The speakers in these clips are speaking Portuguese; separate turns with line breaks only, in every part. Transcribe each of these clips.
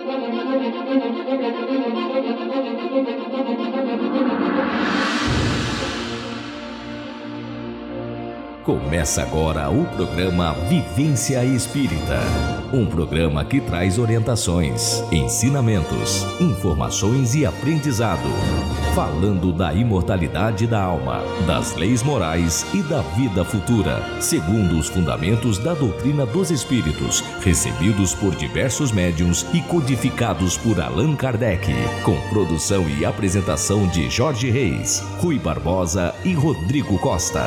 Começa agora o programa Vivência Espírita, um programa que traz orientações, ensinamentos, informações e aprendizado, falando da imortalidade da alma, das leis morais e da vida futura, segundo os fundamentos da doutrina dos espíritos, recebidos por diversos médiuns e codificados por Allan Kardec, com produção e apresentação de Jorge Reis, Rui Barbosa e Rodrigo Costa.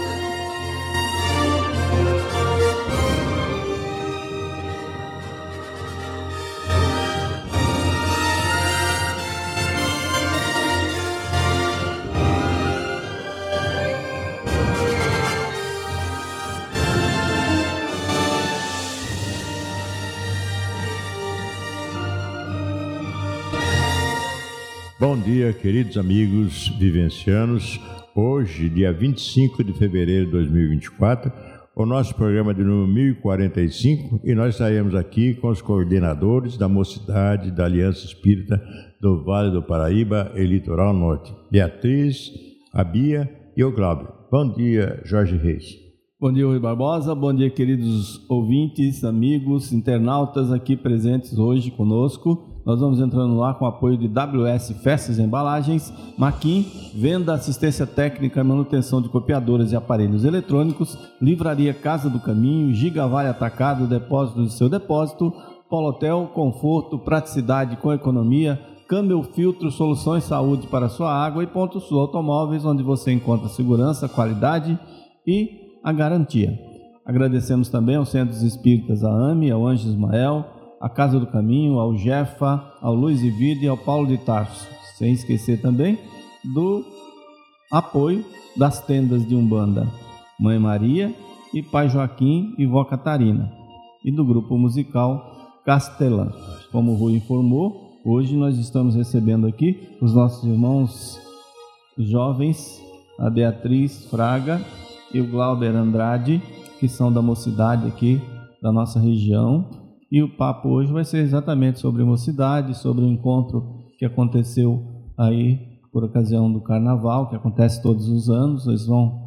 Bom dia, queridos amigos vivencianos. Hoje, dia 25 de fevereiro de 2024, o nosso programa de número 1045, e nós estaremos aqui com os coordenadores da Mocidade da Aliança Espírita do Vale do Paraíba e Litoral Norte, Beatriz, a Bia e o Glauber. Bom dia, Jorge Reis.
Bom dia, Rui Barbosa. Bom dia, queridos ouvintes, amigos, internautas aqui presentes hoje conosco. Nós vamos entrando lá com o apoio de WS Festas e Embalagens, Maquin, Venda, Assistência Técnica e Manutenção de Copiadoras e Aparelhos Eletrônicos, Livraria Casa do Caminho, Gigavale Atacado, Depósito de seu depósito, Polotel, conforto, praticidade com economia, Câmbio Filtro, soluções saúde para sua água e Ponto Sul Automóveis, onde você encontra segurança, qualidade e a garantia. Agradecemos também aos Centros Espíritas, a AME, ao Anjo Ismael, a Casa do Caminho, ao Jefa, ao Luiz e Vida e ao Paulo de Tarso. Sem esquecer também do apoio das tendas de Umbanda, Mãe Maria e Pai Joaquim e Vó Catarina, e do grupo musical Castelã. Como o Rui informou, hoje nós estamos recebendo aqui os nossos irmãos jovens, a Beatriz Fraga e o Glauber Andrade, que são da mocidade aqui da nossa região. E o papo hoje vai ser exatamente sobre mocidade, sobre o encontro que aconteceu aí por ocasião do Carnaval, que acontece todos os anos. Eles vão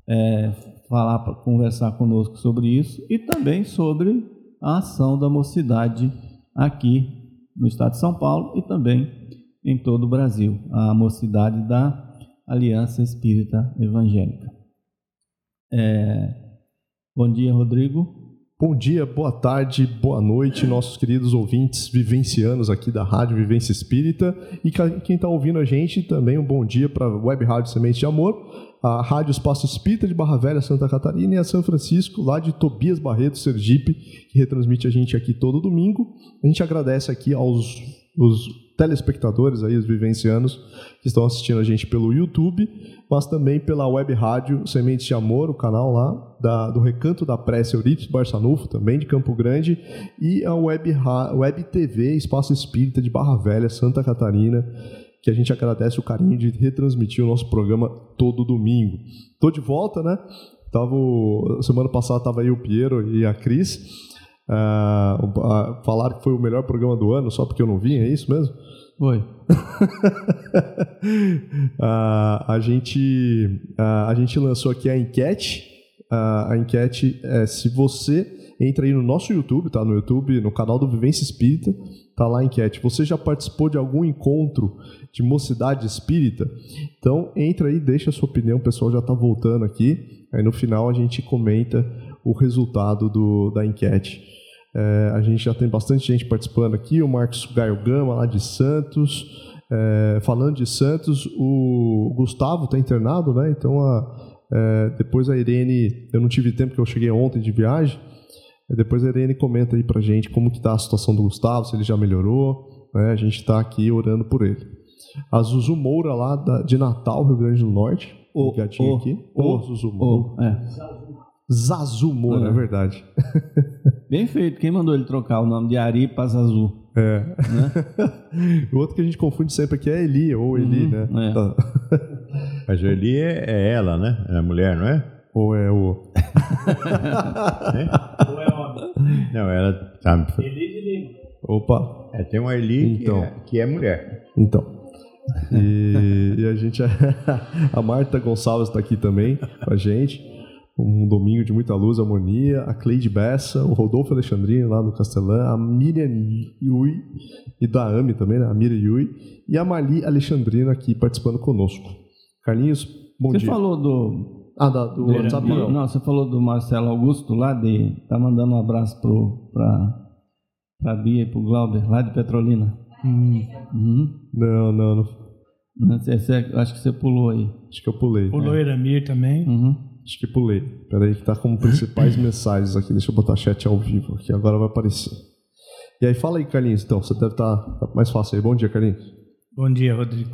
conversar conosco sobre isso e também sobre a ação da mocidade aqui no estado de São Paulo e também em todo o Brasil, a mocidade da Aliança Espírita Evangélica. Bom dia, Rodrigo.
Bom dia, boa tarde, boa noite, nossos queridos ouvintes vivencianos aqui da Rádio Vivência Espírita, e quem está ouvindo a gente também, um bom dia para a Web Rádio Semente de Amor, a Rádio Espaço Espírita de Barra Velha, Santa Catarina, e a São Francisco, lá de Tobias Barreto, Sergipe, que retransmite a gente aqui todo domingo. A gente agradece aqui aos telespectadores, aí, os vivencianos que estão assistindo a gente pelo YouTube, mas também pela Web Rádio Sementes de Amor, o canal lá do Recanto da Prece Eurípides Barçanufo, também de Campo Grande, e a Web TV Espaço Espírita de Barra Velha, Santa Catarina, que a gente agradece o carinho de retransmitir o nosso programa todo domingo. Estou de volta, né? Semana passada estava aí o Piero e a Cris, falaram que foi o melhor programa do ano, só porque eu não vim, é isso mesmo?
Foi.
A gente lançou aqui a enquete. A enquete é: se você entra aí no nosso YouTube, tá? No YouTube, no canal do Vivência Espírita, tá lá a enquete. Você já participou de algum encontro de mocidade espírita? Então entra aí, deixa a sua opinião, o pessoal já tá voltando aqui. Aí no final a gente comenta o resultado da enquete. A gente já tem bastante gente participando aqui, o Marcos Gaio Gama, lá de Santos. Falando de Santos, o Gustavo está internado, né? Então, depois a Irene, eu não tive tempo, porque eu cheguei ontem de viagem, depois a Irene comenta aí pra gente como que está a situação do Gustavo, se ele já melhorou, né? A gente está aqui orando por ele. A Zuzu Moura, lá de Natal, Rio Grande do Norte, ligadinho aqui. Zuzu Moura. Zazu Moura, é verdade.
Bem feito. Quem mandou ele trocar o nome de Ari para Zazu?
Né? O outro que a gente confunde sempre aqui é Eli, ou Eli, né?
Mas a Eli é ela, né? É a mulher, não é?
Ou é o...
Ou é homem? Não, ela... Sabe?
Eli de Lima.
Opa!
Tem uma Eli que é mulher.
Então. E a gente... A Marta Gonçalves está aqui também com a gente. Um domingo de muita luz, harmonia. A Cleide Bessa, o Rodolfo Alexandrino lá no Castelã, a Miriam Yui e da AMI também, né? A Miriam Yui. E a Mali Alexandrino aqui participando conosco. Carlinhos, bom dia.
Você falou do
WhatsApp não.
Não, você falou do Marcelo Augusto lá tá mandando um abraço pra Bia e pro Glauber, lá de Petrolina.
Não.
Acho que você pulou aí.
Acho que eu pulei.
Pulou Eramir também.
Acho que pulei. Peraí, que tá como principais mensagens aqui. Deixa eu botar chat ao vivo aqui, agora vai aparecer. E aí, fala aí, Carlinhos, então. Você deve estar mais fácil aí. Bom dia, Carlinhos.
Bom dia, Rodrigo.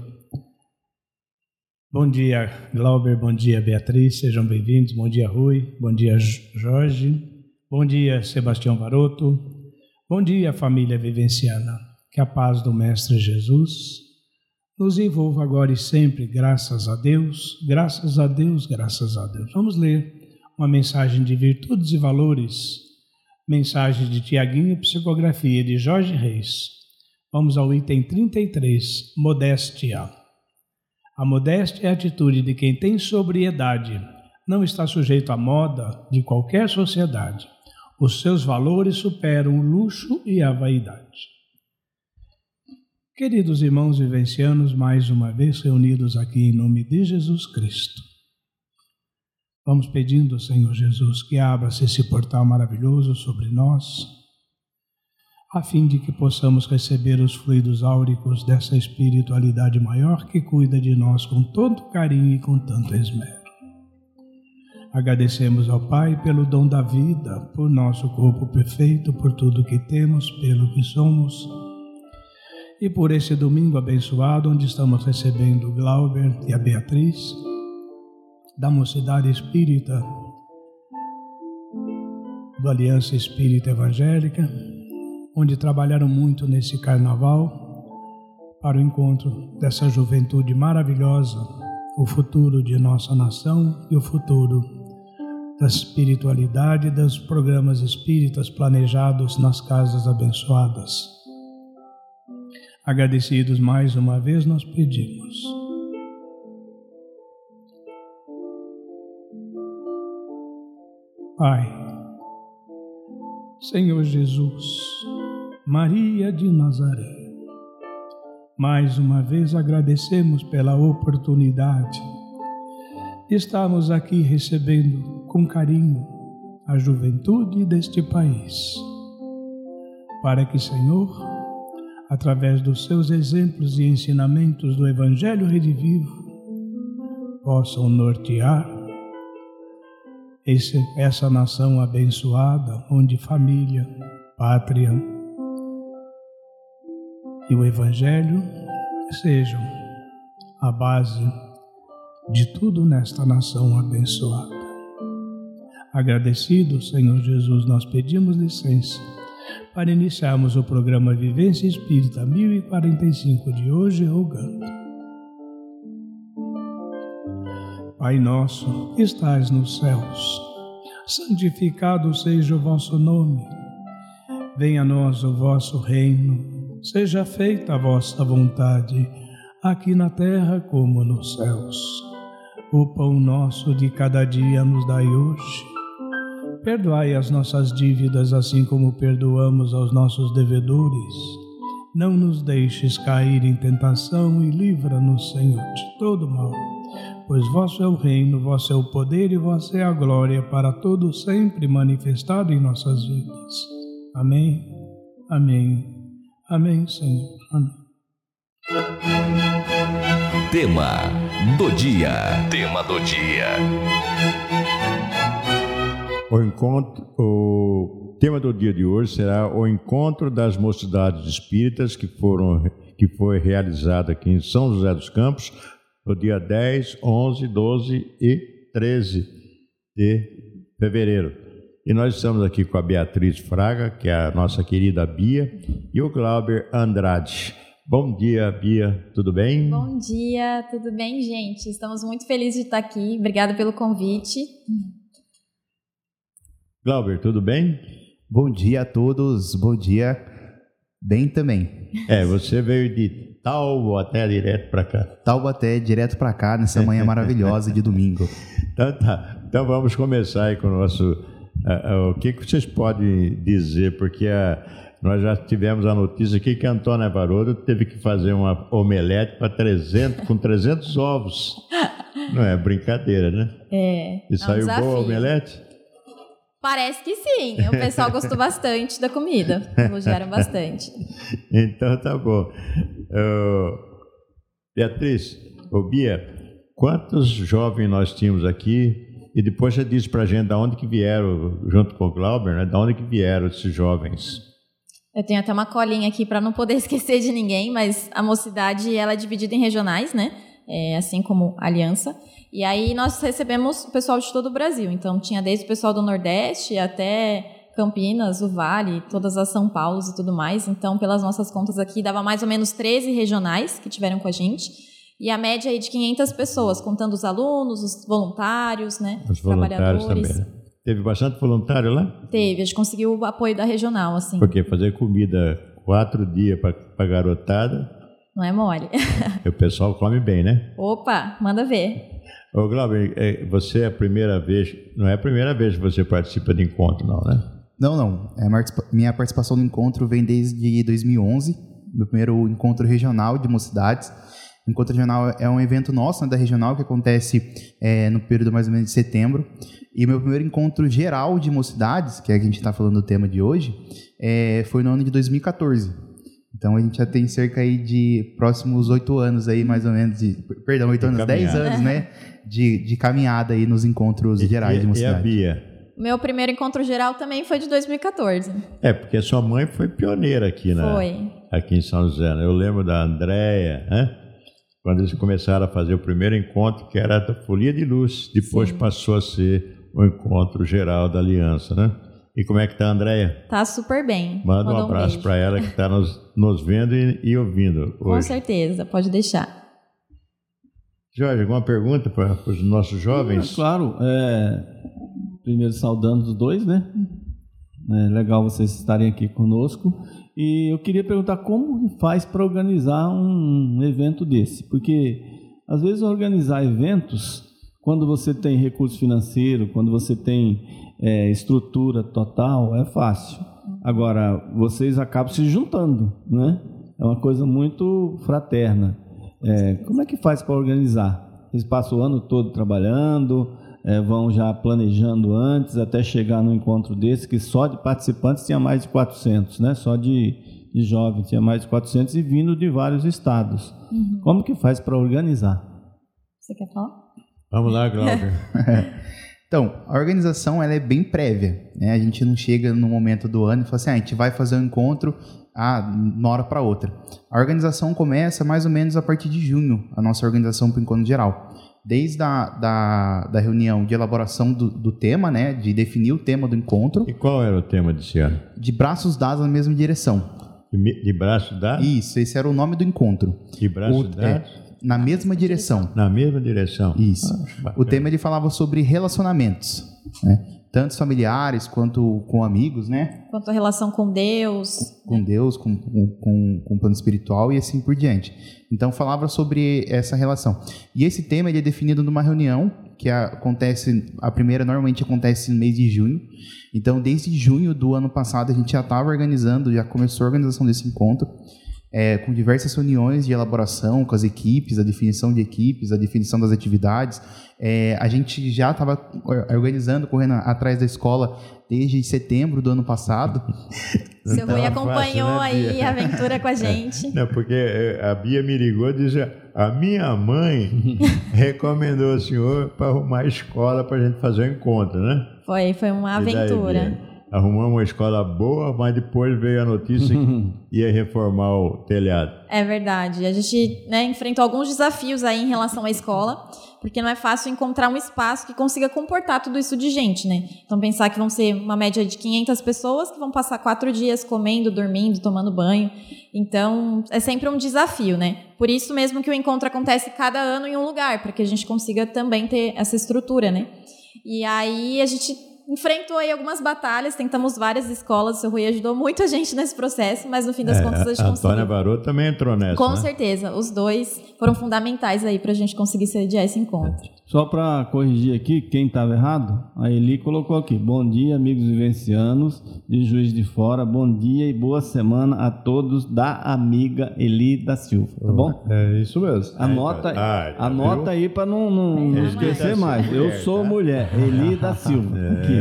Bom dia, Glauber. Bom dia, Beatriz. Sejam bem-vindos. Bom dia, Rui. Bom dia, Jorge. Bom dia, Sebastião Varoto. Bom dia, família vivenciana. Que a paz do Mestre Jesus nos envolva agora e sempre, graças a Deus, graças a Deus, graças a Deus. Vamos ler uma mensagem de virtudes e valores, mensagem de Tiaguinho, psicografia de Jorge Reis. Vamos ao item 33, modéstia. A modéstia é a atitude de quem tem sobriedade, não está sujeito à moda de qualquer sociedade. Os seus valores superam o luxo e a vaidade. Queridos irmãos vivencianos, mais uma vez reunidos aqui em nome de Jesus Cristo. Vamos pedindo ao Senhor Jesus que abra-se esse portal maravilhoso sobre nós, a fim de que possamos receber os fluidos áuricos dessa espiritualidade maior que cuida de nós com tanto carinho e com tanto esmero. Agradecemos ao Pai pelo dom da vida, por nosso corpo perfeito, por tudo que temos, pelo que somos, e por esse domingo abençoado, onde estamos recebendo o Glauber e a Beatriz, da Mocidade Espírita, do Aliança Espírita Evangélica, onde trabalharam muito nesse carnaval para o encontro dessa juventude maravilhosa, o futuro de nossa nação e o futuro da espiritualidade, dos programas espíritas planejados nas casas abençoadas. Agradecidos mais uma vez, nós pedimos. Pai, Senhor Jesus, Maria de Nazaré, mais uma vez agradecemos pela oportunidade de estarmos aqui recebendo com carinho a juventude deste país, para que, Senhor, através dos seus exemplos e ensinamentos do Evangelho Redivivo, possam nortear essa nação abençoada, onde família, pátria e o Evangelho sejam a base de tudo nesta nação abençoada. Agradecidos, Senhor Jesus, nós pedimos licença para iniciarmos o programa Vivência Espírita 1045 de hoje, rogando. Pai nosso, que estais nos céus, santificado seja o vosso nome. Venha a nós o vosso reino, seja feita a vossa vontade, aqui na terra como nos céus. O pão nosso de cada dia nos dai hoje. Perdoai as nossas dívidas, assim como perdoamos aos nossos devedores. Não nos deixes cair em tentação e livra-nos, Senhor, de todo mal. Pois vosso é o reino, vosso é o poder e vossa é a glória para todo sempre manifestado em nossas vidas. Amém, amém, amém, Senhor, amém.
Tema do dia. Tema do dia.
O tema do dia de hoje será o encontro das mocidades espíritas que foi realizado aqui em São José dos Campos no dia 10, 11, 12 e 13 de fevereiro. E nós estamos aqui com a Beatriz Fraga, que é a nossa querida Bia, e o Glauber Andrade. Bom dia, Bia, tudo bem?
Bom dia, tudo bem, gente? Estamos muito felizes de estar aqui. Obrigada pelo convite.
Glauber, tudo bem?
Bom dia a todos, bom dia. Bem também.
Você veio de Taubaté direto para cá.
Taubaté direto para cá, nessa manhã maravilhosa de domingo.
Então tá. Então vamos começar aí com o nosso... o que vocês podem dizer? Porque nós já tivemos a notícia aqui que a Antônia Varodo teve que fazer uma omelete com 300 ovos. Não é brincadeira, né? E saiu boa a omelete?
Parece que sim. O pessoal gostou bastante da comida. Elogiaram bastante.
Então tá bom. Beatriz, Bia, quantos jovens nós tínhamos aqui? E depois você disse pra gente de onde que vieram, junto com o Glauber, né? De onde que vieram esses jovens?
Eu tenho até uma colinha aqui para não poder esquecer de ninguém, mas a mocidade ela é dividida em regionais, né? Assim como a Aliança. E aí nós recebemos o pessoal de todo o Brasil. Então tinha desde o pessoal do Nordeste até Campinas, o Vale, todas as São Paulos e tudo mais. Então, pelas nossas contas aqui, dava mais ou menos 13 regionais que tiveram com a gente. E a média aí de 500 pessoas, contando os alunos, os voluntários, né?
Os voluntários também. Teve bastante voluntário lá?
Teve, a gente conseguiu o apoio da regional, assim.
Porque fazer comida 4 dias para garotada...
Não é mole.
O pessoal come bem, né?
Opa, manda ver.
Ô, Glauber, você é a primeira vez... Não é a primeira vez que você participa de encontro, não, né?
Não. Minha participação no encontro vem desde 2011. Meu primeiro encontro regional de mocidades. O encontro regional é um evento nosso, né, da regional, que acontece no período mais ou menos de setembro. E meu primeiro encontro geral de mocidades, que é a gente está falando do tema de hoje, foi no ano de 2014. Então a gente já tem cerca aí de próximos 8 anos aí, mais ou menos, 8 anos, 10 anos, né, de caminhada aí nos encontros gerais de mocidade.
E a Bia?
Meu primeiro encontro geral também foi de 2014.
Porque a sua mãe foi pioneira aqui, aqui em São José, né? Eu lembro da Andréia, né? Quando eles começaram a fazer o primeiro encontro, que era da Folia de Luz, depois passou a ser o encontro geral da Aliança, né? E como é que tá a Andréia?
Tá super bem.
Manda um abraço para ela que está nos vendo e ouvindo hoje.
Com certeza, pode deixar.
Jorge, alguma pergunta para os nossos jovens?
Claro. Primeiro saudando os dois, né? É legal vocês estarem aqui conosco. E eu queria perguntar como faz para organizar um evento desse. Porque, às vezes, organizar eventos, quando você tem recurso financeiro, quando você tem estrutura total, é fácil. Agora, vocês acabam se juntando, né? É uma coisa muito fraterna. Como é que faz para organizar? Vocês passam o ano todo trabalhando, vão já planejando antes, até chegar no encontro desse, que só de participantes tinha mais de 400, né? Só de jovens tinha mais de 400 e vindo de vários estados. Uhum. Como que faz para organizar?
Você quer falar?
Vamos lá, Glauber.
Então, a organização ela é bem prévia, né? A gente não chega no momento do ano e fala assim, a gente vai fazer um encontro uma hora para outra. A organização começa mais ou menos a partir de junho, a nossa organização para o encontro geral. Desde da reunião de elaboração do tema, né, de definir o tema do encontro.
E qual era o tema desse ano?
De braços dados na mesma direção.
De braços dados?
Isso, esse era o nome do encontro.
De braços dados?
Na mesma direção.
Na mesma direção.
Isso. O tema ele falava sobre relacionamentos, né? Tanto familiares quanto com amigos, né?
Quanto a relação com Deus.
Com Deus, com o plano espiritual e assim por diante. Então, falava sobre essa relação. E esse tema ele é definido numa reunião que acontece, a primeira normalmente acontece no mês de junho. Então, desde junho do ano passado, a gente já estava organizando, já começou a organização desse encontro, com diversas reuniões de elaboração com as equipes, a definição de equipes, a definição das atividades. A gente já estava organizando, correndo atrás da escola desde setembro do ano passado.
Seu Rui acompanhou aí a aventura com a gente.
Não, porque a Bia me ligou e disse, a minha mãe recomendou o senhor para arrumar a escola para a gente fazer o encontro, né?
Foi uma aventura.
Arrumamos uma escola boa, mas depois veio a notícia que ia reformar o telhado. É
verdade. A gente enfrentou alguns desafios aí em relação à escola, porque não é fácil encontrar um espaço que consiga comportar tudo isso de gente, né? Então, pensar que vão ser uma média de 500 pessoas que vão passar 4 dias comendo, dormindo, tomando banho. Então, é sempre um desafio, né? Por isso mesmo que o encontro acontece cada ano em um lugar, para que a gente consiga também ter essa estrutura, né? E aí, a gente enfrentou aí algumas batalhas, tentamos várias escolas, o seu Rui ajudou muito a gente nesse processo, mas no fim das contas a gente conseguiu.
A Antônia Barô também entrou nessa,
Com
né?
certeza, os dois foram fundamentais aí pra gente conseguir sediar esse encontro.
Só para corrigir aqui, quem estava errado, a Eli colocou aqui: bom dia, amigos vivencianos de Juiz de Fora, bom dia e boa semana a todos da amiga Eli da Silva, tá bom?
É isso mesmo.
Anota aí para não esquecer mais. Eu sou mulher, Eli da Silva.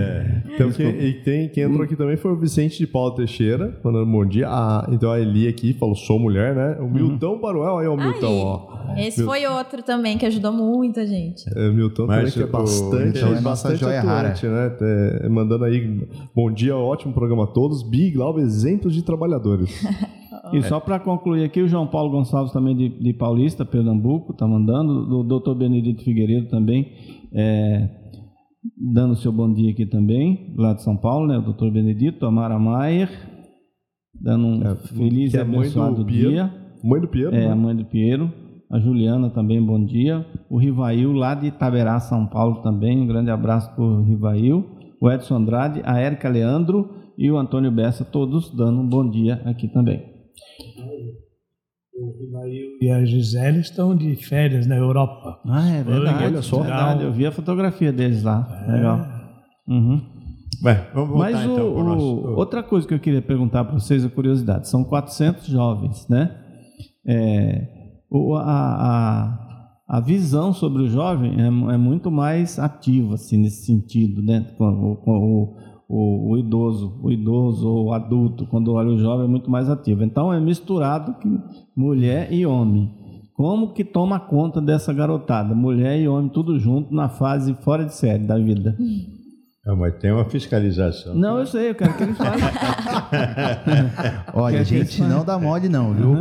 Quem entrou aqui também foi o Vicente de Paulo Teixeira, mandando bom dia. Então a Eli aqui falou, sou mulher, né? O Milton Baruel, aí o Milton, ó.
Esse foi outro também que ajudou muita gente.
O Milton também, que é bastante
joia
atuante,
rara.
né? Mandando aí, bom dia, ótimo programa a todos. Big Glauber, exemplos de trabalhadores.
E só para concluir aqui, o João Paulo Gonçalves também de Paulista, Pernambuco, tá mandando. O Dr. Benedito Figueiredo também, dando seu bom dia aqui também, lá de São Paulo, né? O Dr. Benedito, a Mara Maier, dando um feliz e abençoado dia.
Mãe do Piero.
A mãe do Piero. A Juliana também, bom dia. O Rivail, lá de Itaberá, São Paulo também, um grande abraço para o Rivail. O Edson Andrade, a Érica Leandro e o Antônio Bessa, todos dando um bom dia aqui também.
O Rivail e a Gisele estão de férias na Europa.
É verdade.
Olha só.
Verdade, eu vi a fotografia deles lá. Legal. Uhum.
Bem, vamos voltar
Mas
então para o nosso...
outra coisa que eu queria perguntar para vocês, a curiosidade, são 400 jovens, né? A visão sobre o jovem é muito mais ativa, assim, nesse sentido, né? O idoso ou o adulto, quando olha o jovem, é muito mais ativo. Então, é misturado que mulher e homem. Como que toma conta dessa garotada? Mulher e homem, tudo junto, na fase fora de série da vida.
Mas tem uma fiscalização.
Não, eu sei, eu quero que eles façam.
Olha, gente, não dá mole não, viu?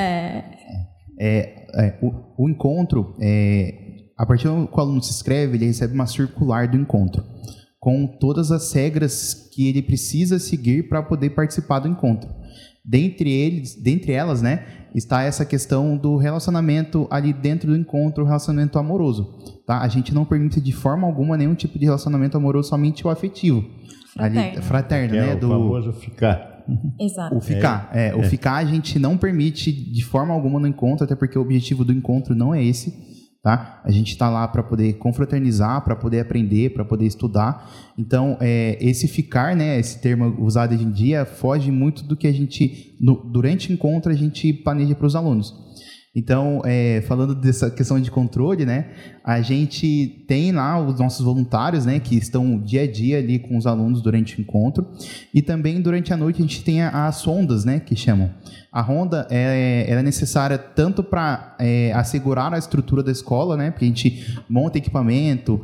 O encontro, a partir do que o aluno se inscreve, ele recebe uma circular do encontro, com todas as regras que ele precisa seguir para poder participar do encontro. Dentre elas, né, está essa questão do relacionamento ali dentro do encontro, o relacionamento amoroso. Tá? A gente não permite de forma alguma nenhum tipo de relacionamento amoroso, somente o afetivo. Fraterno,
que
né?
É o famoso ficar.
Exato.
O ficar a gente não permite de forma alguma no encontro, até porque o objetivo do encontro não é esse. Tá? A gente está lá para poder confraternizar, para poder aprender, para poder estudar. Então, esse ficar, né, esse termo usado hoje em dia, foge muito do que a gente, durante o encontro, a gente planeja para os alunos. Então, falando dessa questão de controle, né, a gente tem lá os nossos voluntários, né, que estão dia a dia ali com os alunos durante o encontro, e também durante a noite a gente tem as rondas, né, que chamam. A ronda ela é necessária tanto para assegurar a estrutura da escola, né, porque a gente monta equipamento,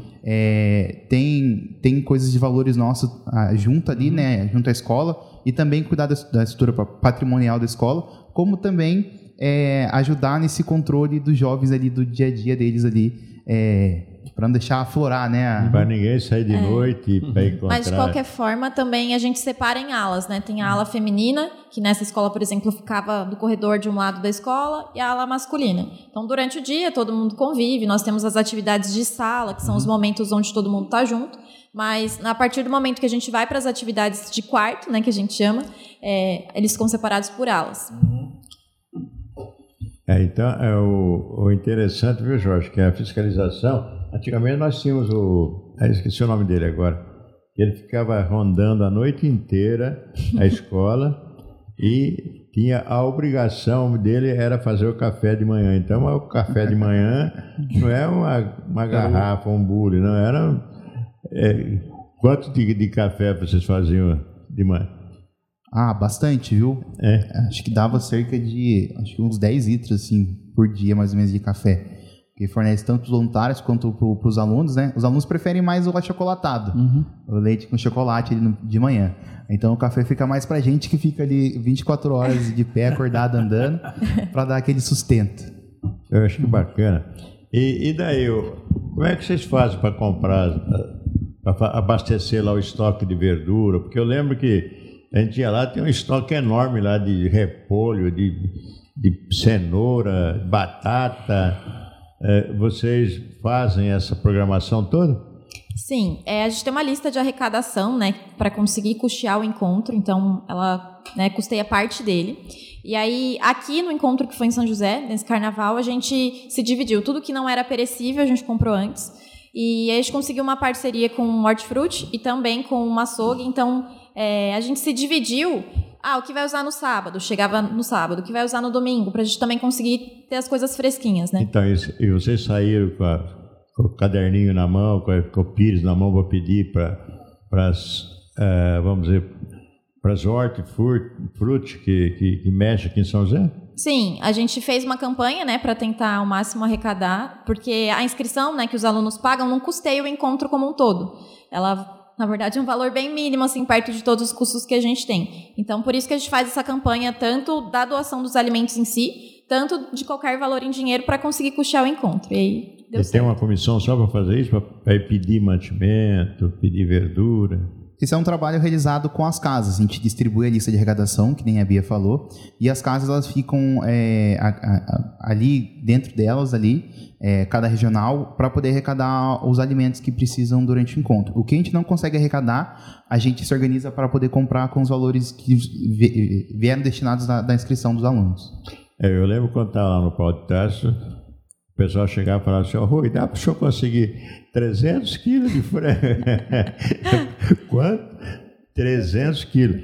tem coisas de valores nossos junto ali, né, junto à escola, e também cuidar da estrutura patrimonial da escola, como também ajudar nesse controle dos jovens ali, do dia a dia deles ali, para não deixar aflorar, né?
Para ninguém sair de noite para encontrar.
Mas de qualquer forma, também a gente separa em alas, né? Tem a ala feminina, que nessa escola, por exemplo, ficava do corredor de um lado da escola, e a ala masculina. Então, durante o dia, todo mundo convive, nós temos as atividades de sala, que são os momentos onde todo mundo está junto, mas a partir do momento que a gente vai para as atividades de quarto, né, que a gente chama, eles ficam separados por alas.
Então, o interessante, viu, Jorge, que a fiscalização, antigamente nós tínhamos esqueci o nome dele agora, ele ficava rondando a noite inteira a escola e tinha a obrigação dele era fazer o café de manhã. Então, o café de manhã não é uma garrafa, um bule, não era... quanto de café vocês faziam de manhã?
Bastante, viu? Acho que dava cerca de uns 10 litros assim, por dia, mais ou menos, de café. Que fornece tanto para os voluntários quanto para os alunos, né? Os alunos preferem mais o achocolatado, o leite com chocolate ali de manhã. Então o café fica mais para a gente que fica ali 24 horas de pé, acordado, andando, para dar aquele sustento.
Eu acho que bacana. E daí, como é que vocês fazem para comprar, para abastecer lá o estoque de verdura? Porque eu lembro que a gente ia lá, tem um estoque enorme lá de repolho, de cenoura, batata. Vocês fazem essa programação toda?
Sim, a gente tem uma lista de arrecadação, né, para conseguir custear o encontro, então ela, né, custeia parte dele. E aí, aqui no encontro que foi em São José, nesse carnaval, a gente se dividiu. Tudo que não era perecível a gente comprou antes. E aí a gente conseguiu uma parceria com o Hortifruti e também com uma açougue. Então, a gente se dividiu. O que vai usar no sábado? Chegava no sábado. O que vai usar no domingo? Para a gente também conseguir ter as coisas fresquinhas, né?
Então, e vocês saíram com o caderninho na mão, com o pires na mão para pedir para as, vamos dizer, para as hortifruti que mexe aqui em São José?
Sim, a gente fez uma campanha, né, para tentar ao máximo arrecadar, porque a inscrição, né, que os alunos pagam não custeia o encontro como um todo. Ela, na verdade, é um valor bem mínimo, assim, perto de todos os custos que a gente tem. Então, por isso que a gente faz essa campanha tanto da doação dos alimentos em si, tanto de qualquer valor em dinheiro para conseguir custear o encontro. E aí deu certo.
Tem uma comissão só para fazer isso? Para pedir mantimento, pedir verdura?
Esse é um trabalho realizado com as casas. A gente distribui a lista de arrecadação, que nem a Bia falou, e as casas elas ficam ali, dentro delas, cada regional, para poder arrecadar os alimentos que precisam durante o encontro. O que a gente não consegue arrecadar, a gente se organiza para poder comprar com os valores que vieram destinados da inscrição dos alunos.
Eu lembro quando estava lá no Pau de Tarso, o pessoal chegava e falava assim: Rui, dá para o senhor conseguir 300 quilos de frango? Quanto? 300 quilos.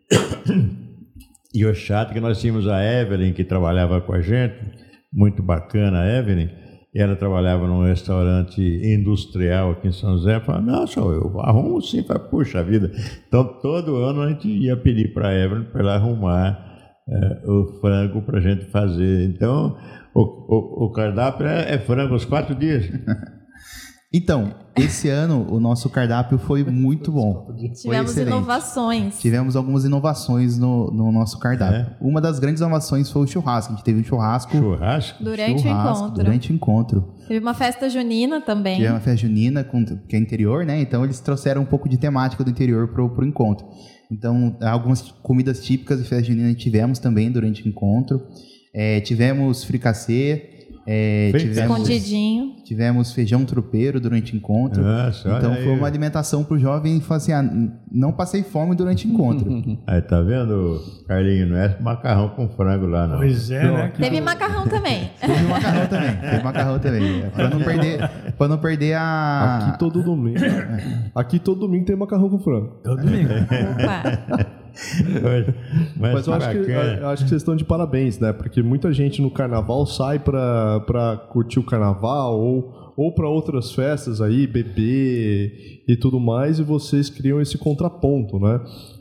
E o chato que nós tínhamos a Evelyn, que trabalhava com a gente, muito bacana a Evelyn, e ela trabalhava num restaurante industrial aqui em São José. Falava: não, senhor, eu arrumo sim. Falei: puxa vida. Então todo ano a gente ia pedir para a Evelyn para ela arrumar o frango para a gente fazer. Então o cardápio é frango os 4 dias.
Então, esse ano o nosso cardápio foi muito bom.
Tivemos inovações.
Tivemos algumas inovações no nosso cardápio. Uma das grandes inovações foi o churrasco. A gente teve um churrasco. Durante o encontro.
Teve uma festa junina também.
Teve uma festa junina, que é interior, né? Então eles trouxeram um pouco de temática do interior pro encontro. Então, algumas comidas típicas de festa junina tivemos também durante o encontro. Tivemos fricassê.
Escondidinho.
Tivemos feijão tropeiro durante o encontro.
Nossa,
então foi uma alimentação para o jovem e falou assim: não passei fome durante o encontro.
Aí tá vendo, Carlinho? Não é macarrão com frango lá, não.
Pois é, né?
Teve macarrão também.
Teve macarrão também. Para não perder a...
Aqui todo domingo. Aqui todo domingo tem macarrão com frango.
Todo domingo.
Opa.
Mas eu acho que vocês estão de parabéns, né? Porque muita gente no carnaval sai para curtir o carnaval ou para outras festas aí, beber e tudo mais, e vocês criam esse contraponto, né?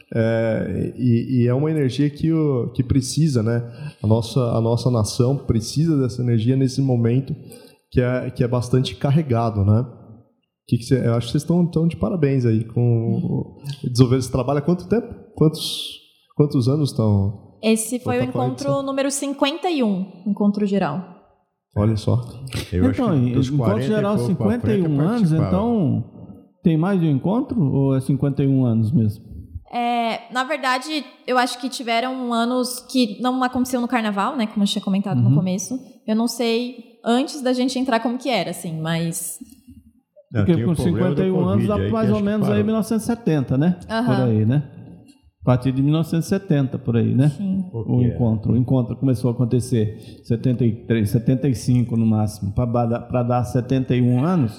E é uma energia que precisa, né? A nossa nação precisa dessa energia nesse momento que é bastante carregado, né? Eu acho que vocês estão de parabéns aí com desenvolver esse trabalho. Há quanto tempo? Quantos anos estão?
Esse foi o encontro número 51, encontro geral.
Olha só.
Então, encontro geral 51 anos, então tem mais de um encontro ou é 51 anos mesmo?
Na verdade, eu acho que tiveram anos que não aconteceu no carnaval, né? Como eu tinha comentado no começo. Eu não sei antes da gente entrar como que era, assim, mas...
Porque com 51 anos dá mais ou menos aí 1970, né? Por aí, né? A partir de 1970, por aí, né?
Sim.
O encontro começou a acontecer 73, 75 no máximo. Para dar 71 anos,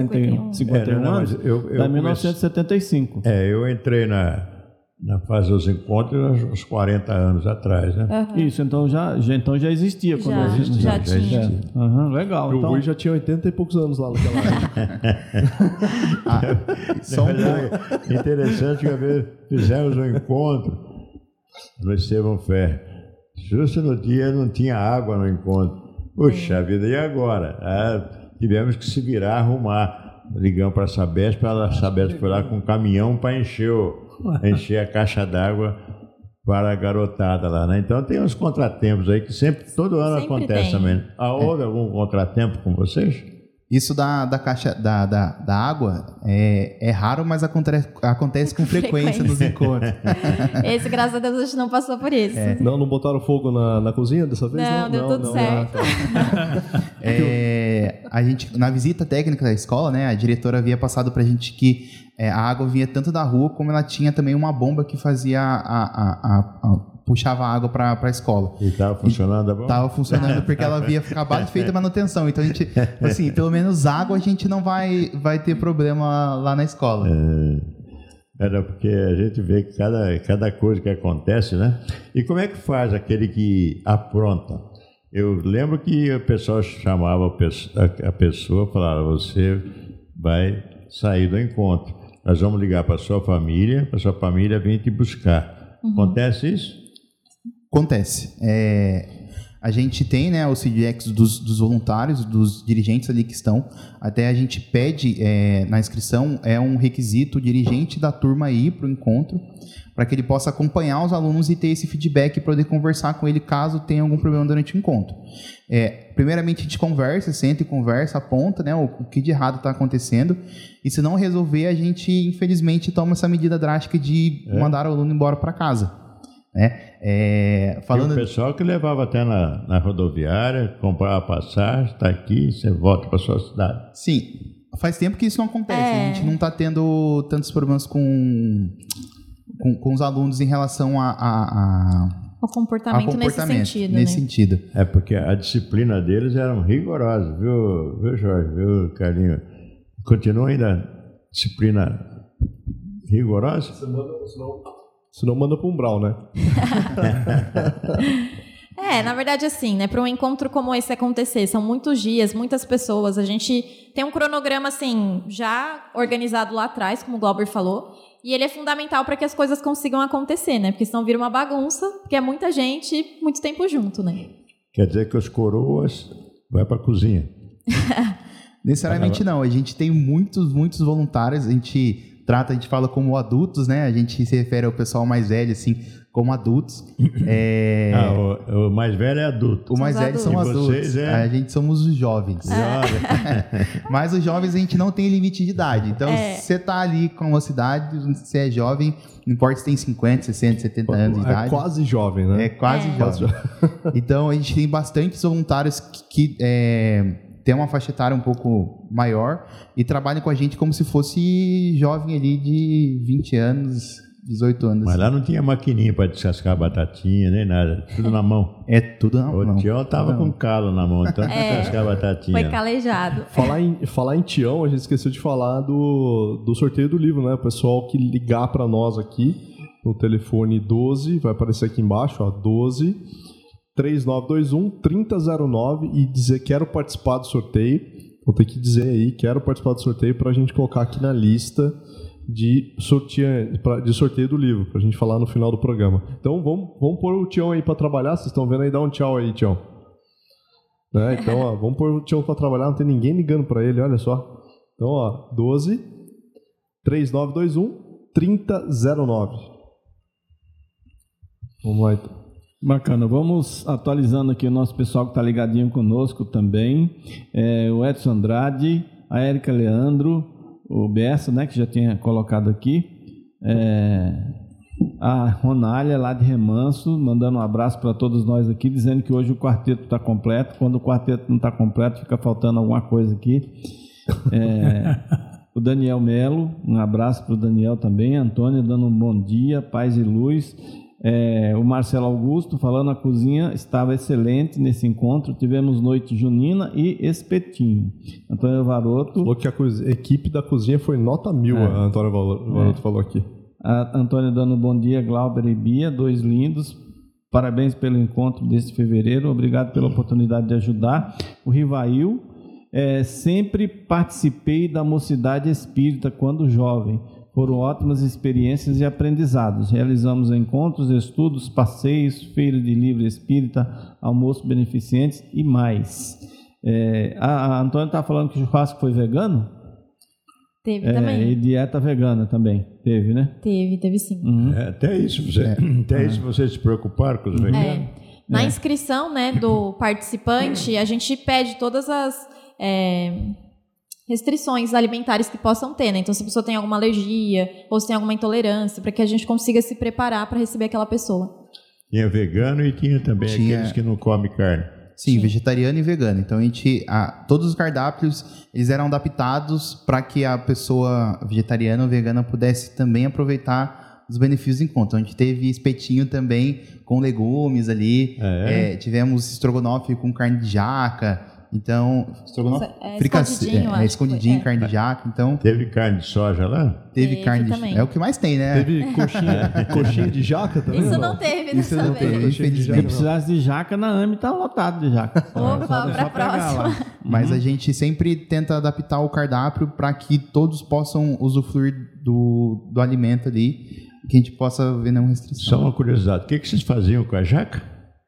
51 anos, dá 1975.
Eu entrei na fase dos encontros uns 40 anos atrás, né?
Isso, então já existia.
Já tinha.
Legal.
O Rui já tinha 80 e poucos anos lá naquela época.
Só um pouco.
Interessante que fizemos um encontro no Estevão Ferre. Justo no dia não tinha água no encontro. Puxa vida, e agora? Tivemos que se virar, arrumar. Ligamos para a Sabesp foi lá com um caminhão para encher a caixa d'água para a garotada lá, né? Então tem uns contratempos aí que todo ano acontece também. Houve algum contratempo com vocês?
Isso da caixa da água é raro, mas acontece com frequência nos encontros.
Esse, graças a Deus, a gente não passou por isso.
Não botaram fogo na cozinha dessa vez?
Não, deu tudo certo.
A gente, na visita técnica da escola, né, a diretora havia passado pra gente que a água vinha tanto da rua, como ela tinha também uma bomba que fazia puxava água para a escola.
E estava funcionando a bomba?
Estava funcionando porque ela havia acabado de feita a manutenção. Então a gente, assim, pelo menos água a gente não vai ter problema lá na escola.
Era porque a gente vê que cada coisa que acontece, né? E como é que faz aquele que apronta? Eu lembro que o pessoal chamava a pessoa e falava: você vai sair do encontro. Nós vamos ligar para a sua família vir te buscar. Acontece isso?
Acontece. A gente tem, né, os feedbacks dos voluntários, dos dirigentes ali que estão. Até a gente pede na inscrição, é um requisito o dirigente da turma ir para o encontro, para que ele possa acompanhar os alunos e ter esse feedback e poder conversar com ele caso tenha algum problema durante o encontro. Primeiramente a gente senta e conversa, aponta, né, o que de errado está acontecendo, e se não resolver, a gente infelizmente toma essa medida drástica de mandar o aluno embora para casa.
Falando... O pessoal que levava até na rodoviária, comprava passagem, está aqui, você volta para sua cidade.
Sim, faz tempo que isso não acontece. A gente não está tendo tantos problemas com os alunos em relação
o comportamento nesse sentido.
É porque a disciplina deles era rigorosa, viu, Jorge, viu, Carlinhos? Continua ainda disciplina rigorosa?
Se não manda para um umbral, né?
Na verdade, assim, né? Para um encontro como esse acontecer, são muitos dias, muitas pessoas. A gente tem um cronograma, assim, já organizado lá atrás, como o Glauber falou, e ele é fundamental para que as coisas consigam acontecer, né? Porque senão vira uma bagunça, porque é muita gente, muito tempo junto, né?
Quer dizer que os coroas vão para a cozinha?
Necessariamente não. A gente tem muitos voluntários, a gente fala como adultos, né? A gente se refere ao pessoal mais velho, assim, como adultos.
O mais velho é adulto.
O mais velho são adultos. Vocês, A gente somos os jovens. Mas os jovens a gente não tem limite de idade. Então, se você tá ali com a mocidade, você é jovem, não importa se tem 50, 60, 70 anos de idade.
É quase jovem, né?
É quase jovem. Então, a gente tem bastantes voluntários que tem uma faixa etária um pouco maior e trabalham com a gente como se fosse jovem ali de 20 anos, 18 anos.
Mas lá não tinha maquininha para descascar batatinha, nem nada. Tudo na mão.
Tudo na mão.
O Tião tava com calo na mão, então descascar batatinha.
Foi calejado.
Falar em Tião, a gente esqueceu de falar do sorteio do livro, né? O pessoal que ligar para nós aqui no telefone 12, vai aparecer aqui embaixo, ó, 12 3921-3009 e dizer quero participar do sorteio. Vou ter que dizer aí, quero participar do sorteio para a gente colocar aqui na lista de sorteio do livro, para a gente falar no final do programa. Então vamos pôr o Tião aí para trabalhar. Vocês estão vendo aí? Dá um tchau aí, Tião. Então, ó, vamos pôr o Tião para trabalhar. Não tem ninguém ligando para ele, olha só. Então, ó, 12-3921-3009. Vamos lá, então.
Bacana, vamos atualizando aqui o nosso pessoal que está ligadinho conosco também, o Edson Andrade, a Érica Leandro, o Bessa, né, que já tinha colocado aqui, a Ronália lá de Remanso, mandando um abraço para todos nós aqui, dizendo que hoje o quarteto está completo. Quando o quarteto não está completo, fica faltando alguma coisa aqui. O Daniel Melo, um abraço para o Daniel também, a Antônia dando um bom dia, paz e luz. O Marcelo Augusto falando: a cozinha estava excelente nesse encontro, tivemos noite junina e espetinho. Antônio Varoto
falou que a equipe da cozinha foi nota 1000. A Antônio Varoto falou aqui.
A Antônia dando bom dia, Glauber e Bia, dois lindos, parabéns pelo encontro deste fevereiro, obrigado pela oportunidade de ajudar. O Rivail, sempre participei da Mocidade Espírita quando jovem. Foram ótimas experiências e aprendizados. Realizamos encontros, estudos, passeios, feira de livro espírita, almoço beneficentes e mais. A Antônia está falando que o churrasco foi vegano?
Teve também.
E dieta vegana também. Teve, né?
Teve sim.
Uhum.
Até isso vocês se preocuparam com os veganos?
Na inscrição, né, do participante, a gente pede todas as restrições alimentares que possam ter, né? Então, se a pessoa tem alguma alergia ou se tem alguma intolerância, para que a gente consiga se preparar para receber aquela pessoa.
Tinha vegano e tinha também aqueles que não comem carne.
Sim, vegetariano e vegano. Então, todos os cardápios eles eram adaptados para que a pessoa vegetariana ou vegana pudesse também aproveitar os benefícios do encontro. Então, a gente teve espetinho também com legumes ali. Tivemos estrogonofe com carne de jaca. Então, estrogonofe escondidinho, carne de jaca. Então,
teve carne de soja lá?
Teve carne de soja. É o que mais tem, né?
Teve coxinha de jaca também?
Isso não teve dessa vez.
Se precisasse de jaca, na AME tá lotado de jaca.
Opa, para a próxima.
Mas a gente sempre tenta adaptar o cardápio para que todos possam usufruir do alimento ali, que a gente possa ver nenhuma restrição.
Só uma curiosidade, o que vocês faziam com a jaca?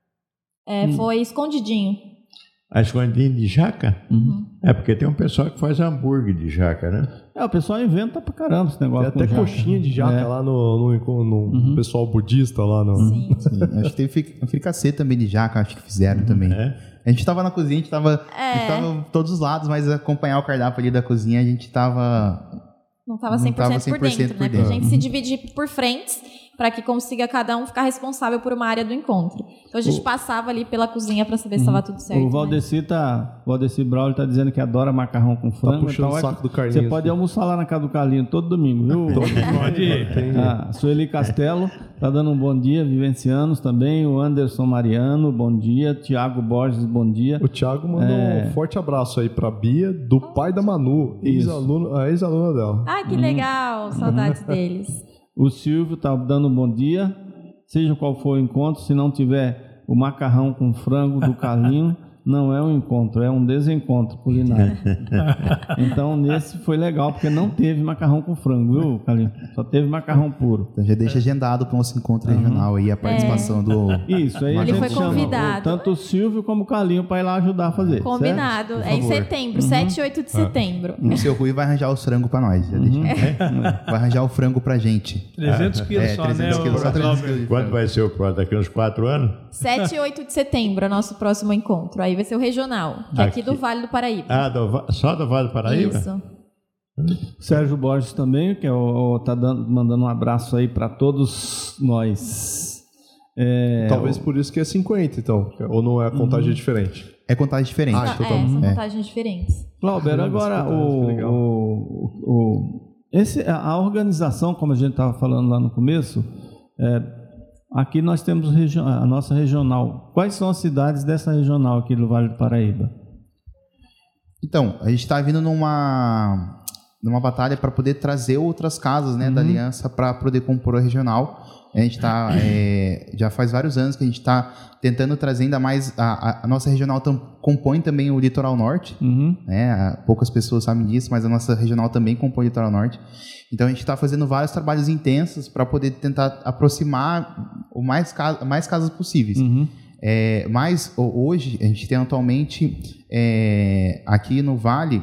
Foi escondidinho.
A escondidinha de jaca?
Uhum.
É porque tem um pessoal que faz hambúrguer de jaca, né?
O pessoal inventa pra caramba esse negócio.
Tem até coxinha de jaca lá no pessoal budista lá.
Sim.
Acho que teve fricassê também de jaca, acho que fizeram também. A gente tava na cozinha, a gente tava todos os lados, mas acompanhar o cardápio ali da cozinha, a gente
não estava 100% por dentro, né? Porque a gente se divide por frentes para que consiga cada um ficar responsável por uma área do encontro. Então a gente passava ali pela cozinha para saber se estava tudo certo.
O Valdeci Braulio está dizendo que adora macarrão com frango.
Tá puxando o saco do Carlinhos.
Você pode almoçar lá na casa do Carlinhos todo domingo, viu?
Pode ir.
Sueli Castelo está dando um bom dia, vivencianos também. O Anderson Mariano, bom dia. Tiago Borges, bom dia.
O Tiago mandou um forte abraço aí para Bia, do pai da Manu, a ex-aluna dela.
Ah, que legal! Saudades deles.
O Silvio está dando um bom dia. Seja qual for o encontro, se não tiver o macarrão com frango do Carlinho, não é um encontro, é um desencontro culinário. Então, nesse foi legal, porque não teve macarrão com frango, viu, Carlinho? Só teve macarrão puro.
Então, já deixa agendado para o nosso encontro regional aí, a participação do...
Isso, aí
ele foi convidado.
Tanto o Silvio como o Carlinho para ir lá ajudar a fazer.
Combinado. É em setembro, 7 e 8 de setembro.
O seu Rui vai arranjar os frangos para nós. Vai arranjar o frango pra gente.
300 quilos só, 300
quilos, só 300 quilos.
Quando vai ser o próximo? Daqui uns 4 anos?
7 e 8 de setembro é o nosso próximo encontro. Aí vai ser o regional, que é aqui do Vale do Paraíba.
Só do Vale do Paraíba?
Isso.
Sérgio Borges também, que tá mandando um abraço aí para todos nós.
Talvez por isso que é 50, então. Ou não é a contagem diferente?
É contagem diferente.
São contagens diferentes.
Clauber, agora a organização, como a gente estava falando lá no começo, aqui nós temos a nossa regional. Quais são as cidades dessa regional aqui do Vale do Paraíba?
Então, a gente está vindo numa batalha para poder trazer outras casas, né, da aliança para poder compor a regional. A gente está já faz vários anos que a gente está tentando trazer ainda mais. A nossa regional compõe também o Litoral Norte. Né? Poucas pessoas sabem disso, mas a nossa regional também compõe o Litoral Norte. Então a gente está fazendo vários trabalhos intensos para poder tentar aproximar o mais casas possíveis. Mas hoje a gente tem atualmente aqui no Vale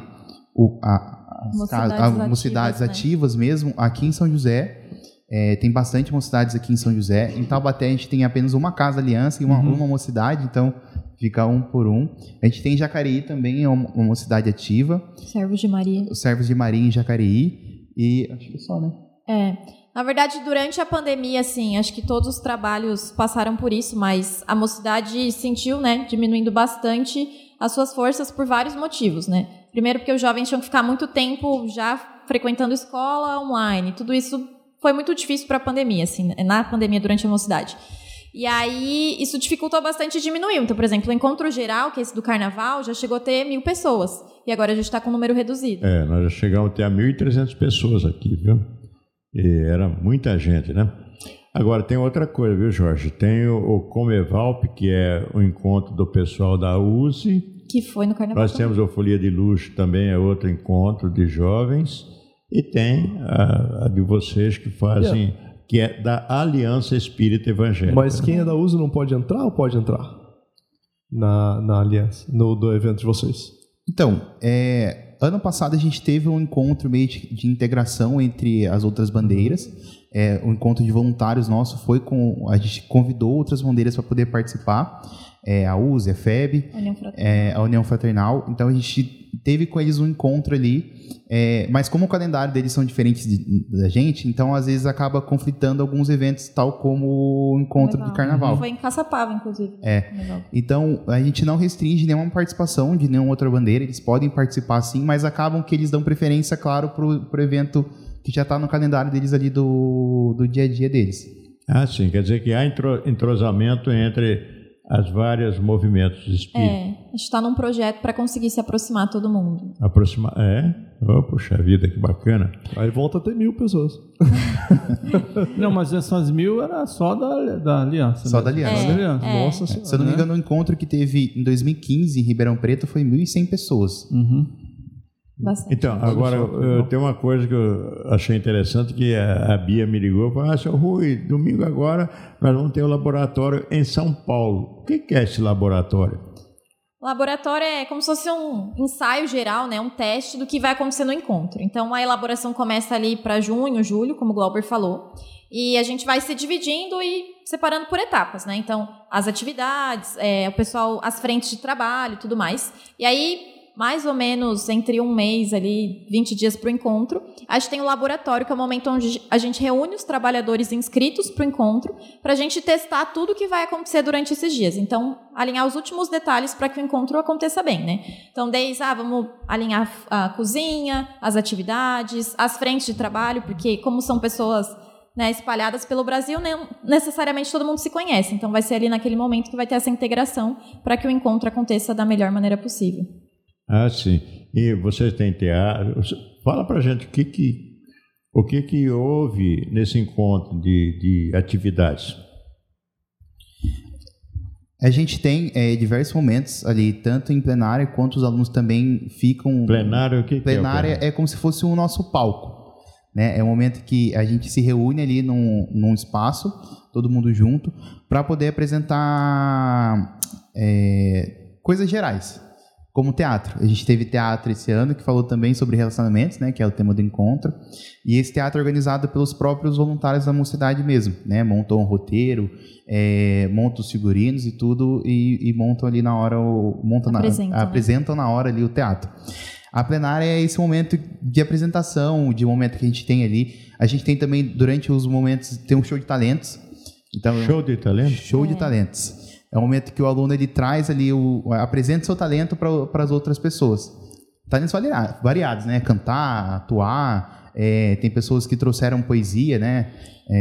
mocidades ativas mesmo aqui em São José. Tem bastante mocidades aqui em São José. Em Taubaté a gente tem apenas uma casa aliança e uma mocidade, então fica um por um. A gente tem em Jacareí também, é uma mocidade ativa.
Servos de Maria.
Os Servos de Maria em Jacareí. E acho que só, né?
Na verdade, durante a pandemia, assim, acho que todos os trabalhos passaram por isso, mas a mocidade sentiu, né, diminuindo bastante as suas forças por vários motivos, né? Primeiro porque os jovens tinham que ficar muito tempo já frequentando escola online. Tudo isso foi muito difícil para a pandemia, assim, na pandemia durante a mocidade. E aí, isso dificultou bastante e diminuiu. Então, por exemplo, o encontro geral, que é esse do carnaval, já chegou a ter 1.000 pessoas. E agora a gente está com um número reduzido.
Nós já chegamos a ter 1.300 pessoas aqui, viu? E era muita gente, né? Agora, tem outra coisa, viu, Jorge? Tem o Comevalp, que é o encontro do pessoal da USE.
Que foi no carnaval.
Nós temos o Folia de Luxo, também é outro encontro de jovens. E tem a de vocês que fazem, que é da Aliança Espírita Evangélica.
Mas quem é da USE não pode entrar ou pode entrar na aliança, do evento de vocês?
Então, ano passado a gente teve um encontro meio de integração entre as outras bandeiras. o encontro de voluntários nosso foi a gente convidou outras bandeiras para poder participar, a USE, a FEB, a União Fraternal. Então a gente teve com eles um encontro ali, mas como o calendário deles são diferentes da gente, então às vezes acaba conflitando alguns eventos, tal como o encontro de carnaval.
Foi em Caçapava, inclusive.
Então a gente não restringe nenhuma participação de nenhuma outra bandeira, eles podem participar sim, mas acabam que eles dão preferência, claro, pro evento que já está no calendário deles ali do dia a dia deles.
Ah, sim, quer dizer que há entrosamento entre as vários movimentos espíritas.
A gente está num projeto para conseguir se aproximar todo mundo.
Aproximar, poxa vida, que bacana.
Aí volta a ter 1.000 pessoas.
Não, mas essas 1.000 era só da Aliança.
Só da Aliança.
Nossa Senhora.
Se eu não me engano, o encontro que teve em 2015 em Ribeirão Preto foi 1.100 pessoas.
Bastante.
Então, agora, tem uma coisa que eu achei interessante, que a Bia me ligou e falou: seu Rui, domingo agora nós vamos ter um laboratório em São Paulo. O que é esse laboratório?
O laboratório é como se fosse um ensaio geral, né? Um teste do que vai acontecer no encontro. Então, a elaboração começa ali para junho, julho, como o Glauber falou, e a gente vai se dividindo e separando por etapas, né? Então, as atividades, o pessoal, as frentes de trabalho e tudo mais. E aí, mais ou menos entre um mês ali, 20 dias para o encontro, a gente tem o laboratório, que é o momento onde a gente reúne os trabalhadores inscritos para o encontro, para a gente testar tudo o que vai acontecer durante esses dias. Então, alinhar os últimos detalhes para que o encontro aconteça bem, né? Então, vamos alinhar a cozinha, as atividades, as frentes de trabalho, porque como são pessoas, né, espalhadas pelo Brasil, não necessariamente todo mundo se conhece. Então, vai ser ali naquele momento que vai ter essa integração para que o encontro aconteça da melhor maneira possível.
Ah, sim. E vocês têm teatro. Fala pra gente o que houve nesse encontro de atividades.
A gente tem diversos momentos ali, tanto em plenária quanto os alunos também ficam...
Plenária, o que é o
plenária? É como se fosse o nosso palco, né? É um momento que a gente se reúne ali num espaço, todo mundo junto, para poder apresentar coisas gerais. Como teatro. A gente teve teatro esse ano, que falou também sobre relacionamentos, né, que é o tema do encontro. E esse teatro é organizado pelos próprios voluntários da mocidade mesmo, né? Montam um roteiro, montam os figurinos e tudo, e montam ali na hora, apresentam na hora ali o teatro. A plenária é esse momento de apresentação, de momento que a gente tem ali. A gente tem também, durante os momentos, tem um show de talentos. Então,
show de talentos?
Show de talentos. É o momento que o aluno ele traz ali, apresenta seu talento para as outras pessoas. Talentos variados, né? Cantar, atuar, tem pessoas que trouxeram poesia, né?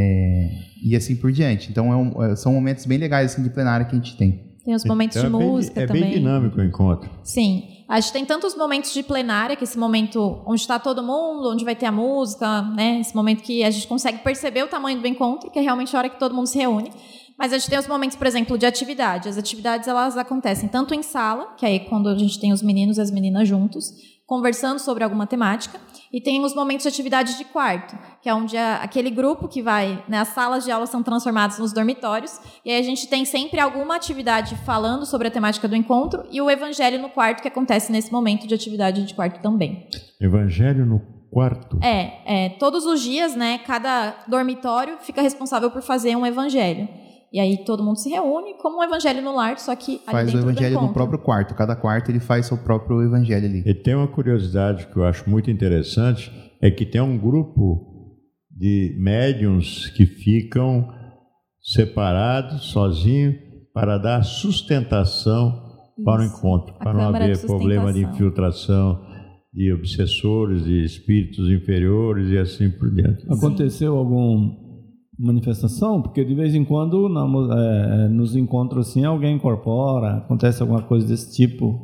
E assim por diante. Então, são momentos bem legais assim, de plenária que a gente tem.
Tem os momentos de música também.
É bem dinâmico o encontro.
Sim. A gente tem tantos momentos de plenária, que é esse momento onde está todo mundo, onde vai ter a música, né? Esse momento que a gente consegue perceber o tamanho do encontro, que é realmente a hora que todo mundo se reúne. Mas a gente tem os momentos, por exemplo, de atividade. As atividades, elas acontecem tanto em sala, que é aí quando a gente tem os meninos e as meninas juntos, conversando sobre alguma temática, e tem os momentos de atividade de quarto, que é onde aquele grupo que vai, né, as salas de aula são transformadas nos dormitórios, e aí a gente tem sempre alguma atividade falando sobre a temática do encontro, e o evangelho no quarto, que acontece nesse momento de atividade de quarto também.
Evangelho no quarto?
Todos os dias, né, cada dormitório fica responsável por fazer um evangelho. E aí todo mundo se reúne como um evangelho no lar, só que ali
faz o evangelho no próprio quarto. Cada quarto ele faz seu próprio evangelho ali.
E tem uma curiosidade que eu acho muito interessante, é que tem um grupo de médiuns que ficam separados, sozinhos, para dar sustentação para o encontro, para não haver problema de infiltração de obsessores, de espíritos inferiores e assim por diante.
Aconteceu alguma manifestação? Porque de vez em quando nos encontros assim alguém incorpora, acontece alguma coisa desse tipo?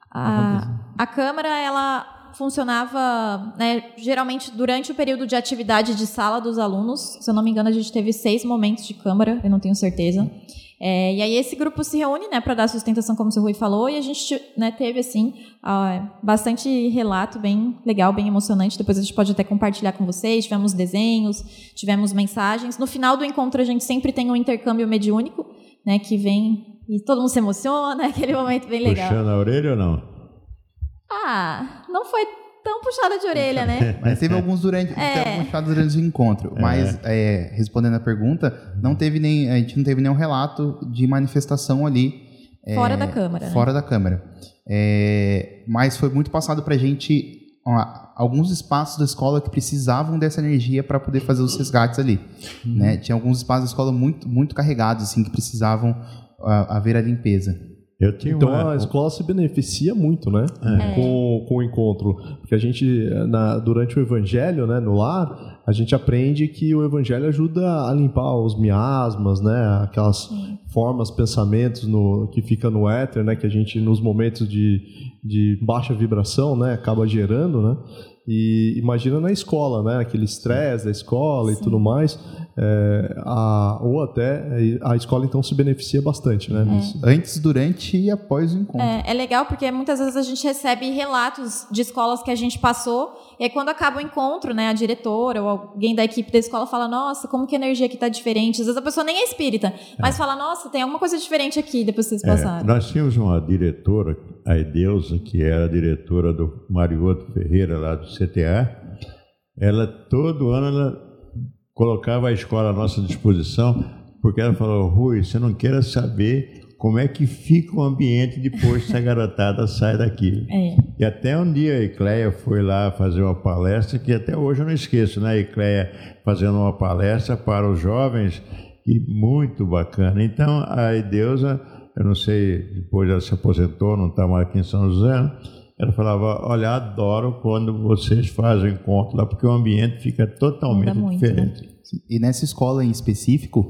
A Câmara, ela funcionava, né, geralmente durante o período de atividade de sala dos alunos. Se eu não me engano, a gente teve 6 momentos de Câmara, eu não tenho certeza. E aí esse grupo se reúne, né, para dar sustentação, como o seu Rui falou, e a gente, né, teve assim bastante relato bem legal, bem emocionante. Depois a gente pode até compartilhar com vocês. Tivemos desenhos, tivemos mensagens. No final do encontro a gente sempre tem um intercâmbio mediúnico, né, que vem e todo mundo se emociona, aquele momento bem legal.
Puxando a orelha ou não?
Não foi tão puxada de orelha, né?
Mas teve alguns durante o encontro. Mas, respondendo a pergunta, a gente não teve nenhum relato de manifestação ali.
Fora da Câmara,
Fora da Câmara. Mas foi muito passado pra gente alguns espaços da escola que precisavam dessa energia para poder fazer os resgates ali. Né? Tinha alguns espaços da escola muito, muito carregados, assim, que precisavam haver a limpeza.
Então a escola se beneficia muito, né? Com o encontro. Porque a gente, durante o evangelho, né, no lar, a gente aprende que o evangelho ajuda a limpar os miasmas, né? Aquelas formas, pensamentos que fica no éter, né? Que a gente, nos momentos de baixa vibração, né, acaba gerando, né? E imagina na escola, né? Aquele estresse da escola e tudo mais. Ou até a escola então se beneficia bastante, né?
Antes, durante e após o encontro.
É legal porque muitas vezes a gente recebe relatos de escolas que a gente passou e aí quando acaba o encontro, né, a diretora ou alguém da equipe da escola fala, nossa, como que a energia aqui tá diferente. Às vezes a pessoa nem é espírita, mas fala, nossa, tem alguma coisa diferente aqui depois que vocês passaram.
Nós tínhamos uma diretora, a Edeusa, que era a diretora do Marioto Ferreira, lá do CTA. Ela, todo ano, ela colocava a escola à nossa disposição, porque ela falou, Rui, você não quer saber como é que fica o ambiente depois que essa garotada sai daqui. E até um dia a Ecleia foi lá fazer uma palestra, que até hoje eu não esqueço, né? A Ecleia fazendo uma palestra para os jovens, e muito bacana. Então, a Edeusa, eu não sei, depois ela se aposentou, não está mais aqui em São José, ela falava, olha, adoro quando vocês fazem encontro lá, porque o ambiente fica totalmente diferente.
Né?
E nessa escola em específico,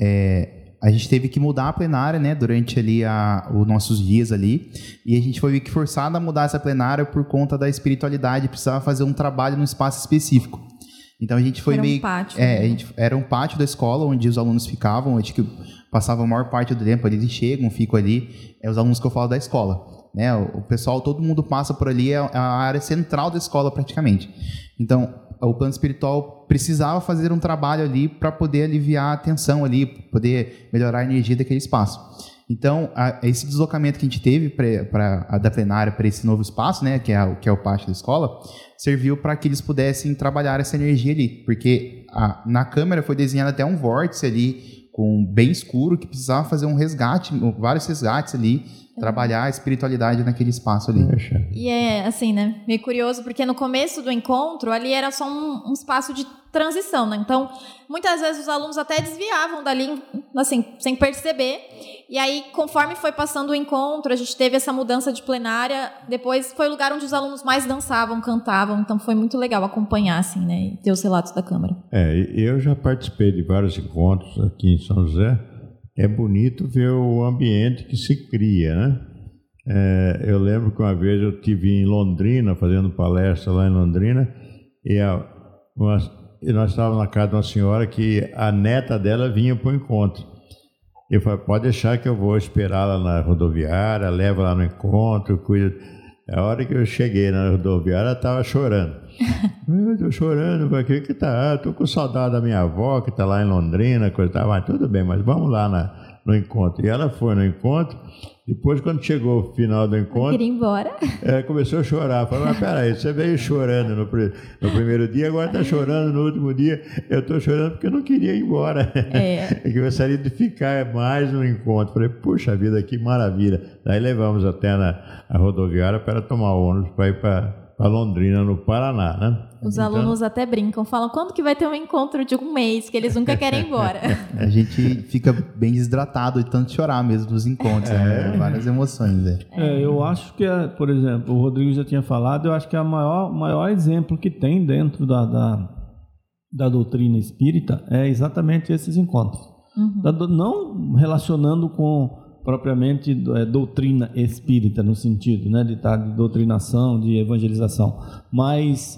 a gente teve que mudar a plenária, né, durante ali os nossos dias ali, e a gente foi meio que forçado a mudar essa plenária por conta da espiritualidade, precisava fazer um trabalho num espaço específico. Então a gente foi meio...
Pátio,
era um pátio da escola onde os alunos ficavam, acho que passava a maior parte do tempo ali, eles chegam, ficam ali, os alunos que eu falo da escola. Né? O pessoal, todo mundo passa por ali, é a área central da escola praticamente. Então, o plano espiritual precisava fazer um trabalho ali para poder aliviar a tensão ali, poder melhorar a energia daquele espaço. Então, esse deslocamento que a gente teve da plenária para esse novo espaço, né, que é o pátio da escola, serviu para que eles pudessem trabalhar essa energia ali, porque na câmera foi desenhado até um vórtice ali, bem escuro, que precisava fazer um resgate, vários resgates ali, trabalhar a espiritualidade naquele espaço ali.
E é assim, né, meio curioso, porque no começo do encontro, ali era só um espaço de transição, né, então muitas vezes os alunos até desviavam dali, assim, sem perceber, e aí conforme foi passando o encontro, a gente teve essa mudança de plenária, depois foi o lugar onde os alunos mais dançavam, cantavam, então foi muito legal acompanhar, assim, né, e ter os relatos da Câmara.
Eu já participei de vários encontros aqui em São José. É bonito ver o ambiente que se cria, né? Eu lembro que uma vez eu estive em Londrina, fazendo palestra lá em Londrina, e nós estávamos na casa de uma senhora que a neta dela vinha para o encontro. Eu falei, pode deixar que eu vou esperar lá na rodoviária, levo lá no encontro, cuido. A hora que eu cheguei na rodoviária, ela estava chorando. Eu estou chorando, porque que tá? Estou com saudade da minha avó, que está lá em Londrina, coisa e tal. Mas tudo bem, mas vamos lá no encontro. E ela foi no encontro. Depois, quando chegou o final do encontro...
Eu queria ir embora.
Ela começou a chorar. Falou, mas peraí, você veio chorando no primeiro dia, agora está chorando no último dia. Eu estou chorando porque eu não queria ir embora. Eu gostaria de ficar mais no encontro. Falei, puxa vida, que maravilha. Daí levamos até a rodoviária para tomar ônibus para ir para Londrina, no Paraná, né?
Os alunos até brincam, falam, quando que vai ter um encontro de um mês, que eles nunca querem ir embora.
A gente fica bem desidratado de tanto chorar mesmo nos encontros, né? Várias emoções.
Eu acho que, por exemplo, o Rodrigo já tinha falado, eu acho que é o maior exemplo que tem dentro da doutrina espírita é exatamente esses encontros. Não relacionando com propriamente doutrina espírita, no sentido, né, de doutrinação, de evangelização, mas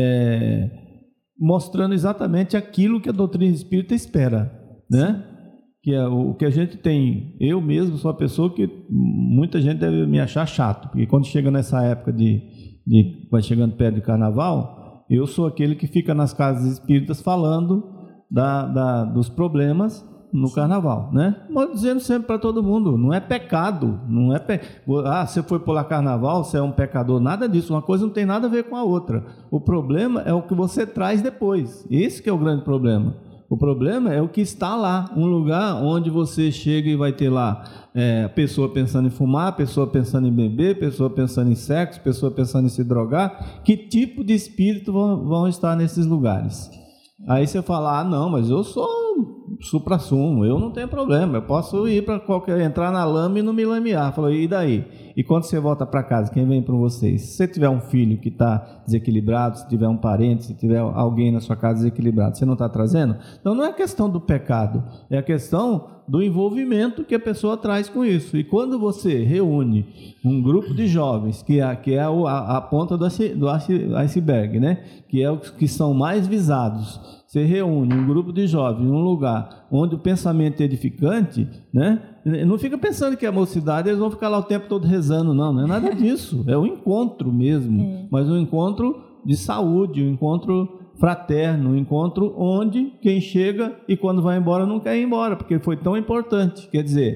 mostrando exatamente aquilo que a doutrina espírita espera, né? Que é o que a gente tem. Eu mesmo sou uma pessoa que muita gente deve me achar chato, porque quando chega nessa época vai chegando perto de carnaval, eu sou aquele que fica nas casas espíritas falando dos problemas no carnaval, né? Mas dizendo sempre para todo mundo, não é pecado, não é você foi pular carnaval, você é um pecador, nada disso, uma coisa não tem nada a ver com a outra. O problema é o que você traz depois, esse que é o grande problema. O problema é o que está lá, um lugar onde você chega e vai ter lá pessoa pensando em fumar, pessoa pensando em beber, pessoa pensando em sexo, pessoa pensando em se drogar. Que tipo de espírito vão estar nesses lugares? Aí você fala, não, mas eu sou supra-sumo, eu não tenho problema, eu posso ir para entrar na lama e não me lamear. Falou, e daí? E quando você volta para casa, quem vem para vocês? Se você tiver um filho que está desequilibrado, se tiver um parente, se tiver alguém na sua casa desequilibrado, você não está trazendo? Então não é questão do pecado, é a questão do envolvimento que a pessoa traz com isso. E quando você reúne um grupo de jovens, que é a ponta do iceberg, né? Que é os que são mais visados, você reúne um grupo de jovens em um lugar onde o pensamento é edificante, né? Não fica pensando que a mocidade eles vão ficar lá o tempo todo rezando, não é nada disso, é um encontro mesmo, mas um encontro de saúde, um encontro fraterno, um encontro onde quem chega e quando vai embora não quer ir embora, porque foi tão importante, quer dizer,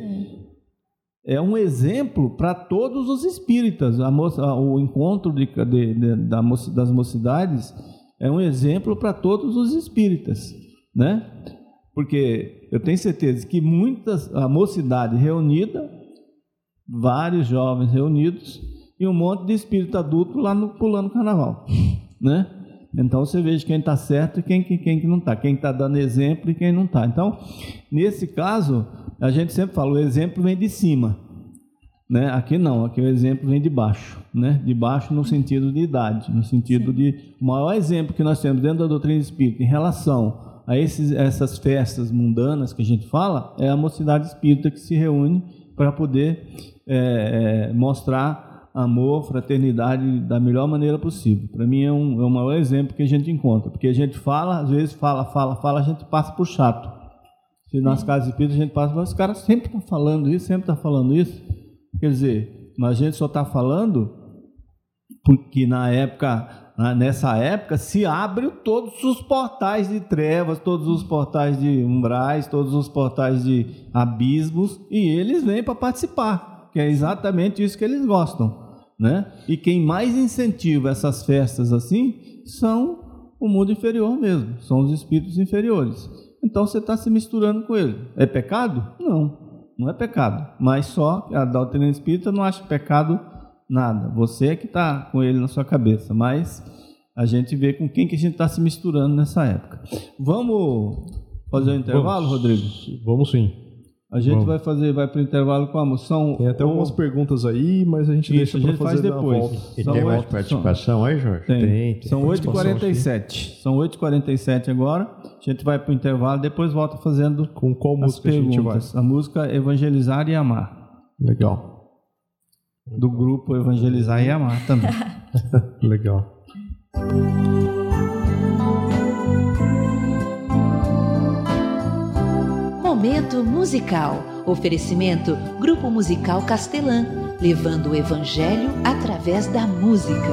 é um exemplo para todos os espíritas, o encontro das mocidades é um exemplo para todos os espíritas, né? Porque eu tenho certeza que a mocidade reunida, vários jovens reunidos e um monte de espírito adulto lá pulando carnaval, né? Então você veja quem está certo e quem não está, quem está dando exemplo e quem não está. Então, nesse caso, a gente sempre fala, o exemplo vem de cima, né? Aqui não, aqui o exemplo vem de baixo, né? De baixo no sentido de idade, no sentido de... O maior exemplo que nós temos dentro da doutrina espírita em relação a essas festas mundanas que a gente fala, é a mocidade espírita que se reúne para poder mostrar amor, fraternidade da melhor maneira possível. Para mim é o maior exemplo que a gente encontra, porque a gente fala, às vezes fala, a gente passa por chato. Se nas casas espíritas a gente passa, mas os caras sempre estão falando isso, quer dizer, mas a gente só está falando porque nessa época se abrem todos os portais de trevas, todos os portais de umbrais, todos os portais de abismos, e eles vêm para participar, que é exatamente isso que eles gostam, né? E quem mais incentiva essas festas assim são o mundo inferior mesmo, são os espíritos inferiores. Então você está se misturando com ele. É pecado? Não é pecado, mas só a doutrina espírita não acha pecado nada, você é que está com ele na sua cabeça, mas a gente vê com quem que a gente está se misturando nessa época. Vamos fazer um intervalo, Rodrigo?
Vamos sim.
A gente vai para o intervalo com a moção.
Tem até algumas perguntas aí, mas a gente deixa para fazer depois.
E tem mais participação aí, Jorge?
Tem. São 8h47. São 8h47 agora. A gente vai para o intervalo, depois volta fazendo. Com qual música perguntas. A gente vai? A música Evangelizar e Amar.
Legal.
Do grupo Evangelizar e Amar também.
Legal.
Momento musical. Oferecimento Grupo Musical Castelã, levando o Evangelho através da música.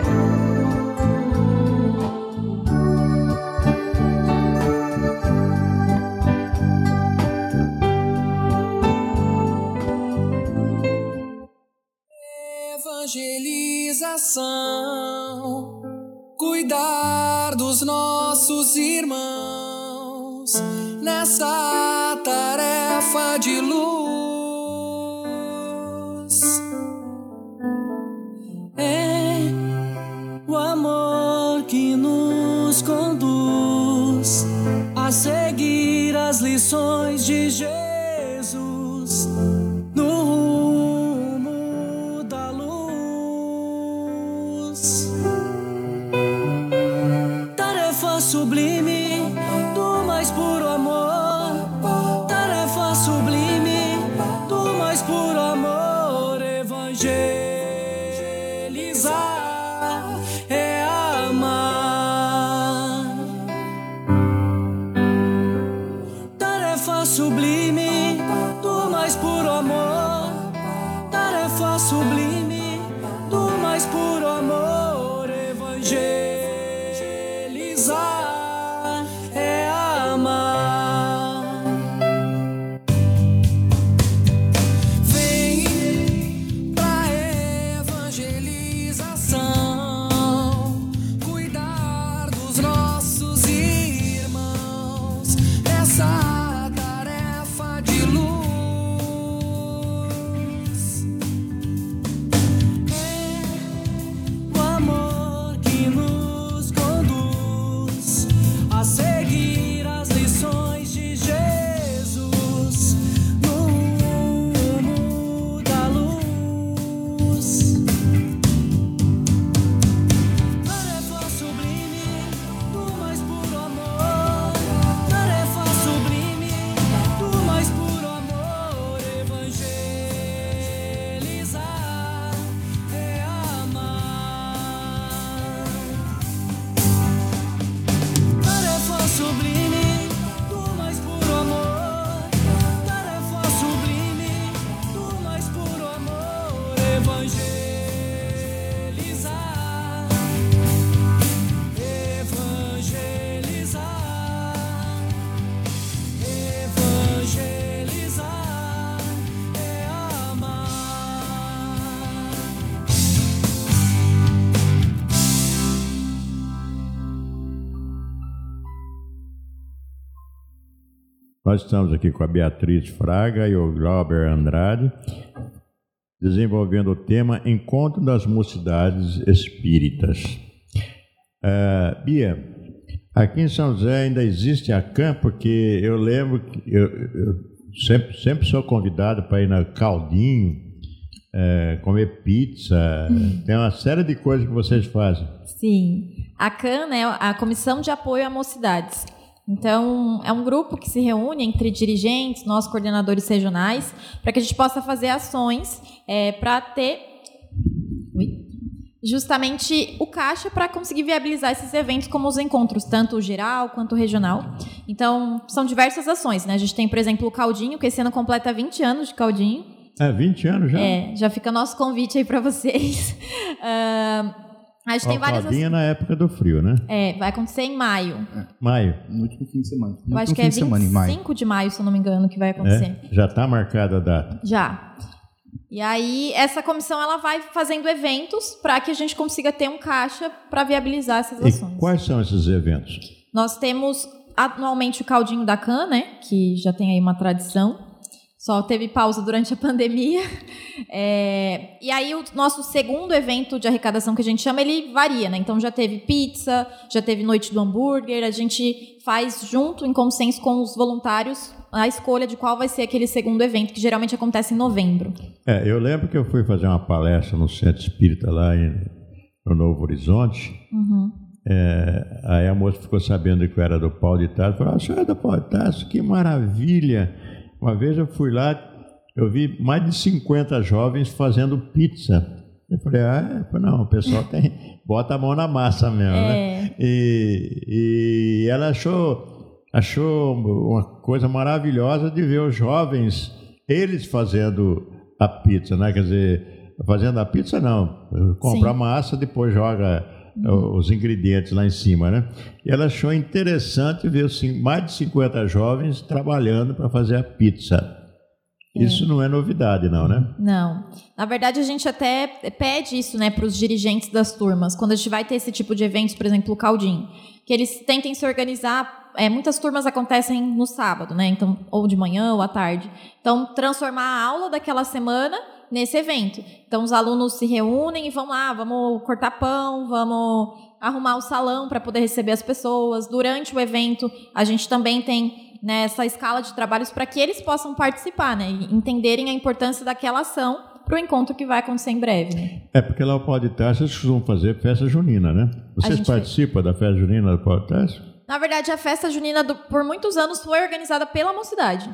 Evangelização, cuidar dos nossos irmãos nessa tarefa de luz. É o amor que nos conduz a seguir as lições de Jesus no rumo da luz. Tarefa sublime do mais puro amor, tarefa sublime do mais puro amor. Evangelizar é amar. Tarefa sublime do mais puro amor, tarefa sublime do mais puro amor. Evangelizar é amar. evangelização, cuidar dos nossos irmãos, essa tarefa de luz. É o amor que nos conduz a seguir as lições de Jesus no rumo da luz. Tarefa sublime do mais puro amor, tarefa sublime do mais puro amor. Evangelizar é amar. Tarefa sublime do mais puro amor, tarefa sublime do mais puro amor. Evangelizar, evangelizar, evangelizar é amar.
Nós estamos aqui com a Beatriz Fraga e o Glauber Andrade, desenvolvendo o tema Encontro das Mocidades Espíritas. Bia, aqui em São José ainda existe a CAM, porque eu lembro que eu sempre sou convidado para ir na Caldinho, comer pizza, tem uma série de coisas que vocês fazem.
Sim. A CAN, né, a Comissão de Apoio a Mocidades. Então, é um grupo que se reúne entre dirigentes, nós coordenadores regionais, para que a gente possa fazer ações para ter justamente o caixa para conseguir viabilizar esses eventos como os encontros, tanto o geral quanto o regional. Então, são diversas ações, né? A gente tem, por exemplo, o Caldinho, que esse ano completa 20 anos de Caldinho.
20 anos já?
Já fica nosso convite aí para vocês. A gente tem várias
Caldinho na época do frio, né?
vai acontecer em maio.
Maio.
No último fim de semana.
Eu acho que é 25 de maio, se eu não me engano, que vai acontecer.
Já está marcada a data?
Já. E aí, essa comissão ela vai fazendo eventos para que a gente consiga ter um caixa para viabilizar essas ações.
E quais são esses eventos?
Nós temos anualmente o Caldinho da CAN, né? Que já tem aí uma tradição. Só teve pausa durante a pandemia. E aí, o nosso segundo evento de arrecadação que a gente chama, ele varia, né? Então, já teve pizza, já teve noite do hambúrguer. A gente faz junto, em consenso com os voluntários, a escolha de qual vai ser aquele segundo evento, que geralmente acontece em novembro.
Eu lembro que eu fui fazer uma palestra no Centro Espírita lá no Novo Horizonte.
Uhum.
Aí a moça ficou sabendo que eu era do Pau de Tarso. Falou, a senhora é do Pau de Tarso, que maravilha! Uma vez eu fui lá, eu vi mais de 50 jovens fazendo pizza. Eu falei, não, o pessoal bota a mão na massa mesmo, né? E ela achou uma coisa maravilhosa de ver os jovens, eles fazendo a pizza, né? Quer dizer, fazendo a pizza não, compra a massa, depois joga os ingredientes lá em cima, né? E ela achou interessante ver mais de 50 jovens trabalhando para fazer a pizza. Isso não é novidade, não, né?
Não. Na verdade, a gente até pede isso, né, para os dirigentes das turmas. Quando a gente vai ter esse tipo de eventos, por exemplo, o Caldinho, que eles tentem se organizar. Muitas turmas acontecem no sábado, né? Então, ou de manhã ou à tarde. Então, transformar a aula daquela semana nesse evento. Então, os alunos se reúnem e vão lá, vamos cortar pão, vamos arrumar o salão para poder receber as pessoas. Durante o evento, a gente também tem, né, essa escala de trabalhos para que eles possam participar, né, e entenderem a importância daquela ação para o encontro que vai acontecer em breve. Né?
Porque lá o Pau de Tarso eles costumam fazer festa junina, né? Vocês participam da festa junina do Pau de Tarso?
Na verdade, a festa junina, por muitos anos, foi organizada pela mocidade.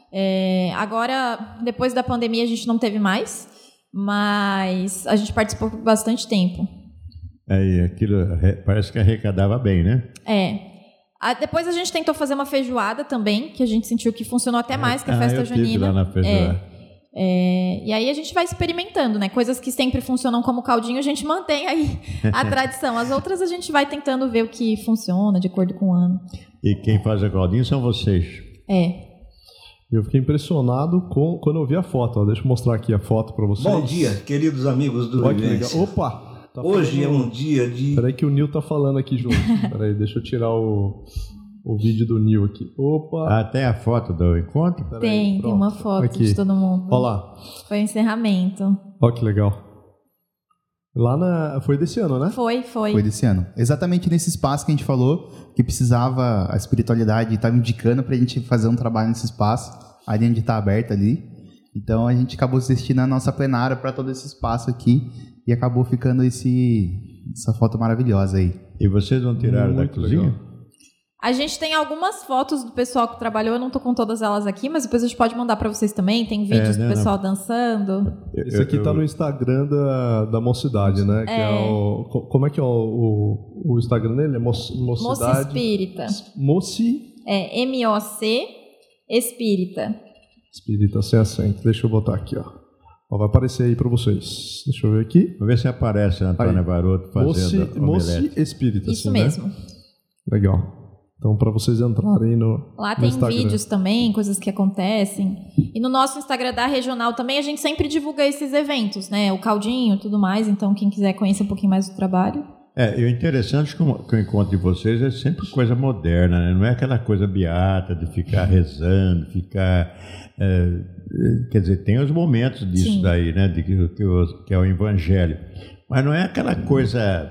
Agora, depois da pandemia, a gente não teve mais, mas a gente participou por bastante tempo.
E aquilo parece que arrecadava bem, né?
Depois a gente tentou fazer uma feijoada também, que a gente sentiu que funcionou até mais que a festa junina.
Tive lá na feijoada.
E aí a gente vai experimentando, né? Coisas que sempre funcionam como caldinho, a gente mantém aí a tradição. As outras a gente vai tentando ver o que funciona de acordo com o ano.
E quem faz a caldinho são vocês?
Eu fiquei impressionado quando eu vi a foto. Ó. Deixa eu mostrar aqui a foto para vocês.
Bom dia, queridos amigos do
Olha que legal.
Vivência.
Opa! Tá
Hoje
falando...
é um dia de...
Peraí que o Nil tá falando aqui junto. Peraí, deixa eu tirar o vídeo do Nil aqui. Opa!
Até a foto do encontro?
Peraí,
Tem
pronto.
uma foto
Aqui.
de todo mundo.
Olha lá.
Foi o encerramento.
Olha que legal. Foi desse ano, né?
Foi.
Foi desse ano. Exatamente nesse espaço que a gente falou que precisava, a espiritualidade estava indicando pra gente fazer um trabalho nesse espaço, ali onde está aberto ali. Então a gente acabou se destinando a nossa plenária para todo esse espaço aqui e acabou ficando essa foto maravilhosa aí.
E vocês não tiraram da
Muito
cozinha?
legal.
A gente tem algumas fotos do pessoal que trabalhou, eu não tô com todas elas aqui, mas depois a gente pode mandar pra vocês também. Tem vídeos do pessoal dançando.
Esse aqui tá no Instagram da Mocidade, né? Que é como é que é o Instagram dele? É Mocidade...
Moça Espírita. É MOC Espírita.
Espírita, sem acento. Deixa eu botar aqui, ó. Vai aparecer aí pra vocês. Deixa eu ver aqui.
Vamos ver se aparece a Antônia Varoto fazendo
Moci Espírita.
Isso
assim,
mesmo.
Né? Legal. Então, para vocês entrarem
lá
no
tem
Instagram.
vídeos também, coisas que acontecem. E no nosso Instagram da Regional também, a gente sempre divulga esses eventos, né? O caldinho e tudo mais. Então, quem quiser conhecer um pouquinho mais do trabalho.
E o interessante é que o encontro de vocês é sempre coisa moderna, né? Não é aquela coisa beata de ficar rezando, ficar... quer dizer, tem os momentos disso
Sim.
daí, né? Que é o evangelho. Mas não é aquela coisa...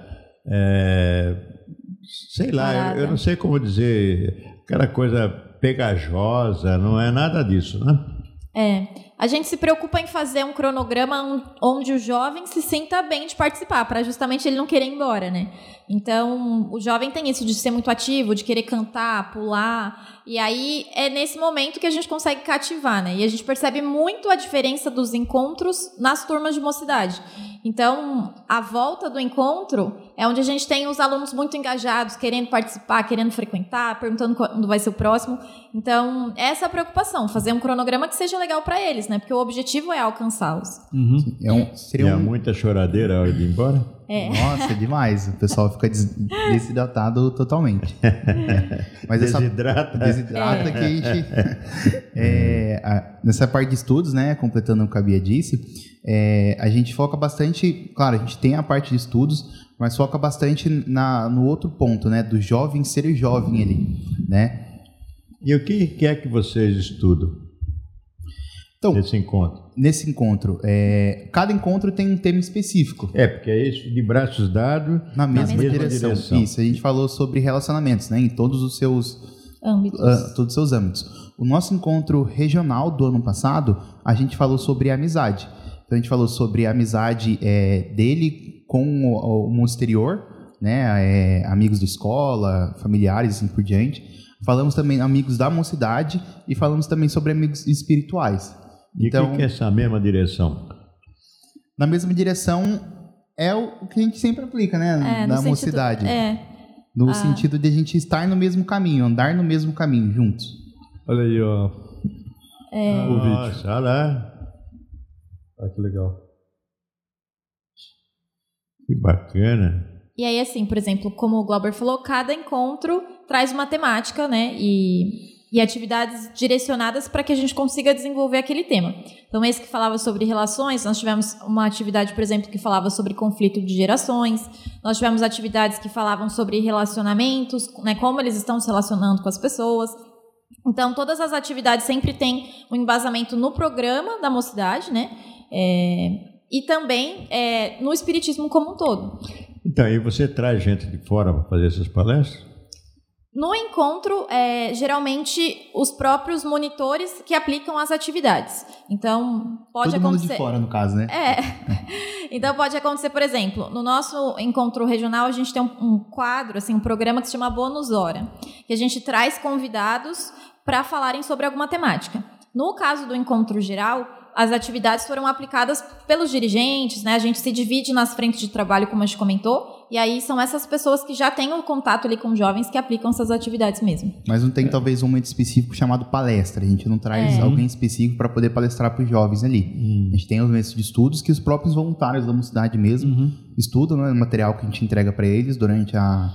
sei lá, eu não sei como dizer, aquela coisa pegajosa, não é nada disso, né?
A gente se preocupa em fazer um cronograma onde o jovem se sinta bem de participar, para justamente ele não querer ir embora, né? Então, o jovem tem isso de ser muito ativo, de querer cantar, pular, e aí é nesse momento que a gente consegue cativar, né? E a gente percebe muito a diferença dos encontros nas turmas de mocidade. Então, a volta do encontro é onde a gente tem os alunos muito engajados, querendo participar, querendo frequentar, perguntando quando vai ser o próximo. Então, essa é a preocupação, fazer um cronograma que seja legal para eles, né? Porque o objetivo é alcançá-los.
Seria
muita choradeira a hora de ir embora?
Nossa, demais. O pessoal fica desidratado totalmente. Mas
Desidrata
que a gente... nessa parte de estudos, né? Completando o que a Bia disse, a gente foca bastante... Claro, a gente tem a parte de estudos, mas foca bastante no outro ponto, né? Do jovem ser jovem ali, né?
E o que é que vocês estudam?
Então,
nesse encontro,
cada encontro tem um tema específico.
Porque é isso, de braços dados
na mesma direção. Isso, a gente falou sobre relacionamentos, né, em todos os seus âmbitos. O nosso encontro regional do ano passado, a gente falou sobre amizade. Então a gente falou sobre a amizade dele com o mundo exterior, né, amigos da escola, familiares, assim por diante. Falamos também amigos da mocidade e falamos também sobre amigos espirituais.
E o que é essa mesma direção?
Na mesma direção é o que a gente sempre aplica, né? Na mocidade. No sentido de a gente estar no mesmo caminho, andar no mesmo caminho, juntos.
Olha aí, ó. O vídeo.
Nossa, olha lá.
Que legal.
Que bacana.
E aí, assim, por exemplo, como o Glauber falou, cada encontro traz uma temática, né? E atividades direcionadas para que a gente consiga desenvolver aquele tema. Então, esse que falava sobre relações, nós tivemos uma atividade, por exemplo, que falava sobre conflito de gerações, nós tivemos atividades que falavam sobre relacionamentos, né, como eles estão se relacionando com as pessoas. Então, todas as atividades sempre têm um embasamento no programa da mocidade, né? E também no espiritismo como um todo.
Então, e você traz gente de fora para fazer essas palestras?
No encontro, geralmente, os próprios monitores que aplicam as atividades. Então, pode
Todo
acontecer...
mundo de fora, no caso, né?
Então, pode acontecer, por exemplo, no nosso encontro regional, a gente tem um quadro, assim, um programa que se chama Bônus Hora, que a gente traz convidados para falarem sobre alguma temática. No caso do encontro geral, as atividades foram aplicadas pelos dirigentes, né? A gente se divide nas frentes de trabalho, como a gente comentou, e aí são essas pessoas que já têm o contato ali com jovens que aplicam essas atividades mesmo.
Mas não tem talvez um momento específico chamado palestra, a gente não traz alguém específico para poder palestrar para os jovens ali. A gente tem os momentos de estudos que os próprios voluntários da mocidade mesmo estudam, né? O material que a gente entrega para eles durante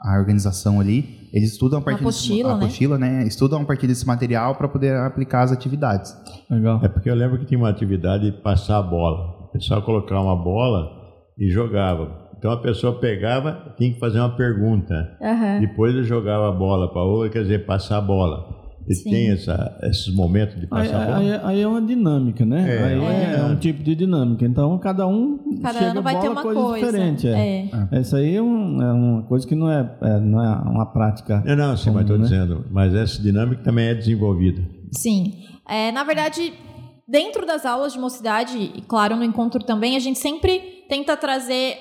a organização ali, eles estudam a partir
apostila,
né? Estudam a partir desse material para poder aplicar as atividades.
Legal.
É porque eu lembro que tinha uma atividade de passar a bola. O pessoal colocava uma bola e jogava. Então a pessoa pegava, tinha que fazer uma pergunta. Depois ele jogava a bola para outra, quer dizer, passar a bola. E
Sim.
tem esses momentos de passar a bola?
Aí é uma dinâmica, né? Aí é um tipo de dinâmica. Então, cada chega
ano vai ter uma coisa
diferente. Essa aí é uma coisa que não é uma prática.
Não, sim, mas estou dizendo. Mas essa dinâmica também é desenvolvida.
Sim. Na verdade, dentro das aulas de mocidade, e claro, no encontro também, a gente sempre tenta trazer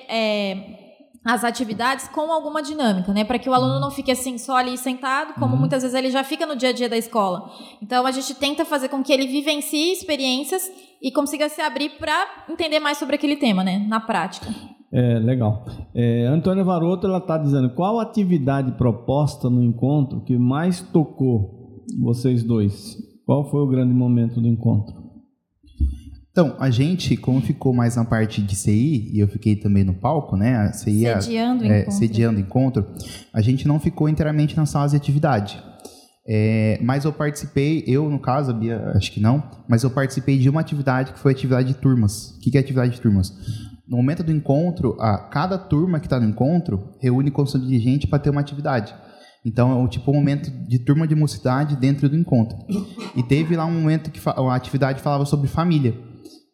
as atividades com alguma dinâmica, né? Para que o aluno não fique assim só ali sentado, como muitas vezes ele já fica no dia a dia da escola. Então a gente tenta fazer com que ele vivencie experiências e consiga se abrir para entender mais sobre aquele tema, né? Na prática.
Legal. Antônia Varoto, ela está dizendo, qual atividade proposta no encontro que mais tocou vocês dois? Qual foi o grande momento do encontro?
Então, a gente, como ficou mais na parte de CI, e eu fiquei também no palco, né? A CI sediando o encontro, a gente não ficou inteiramente nas salas de atividade. Mas eu participei, no caso, a Bia, acho que não, mas eu participei de uma atividade que foi a atividade de turmas. O que é a atividade de turmas? No momento do encontro, cada turma que está no encontro reúne com o seu dirigente para ter uma atividade. Então, é um momento de turma de mocidade dentro do encontro. E teve lá um momento que a atividade falava sobre família.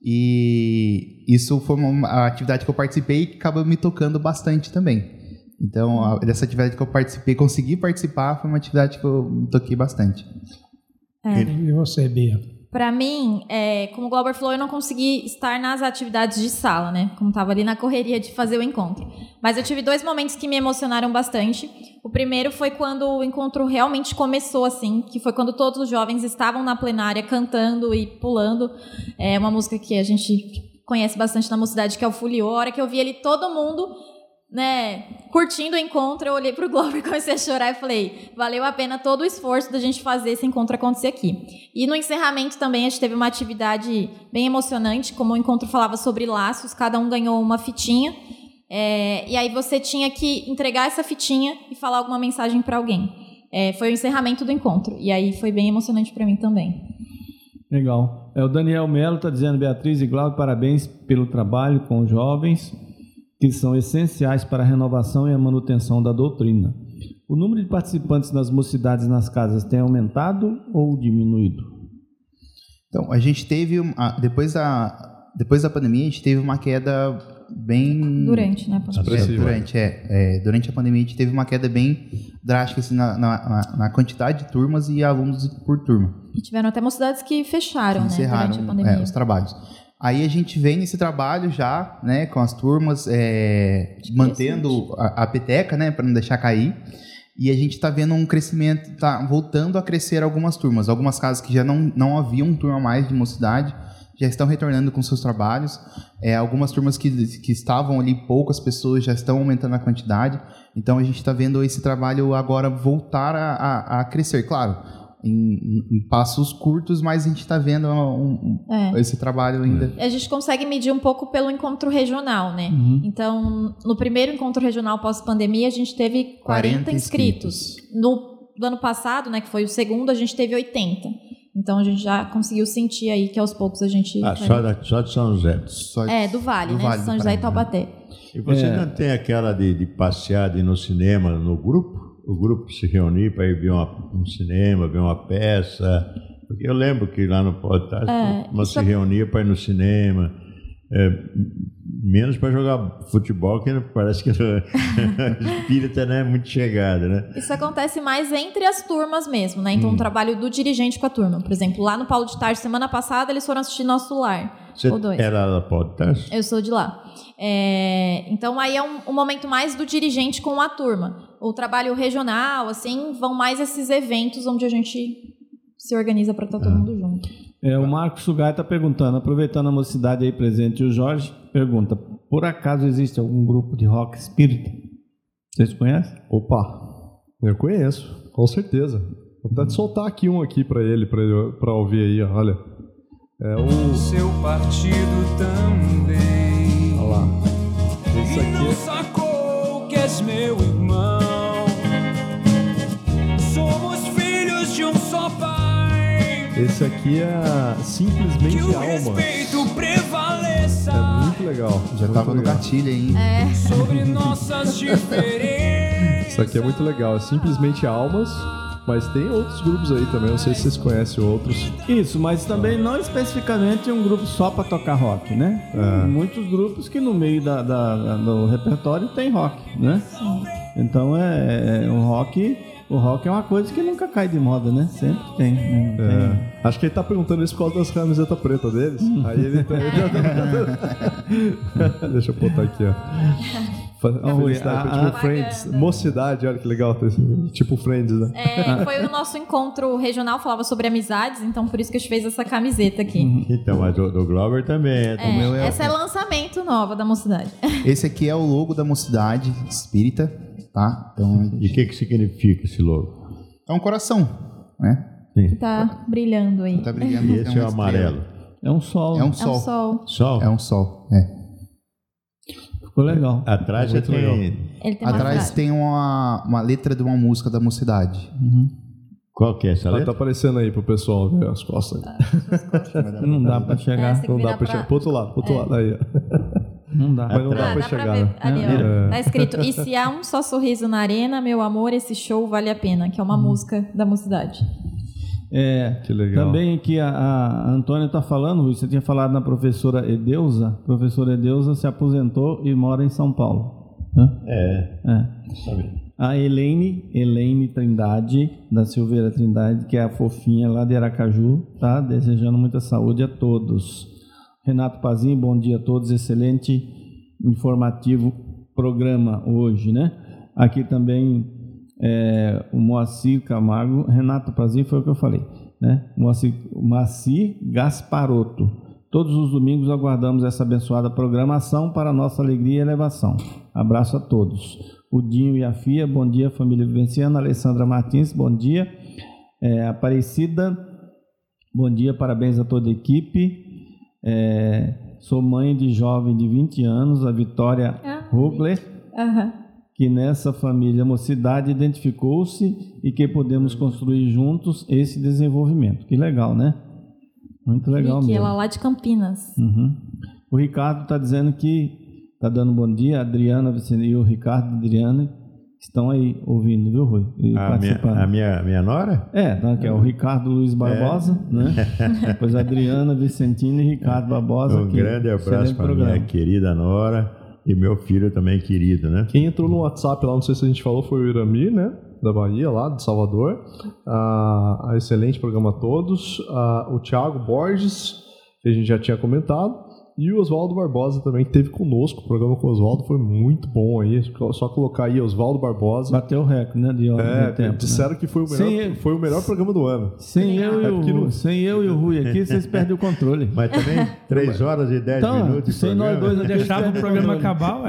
E isso foi uma atividade que eu participei e que acabou me tocando bastante também. Então, dessa atividade que eu participei, consegui participar, foi uma atividade que eu me toquei bastante.
E você, Bia?
Para mim, como o Glauber falou, eu não consegui estar nas atividades de sala, né? Como estava ali na correria de fazer o encontro. Mas eu tive 2 momentos que me emocionaram bastante. O primeiro foi quando o encontro realmente começou, assim, que foi quando todos os jovens estavam na plenária cantando e pulando. É uma música que a gente conhece bastante na mocidade, que é o Fuliô. A hora que eu vi ali todo mundo, né, curtindo o encontro, eu olhei pro Glauber e comecei a chorar e falei, valeu a pena todo o esforço da gente fazer esse encontro acontecer aqui. E no encerramento também a gente teve uma atividade bem emocionante, como o encontro falava sobre laços, cada um ganhou uma fitinha, e aí você tinha que entregar essa fitinha e falar alguma mensagem para alguém. Foi o encerramento do encontro, e aí foi bem emocionante para mim também.
Legal. O Daniel Melo está dizendo, Beatriz e Glauber, parabéns pelo trabalho com os jovens, que são essenciais para a renovação e a manutenção da doutrina. O número de participantes nas mocidades nas casas tem aumentado ou diminuído?
Então, a gente teve, depois da pandemia, a gente teve uma queda bem...
Durante, né?
Durante a pandemia, a gente teve uma queda bem drástica assim, na quantidade de turmas e alunos por turma.
E tiveram até mocidades que fecharam, né? Durante a pandemia.
Os trabalhos. Aí a gente vem nesse trabalho já, né, com as turmas, mantendo a peteca, né, para não deixar cair. E a gente está vendo um crescimento, está voltando a crescer algumas turmas. Algumas casas que já não haviam turma mais de mocidade, já estão retornando com seus trabalhos. Algumas turmas que estavam ali, poucas pessoas, já estão aumentando a quantidade. Então a gente está vendo esse trabalho agora voltar a crescer. Claro, em passos curtos, mas a gente está vendo esse trabalho ainda.
A gente consegue medir um pouco pelo encontro regional, né? Então, no primeiro encontro regional pós-pandemia, a gente teve 40 inscritos. No ano passado, né, que foi o segundo, a gente teve 80. Então, a gente já conseguiu sentir aí que aos poucos a gente...
Só de São José.
Do Vale, né? De São José e Taubaté.
E você não tem aquela de passear, de ir no cinema no grupo? O grupo se reunir para ir ver um cinema, ver uma peça. Porque eu lembro que lá no Podtar se reunia para ir no cinema, menos para jogar futebol, que parece que a espírita não é muito chegada, né?
Isso acontece mais entre as turmas mesmo, né? Então, o trabalho do dirigente com a turma. Por exemplo, lá no Paulo de Tarso, semana passada, eles foram assistir Nosso Lar.
Você era lá no Paulo de Tarso?
Eu sou de lá. Então, aí é um momento mais do dirigente com a turma. O trabalho regional, assim, vão mais esses eventos onde a gente se organiza para estar todo mundo junto.
O Marcos Sugai está perguntando, aproveitando a mocidade aí presente, o Jorge pergunta, por acaso existe algum grupo de rock espírita? Vocês conhecem?
Opa, eu conheço, com certeza. Vou até soltar aqui um aqui para ele, para ouvir aí, olha.
Seu partido também.
Olha lá. Isso
E não
aqui
sacou que és meu irmão.
Esse aqui é Simplesmente
Que o
Alma.
respeito prevaleça.
É muito legal.
Já tava no
legal.
gatilho aí.
Sobre nossas diferenças.
Isso aqui é muito legal. É Simplesmente Almas, mas tem outros grupos aí também. Não sei se vocês conhecem outros.
Isso, mas também não especificamente um grupo só para tocar rock, né? Muitos grupos que no meio do repertório tem rock, né? Então o rock é uma coisa que nunca cai de moda, né? Sempre tem. Tem.
Acho que ele tá perguntando isso por causa das camisetas pretas deles. Aí ele tá... Deixa eu botar aqui, ó. Felicidade, foi tipo Friends. Mocidade, olha que legal. Tipo Friends, né?
Foi o nosso encontro regional, falava sobre amizades, então por isso que a gente fez essa camiseta aqui.
Então, mas do Glauber também.
Essa é lançamento nova da Mocidade.
Esse aqui é o logo da Mocidade Espírita, tá? Então,
E o que significa esse logo?
é um coração, né?
Que tá brilhando aí.
Tá brilhando.
E esse é o amarelo.
É um sol.
É um
É um
sol.
sol.
Sol?
É um sol, é.
Ficou legal.
Atrás já tem...
Ele tem uma
Atrás
frase.
tem uma letra de uma música da Mocidade.
Qual que é essa
Tá
letra?
aparecendo aí pro pessoal ver as costas.
Não dá pra chegar.
Essa-
Não dá
virar
pra
pra-
chegar. Pro outro lado. Aí, ó.
Não dá.
Mas não dá pra
Dá
chegar,
pra ver
né?
ali, ó. Tá escrito: e se há um só sorriso na arena, meu amor, esse show vale a pena, que é uma música da Mocidade.
Que legal.
Também aqui a Antônia está falando, Luiz, você tinha falado na professora Edeusa. A professora Edeusa se aposentou e mora em São Paulo. A Elaine Trindade, da Silveira Trindade, que é a fofinha lá de Aracaju, tá desejando muita saúde a todos. Renato Pazinho, bom dia a todos, excelente, informativo programa hoje, né? Aqui também o Moacir Camargo, Renato Pazinho foi o que eu falei, né? Moacir Gasparotto. Todos os domingos aguardamos essa abençoada programação para nossa alegria e elevação. Abraço a todos. O Dinho e a Fia, bom dia, família vivenciana. Alessandra Martins, bom dia. Aparecida, bom dia, parabéns a toda a equipe. Sou mãe de jovem de 20 anos, a Vitória Rugler, que nessa família Mocidade identificou-se e que podemos construir juntos esse desenvolvimento. Que legal, né? Muito legal
Vicky,
mesmo.
ela lá de Campinas.
O Ricardo está dizendo que está dando bom dia. A Adriana e o Ricardo e a Adriana estão aí ouvindo, viu, Rui? E participando.
A minha nora?
Que é o Ricardo Luiz Barbosa, né? Depois a Adriana, Vicentino e Ricardo Barbosa.
Um grande abraço para minha querida nora e meu filho também querido, né?
Quem entrou no WhatsApp lá, não sei se a gente falou, foi o Iramir, né? Da Bahia, lá de Salvador. A excelente programa a todos. O Thiago Borges, que a gente já tinha comentado. E o Oswaldo Barbosa também, que esteve conosco. O programa com o Oswaldo foi muito bom aí. Só colocar aí Oswaldo Barbosa.
Bateu o recorde, né? De tempo,
disseram, né? Que foi o melhor programa do ano.
Sem eu e o Rui aqui, vocês perdem o controle.
Mas também 3 horas e 10 minutos.
Sem nós dois aqui,
deixava o programa acabar,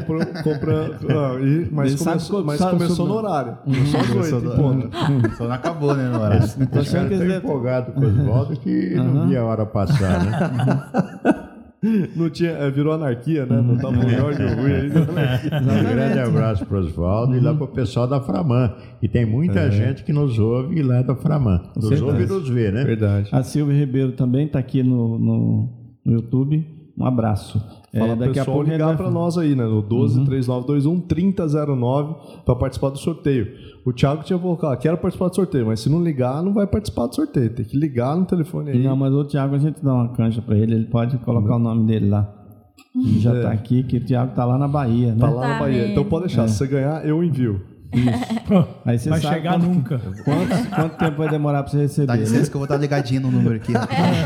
Mas começou no horário. Começou às 8, ponto.
Só não acabou, né, no horário.
Os caras estão empolgados com o Oswaldo que não via a hora passar, né?
Não tinha, virou anarquia, né? Não estava melhor que o Rui ainda.
Um grande abraço para o Oswaldo e lá para o pessoal da Framan. E tem muita gente que nos ouve lá da Framan. Nos ouve e nos vê, né?
Verdade.
A Silvia Ribeiro também está aqui no YouTube. Um abraço.
Fala
daqui a pouco
ligar para nós aí, né? No 12-3921-3009 para participar do sorteio. O Thiago tinha colocado, quero participar do sorteio, mas se não ligar, não vai participar do sorteio. Tem que ligar no telefone aí.
Não, mas o Thiago a gente dá uma cancha para ele, ele pode colocar o nome dele lá. Ele já está aqui, que o Thiago tá lá na Bahia, né?
Tá lá na Bahia. Então pode deixar, se você ganhar, eu envio.
Isso. Aí você
vai
sabe
chegar nunca.
Quanto tempo vai demorar para você receber?
Dá licença que eu vou estar ligadinho no número aqui.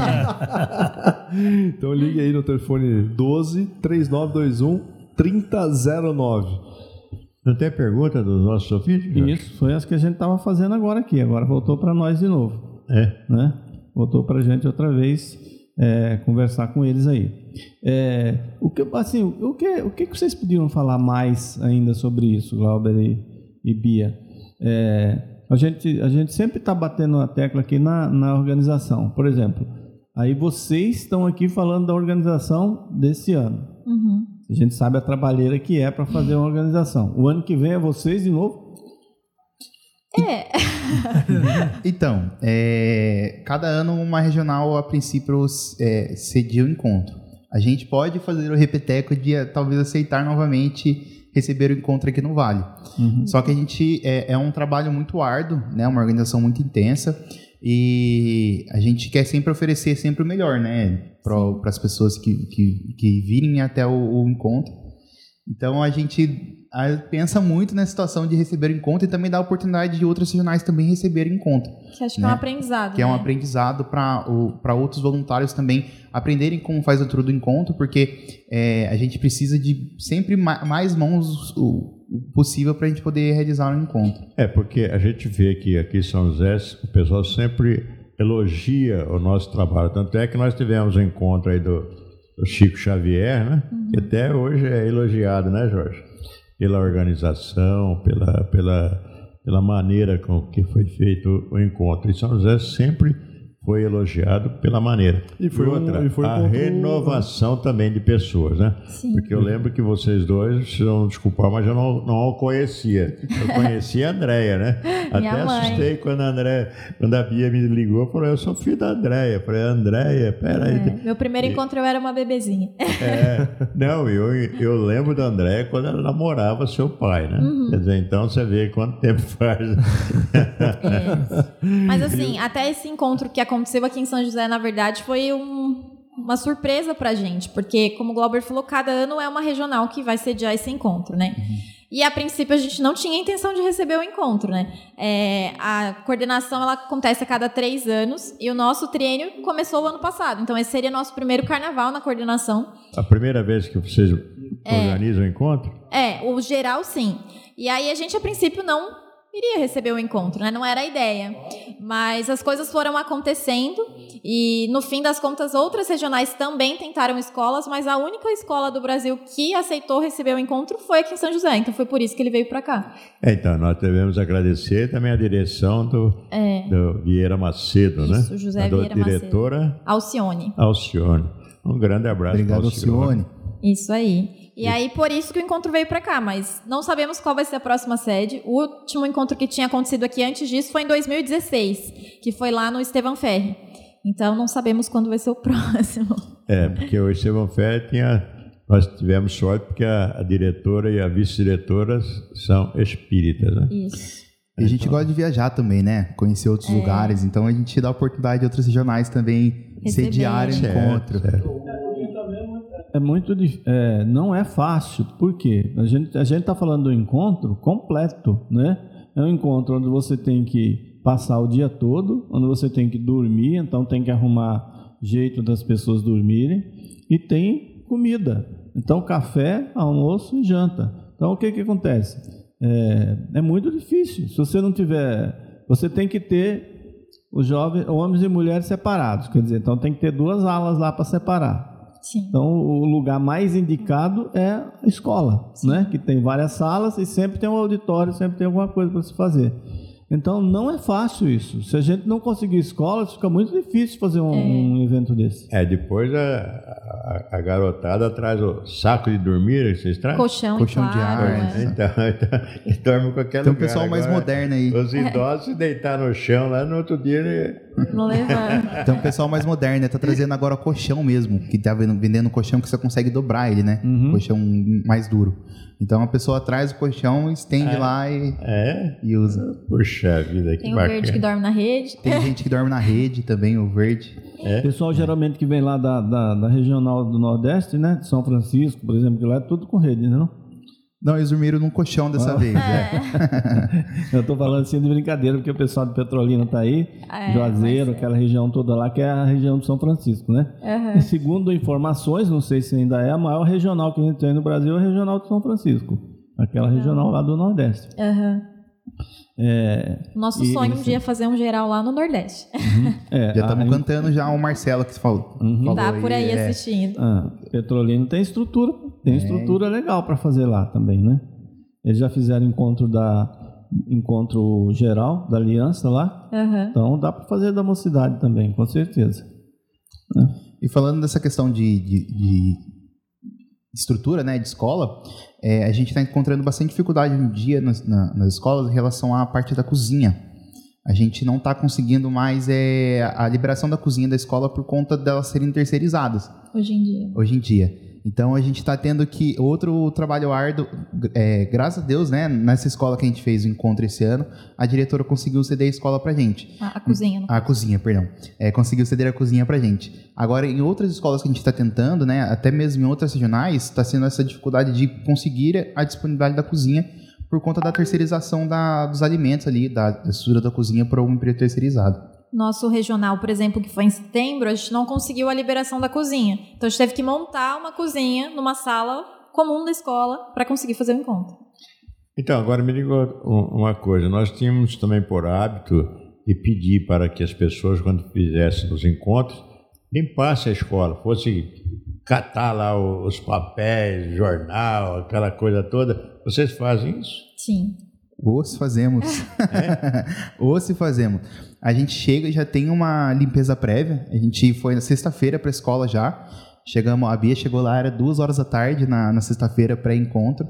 Então ligue aí no telefone 12-3921-3009.
Não tem pergunta dos nossos ouvintes?
Isso, foi essa que a gente estava fazendo agora aqui. Agora voltou para nós de novo. Né? Voltou para a gente outra vez conversar com eles aí. O que vocês podiam falar mais ainda sobre isso, Glauber e Bia? A gente sempre está batendo a tecla aqui na organização. Por exemplo, aí vocês estão aqui falando da organização desse ano. A gente sabe a trabalheira que é para fazer uma organização. O ano que vem é vocês de novo?
Então, cada ano uma regional, a princípio, cedia o encontro. A gente pode fazer o repeteco de talvez aceitar novamente receber o encontro aqui no Vale. Só que a gente é um trabalho muito árduo, né? Uma organização muito intensa, e a gente quer sempre oferecer sempre o melhor, né? Para as pessoas que virem até o encontro. Então a gente pensa muito na situação de receber o encontro e também dá a oportunidade de outros regionais também receberem encontro.
Que acho que é um aprendizado.
Que é um aprendizado para outros voluntários também aprenderem como faz o tour do encontro, porque a gente precisa de sempre mais mãos possível para a gente poder realizar o encontro.
Porque a gente vê que aqui em São José o pessoal sempre elogia o nosso trabalho. Tanto é que nós tivemos um encontro aí do Chico Xavier, né? Que até hoje é elogiado, né, Jorge? Pela organização, pela maneira com que foi feito o encontro. E São José sempre foi elogiado pela maneira. E foi a renovação também de pessoas, né? Sim. Porque eu lembro que vocês dois, vão desculpar, mas eu não a conhecia. Eu conhecia a Andréia, né? Até assustei quando a Bia me ligou, eu falei, eu sou filho da Andréia. Eu falei, Andréia, peraí.
Meu primeiro encontro eu era uma bebezinha.
Não, eu lembro da Andréia quando ela namorava seu pai, né? Quer dizer, então você vê quanto tempo faz.
Mas assim, até esse encontro que aconteceu aqui em São José, na verdade, foi uma surpresa pra gente, porque, como o Glauber falou, cada ano é uma regional que vai sediar esse encontro, né? E, a princípio, a gente não tinha intenção de receber o encontro, né? A coordenação, ela acontece a cada 3 anos, e o nosso triênio começou o ano passado. Então, esse seria nosso primeiro carnaval na coordenação. A
primeira vez que vocês organizam o encontro?
O geral, sim. E aí, a gente, a princípio, não iria receber o encontro, né? Não era a ideia. Mas as coisas foram acontecendo e, no fim das contas, outras regionais também tentaram escolas, mas a única escola do Brasil que aceitou receber o encontro foi aqui em São José. Então, foi por isso que ele veio para cá.
Então, nós devemos agradecer também a direção do Vieira Macedo,
isso,
né?
José Vieira
diretora
Macedo. Alcione.
Um grande abraço.
Obrigado, Alcione.
Isso aí. E aí, por isso que o encontro veio para cá, mas não sabemos qual vai ser a próxima sede. O último encontro que tinha acontecido aqui antes disso foi em 2016, que foi lá no Estevão Ferri. Então, não sabemos quando vai ser o próximo.
Porque o Estevão Ferri nós tivemos sorte porque a diretora e a vice-diretora são espíritas, né?
Isso.
E a gente gosta de viajar também, né? Conhecer outros lugares. Então, a gente dá a oportunidade de outros regionais também sediarem o encontro.
É muito não é fácil, porque a gente está falando do encontro completo, né? É um encontro onde você tem que passar o dia todo, onde você tem que dormir, então tem que arrumar jeito das pessoas dormirem, e tem comida, então café, almoço e janta. Então o que acontece? É muito difícil. Se você não tiver, você tem que ter os jovens, homens e mulheres separados, quer dizer, então tem que ter 2 alas lá para separar.
Sim.
Então, o lugar mais indicado é a escola, né? Que tem várias salas e sempre tem um auditório, sempre tem alguma coisa para se fazer. Então, não é fácil isso. Se a gente não conseguir escola, fica muito difícil fazer um evento desse.
Depois a garotada traz o saco de dormir, vocês trazem?
Colchão
de ar.
Então, dorme com aquela.
Tem um pessoal mais moderno aí.
Os idosos se deitar no chão lá no outro dia.
Não levar.
Tem um pessoal mais moderno, né? Tá trazendo agora colchão mesmo, que tá vendendo colchão que você consegue dobrar ele, né? Colchão mais duro. Então a pessoa traz o colchão, estende lá e usa.
Puxa vida, que
tem
bacana.
Tem o verde que dorme na rede.
Tem gente que dorme na rede também, o verde.
O pessoal geralmente que vem lá da regional do Nordeste, né? De São Francisco, por exemplo, que lá é tudo com rede, né?
Não, eles dormiram num colchão dessa vez.
Eu tô falando assim de brincadeira, porque o pessoal de Petrolina tá aí, Juazeiro, aquela região toda lá, que é a região de São Francisco, né? E segundo informações, não sei se ainda é, a maior regional que a gente tem no Brasil é a regional de São Francisco, aquela regional lá do Nordeste.
Nosso sonho um dia é fazer um geral lá no Nordeste.
Já estamos cantando já o Marcelo que você falou.
Tá por aí assistindo.
Petrolina tem estrutura legal para fazer lá também, né? Eles já fizeram encontro geral da Aliança lá, então dá para fazer da Mocidade também, com certeza.
E falando dessa questão de estrutura, né, de escola, a gente está encontrando bastante dificuldade no dia nas escolas em relação à parte da cozinha. A gente não está conseguindo mais a liberação da cozinha da escola por conta delas serem terceirizadas. Hoje em dia. Então, a gente está tendo que... Outro trabalho árduo, graças a Deus, né? Nessa escola que a gente fez o encontro esse ano, a diretora conseguiu ceder a escola pra gente.
A cozinha.
A cozinha, perdão. Conseguiu ceder a cozinha pra gente. Agora, em outras escolas que a gente está tentando, né? Até mesmo em outras regionais, está sendo essa dificuldade de conseguir a disponibilidade da cozinha por conta da terceirização dos alimentos ali, da estrutura da cozinha para um emprego terceirizado.
Nosso regional, por exemplo, que foi em setembro, a gente não conseguiu a liberação da cozinha. Então, a gente teve que montar uma cozinha numa sala comum da escola para conseguir fazer o encontro.
Então, agora me diga uma coisa. Nós tínhamos também por hábito de pedir para que as pessoas, quando fizessem os encontros, limpassem a escola, fosse catar lá os papéis, jornal, aquela coisa toda. Vocês fazem isso?
Sim.
Ou se fazemos. Ou se fazemos. A gente chega e já tem uma limpeza prévia. A gente foi na sexta-feira para a escola já. A Bia chegou lá, era 2h da tarde na sexta-feira, pré-encontro.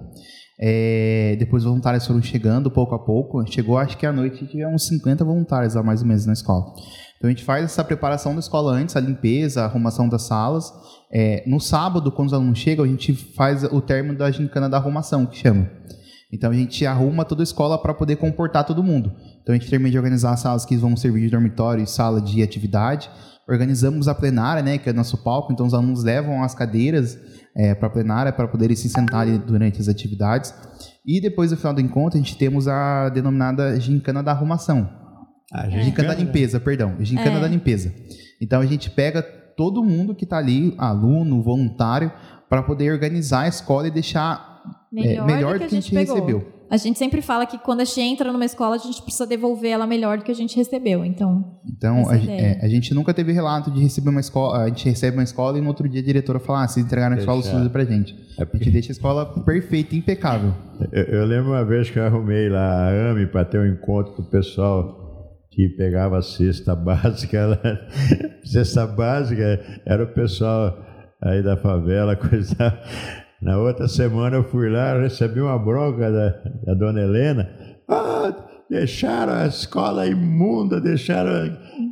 Depois os voluntários foram chegando pouco a pouco. Chegou, acho que à noite, tinha uns 50 voluntários lá mais ou menos na escola. Então a gente faz essa preparação da escola antes, a limpeza, a arrumação das salas. No sábado, quando os alunos chegam, a gente faz o término da gincana da arrumação, que chama. Então a gente arruma toda a escola para poder comportar todo mundo. Então a gente termina de organizar as salas que vão servir de dormitório e sala de atividade. Organizamos a plenária, né, que é nosso palco. Então os alunos levam as cadeiras para a plenária para poderem se sentar ali durante as atividades. E depois, no final do encontro, a gente temos a denominada gincana da arrumação. Gincana da limpeza, perdão. Gincana da limpeza. Então a gente pega todo mundo que está ali, aluno, voluntário, para poder organizar a escola e deixar melhor do que a gente recebeu.
A gente sempre fala que quando a gente entra numa escola, a gente precisa devolver ela melhor do que a gente recebeu. Então
a gente nunca teve relato de receber uma escola. A gente recebe uma escola e no outro dia a diretora fala: vocês entregaram a escola suja pra gente. A gente deixa a escola perfeita, impecável.
Eu lembro uma vez que eu arrumei lá a AME para ter um encontro com o pessoal que pegava a cesta básica. Cesta básica era o pessoal aí da favela, coisa. Na outra semana eu fui lá, recebi uma bronca da dona Helena. Deixaram a escola imunda, deixaram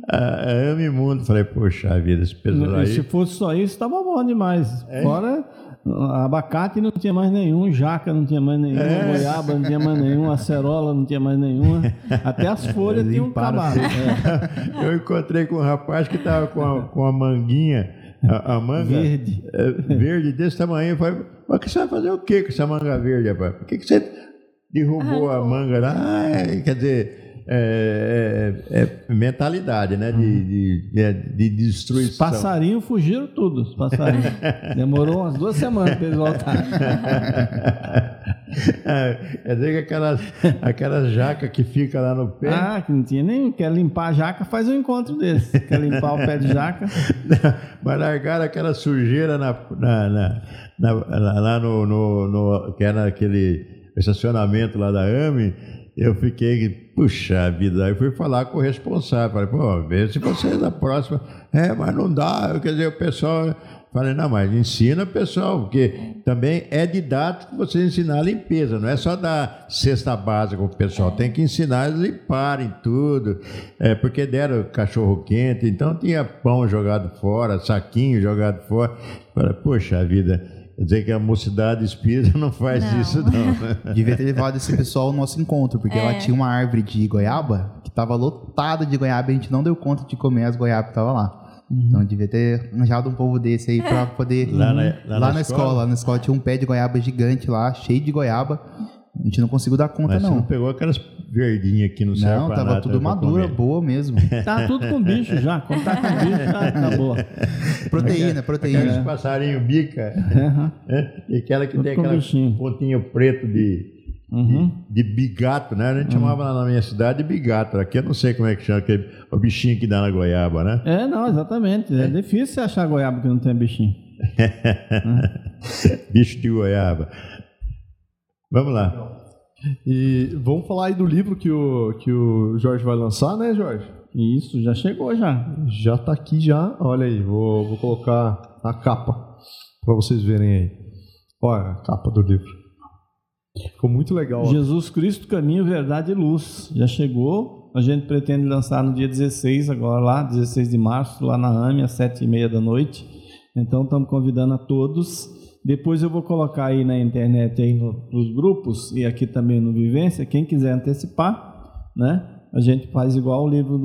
a AME imunda. Falei, poxa vida, esse pessoal aí...
Se fosse só isso, estava bom demais. Fora, abacate não tinha mais nenhum, jaca não tinha mais nenhuma, goiaba não tinha mais nenhuma, acerola não tinha mais nenhuma. Até as folhas tinham acabado.
Eu encontrei com um rapaz que estava com a manguinha, a manga verde desse tamanho. Eu falei, mas que você vai fazer o que com essa manga verde, rapaz? Por que você derrubou a manga lá? Quer dizer, mentalidade, né? De destruição.
Os passarinhos fugiram tudo, os passarinhos. Demorou umas 2 semanas para eles voltarem.
Quer dizer que aquelas jacas que fica lá no pé...
que não tinha nem... Quer limpar a jaca, faz um encontro desse. Quer limpar o pé de jaca.
Mas largaram aquela sujeira lá que era naquele estacionamento lá da AME. Eu fiquei, puxa vida, aí fui falar com o responsável, falei, vê se você é da próxima. Mas não dá, quer dizer, o pessoal... Falei, não, mas ensina o pessoal, porque também é didático você ensinar a limpeza, não é só dar cesta básica para o pessoal, tem que ensinar eles a limparem tudo, porque deram cachorro quente, então tinha pão jogado fora, saquinho jogado fora. Falei, poxa vida, quer dizer que a mocidade espírita não faz isso, não.
Devia ter levado esse pessoal ao nosso encontro, porque ela tinha uma árvore de goiaba que estava lotada de goiaba e a gente não deu conta de comer as goiabas que estavam lá. Então eu devia ter arranjado um povo desse aí para poder... Lá na escola. Na escola tinha um pé de goiaba gigante lá, cheio de goiaba. A gente não conseguiu dar conta,
mas
não.
Você não pegou aquelas verdinhas aqui no céu?
Não, tava tudo madura, boa mesmo.
Tá tudo com bicho já. Quando tá com bicho, tá boa.
Proteína.
Aqueles passarinhos bica. E aquela que tudo tem aquela pontinho preto de bigato, né? A gente chamava lá na minha cidade de bigato. Aqui eu não sei como é que chama, o bichinho que dá na goiaba, né?
Não, exatamente. É difícil você achar goiaba que não tem bichinho.
Bicho de goiaba. Vamos lá.
E vamos falar aí do livro que o Jorge vai lançar, né, Jorge?
Isso, já chegou já.
Já tá aqui já. Olha aí, vou colocar a capa para vocês verem aí. Olha a capa do livro. Ficou muito legal.
Jesus Cristo, caminho, verdade e luz. Já chegou. A gente pretende lançar no dia 16 agora lá, 16 de março, lá na AME, às 7h30 da noite. Então estamos convidando a todos. Depois eu vou colocar aí na internet aí nos grupos e aqui também no Vivência, quem quiser antecipar, né? A gente faz igual o livro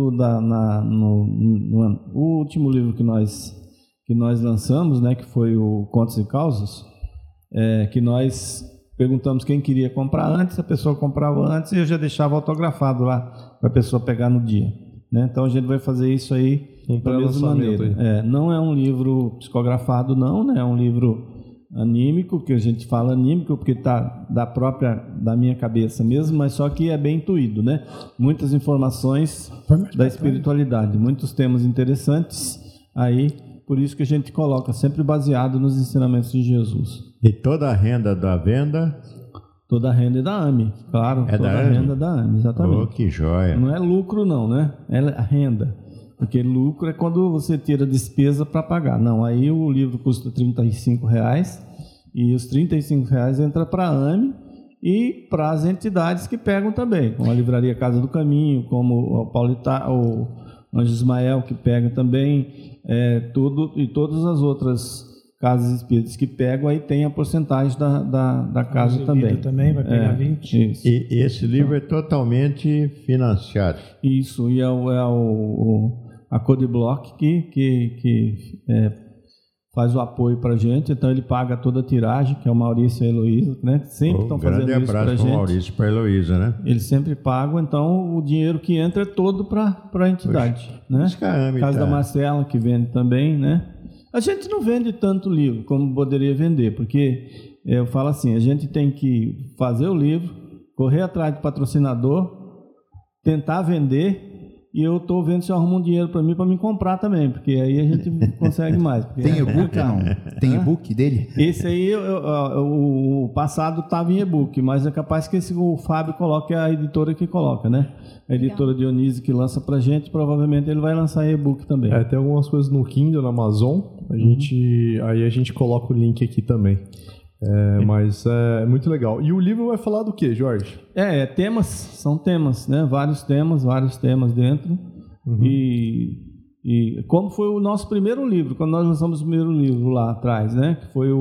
o último livro que nós lançamos, né? Que foi o Contos e Causas, que nós perguntamos quem queria comprar antes, a pessoa comprava antes e eu já deixava autografado lá para a pessoa pegar no dia, né? Então a gente vai fazer isso aí da mesma maneira. Não é um livro psicografado, não, né? É um livro anímico, que a gente fala anímico porque está da minha cabeça mesmo, mas só que é bem intuído, né? Muitas informações da espiritualidade, muitos temas interessantes aí, por isso que a gente coloca sempre baseado nos ensinamentos de Jesus.
E toda a renda da venda?
Toda a renda é da AME, claro.
É
toda
da
a renda da AME, exatamente.
Oh, que joia.
Não é lucro não, né? É a renda. Porque lucro é quando você tira despesa para pagar. Não, aí o livro custa R$35 e os R$35 entra para a AME e para as entidades que pegam também, como a Livraria Casa do Caminho, como o Anjo Ismael, que pega também, e todas as outras casas espíritas que pegam, aí tem a porcentagem da casa também.
Também vai pegar 20%.
Isso. E esse livro é totalmente financiado.
Isso, e a Codeblock que faz o apoio para a gente, então ele paga toda a tiragem, que é o Maurício e a Heloísa, né? Sempre estão fazendo isso para a gente.
Grande abraço para o Maurício e para a Heloísa, né?
Eles sempre pagam, então o dinheiro que entra é todo para a entidade.
Poxa,
né? Caso da Marcela, que vende também, né? A gente não vende tanto livro como poderia vender, porque eu falo assim, a gente tem que fazer o livro, correr atrás do patrocinador, tentar vender. E eu estou vendo se eu arrumo um dinheiro para me comprar também, porque aí a gente consegue mais.
Tem e-book ou não? Tem e-book dele?
Esse aí, o passado estava em e-book, mas é capaz que o Fábio coloque, é a editora que coloca, né? A editora Dionísio que lança para a gente, provavelmente ele vai lançar e-book também.
Tem algumas coisas no Kindle, na Amazon, aí a gente coloca o link aqui também. Mas é muito legal. E o livro vai falar do que, Jorge?
São temas, né? Vários temas dentro. E como foi o nosso primeiro livro, quando nós lançamos o primeiro livro lá atrás, né? Que foi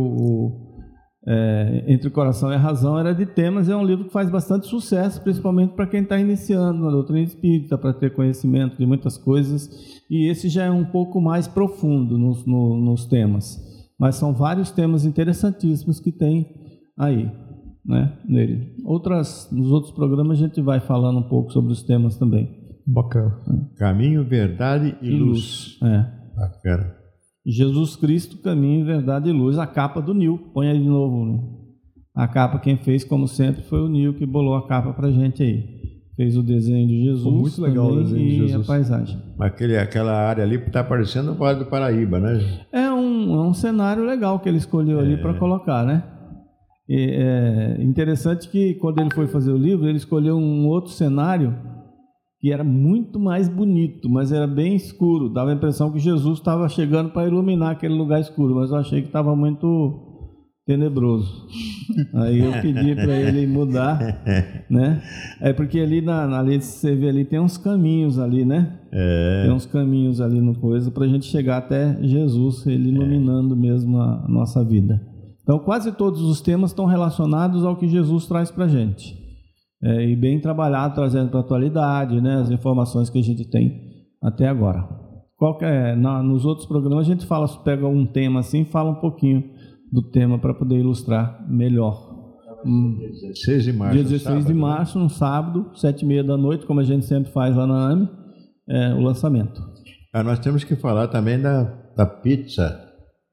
Entre o Coração e a Razão, era de temas. É um livro que faz bastante sucesso, principalmente para quem está iniciando na doutrina espírita, para ter conhecimento de muitas coisas. E esse já é um pouco mais profundo nos temas. Mas são vários temas interessantíssimos que tem aí, né, nele. Nos outros programas a gente vai falando um pouco sobre os temas também.
Bacana.
Caminho, verdade e luz. Bacana.
Jesus Cristo, caminho, verdade e luz. A capa do Nil. Põe aí de novo. Né? A capa quem fez, como sempre, foi o Nil que bolou a capa pra gente aí. Fez o desenho de Jesus. Foi
muito legal o desenho de Jesus.
E a paisagem.
Aquela área ali está parecendo o Vale do Paraíba, né?
É um cenário legal que ele escolheu ali para colocar, né? É interessante que quando ele foi fazer o livro, ele escolheu um outro cenário que era muito mais bonito, mas era bem escuro. Dava a impressão que Jesus estava chegando para iluminar aquele lugar escuro, mas eu achei que estava muito tenebroso. Aí eu pedi para ele mudar, né? Porque ali ali você vê ali tem uns caminhos ali, né? Tem uns caminhos ali no coisa para a gente chegar até Jesus, ele iluminando mesmo a nossa vida. Então quase todos os temas estão relacionados ao que Jesus traz para a gente. E bem trabalhado, trazendo para a atualidade, né? As informações que a gente tem até agora. Nos outros programas a gente pega um tema assim, fala um pouquinho do tema para poder ilustrar melhor.
16 de março.
Dia 16 de março, no sábado, 7h30 da noite, como a gente sempre faz lá na AME, o lançamento.
Nós temos que falar também da pizza,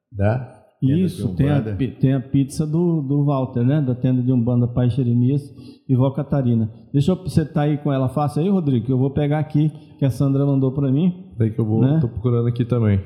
Isso, tem a pizza do Walter, né? Da tenda de Umbanda Pai Jeremias e Vó Catarina. Deixa você estar aí com ela fácil aí, Rodrigo, que eu vou pegar aqui, que a Sandra mandou para mim.
Daí que eu vou, tô procurando aqui também.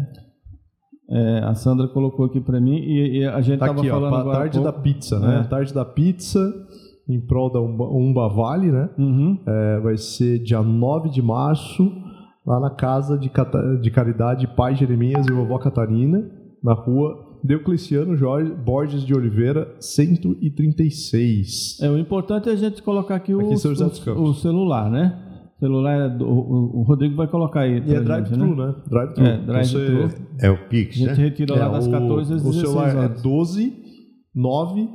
A Sandra colocou aqui para mim e a gente estava falando agora.
Tarde da pizza, né? Tarde da pizza em prol da Umba Vale, né? Vai ser dia 9 de março, lá na Casa de Caridade Pai Jeremias e Vovó Catarina, na rua Diocleciano Borges de Oliveira, 136.
O importante é a gente colocar aqui o celular, né? celular, o Rodrigo vai colocar aí.
E é drive-thru, né? Drive-thru.
Drive-thru.
É o Pix,
A gente
né?
retira lá das 14 às 16
O celular
horas.
é 12 9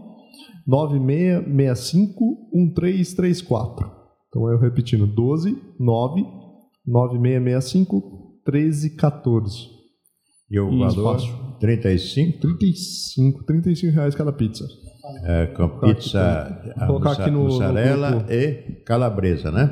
9665 1334. Então eu repetindo, 12 9 9665 1314.
E o
Isso,
valor?
fácil.
35?
35 reais cada pizza.
Com pizza,
Vou colocar aqui no
mussarela
grupo.
e calabresa, né?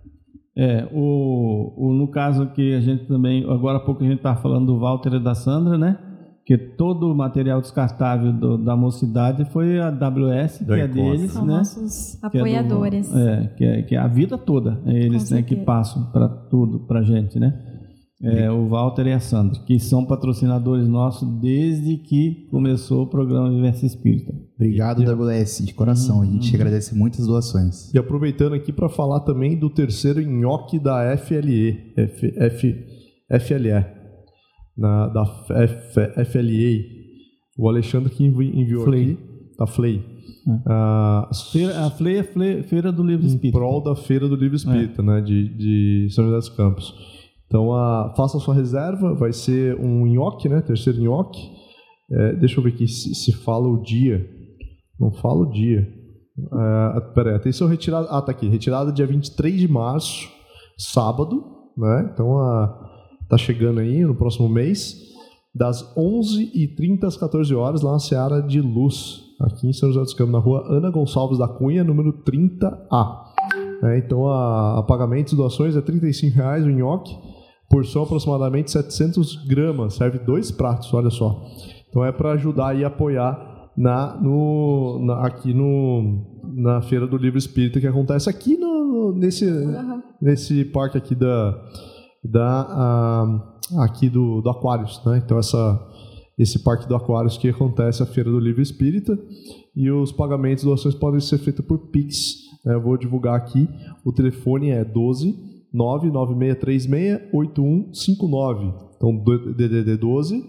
No caso que a gente também, agora há pouco a gente estava falando do Walter e da Sandra, né? Que todo o material descartável da mocidade foi a WS, que é deles,
São
né?
nossos apoiadores.
Que é a vida toda, eles, né, que passam para tudo, para a gente, né? O Walter e a Sandra, que são patrocinadores nossos desde que começou o programa Vivência Espírita.
Obrigado, WS, de coração. A gente agradece muitas doações.
E aproveitando aqui para falar também do terceiro nhoque da FLE. Da FLA. O Alexandre que enviou
Flei.
aqui. Da Flei.
A Flei é Feira do Livro
Em
Espírita.
prol da Feira do Livro Espírita, né? De São José dos Campos. Então, faça a sua reserva. Vai ser um nhoque, né? Terceiro nhoque. Deixa eu ver aqui se fala o dia. Não fala o dia. Peraí, atenção, retirada. Tá aqui. Retirada dia 23 de março, sábado, né? Então, tá chegando aí no próximo mês, das 11h30 às 14 horas, lá na Seara de Luz, aqui em São José dos Campos, na rua Ana Gonçalves da Cunha, número 30A. Então, a pagamentos, doações é R$35 o nhoque, porção aproximadamente 700 gramas, serve 2 pratos, olha só. Então, é para ajudar e apoiar aqui na Feira do Livro Espírita, que acontece aqui nesse parque aqui aqui do Aquários, né? Então esse parque do Aquários que acontece a Feira do Livro Espírita, e os pagamentos, doações podem ser feitos por Pix, né? Eu vou divulgar aqui, o telefone é 12 99636 8159. Então DDD 12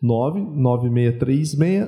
99636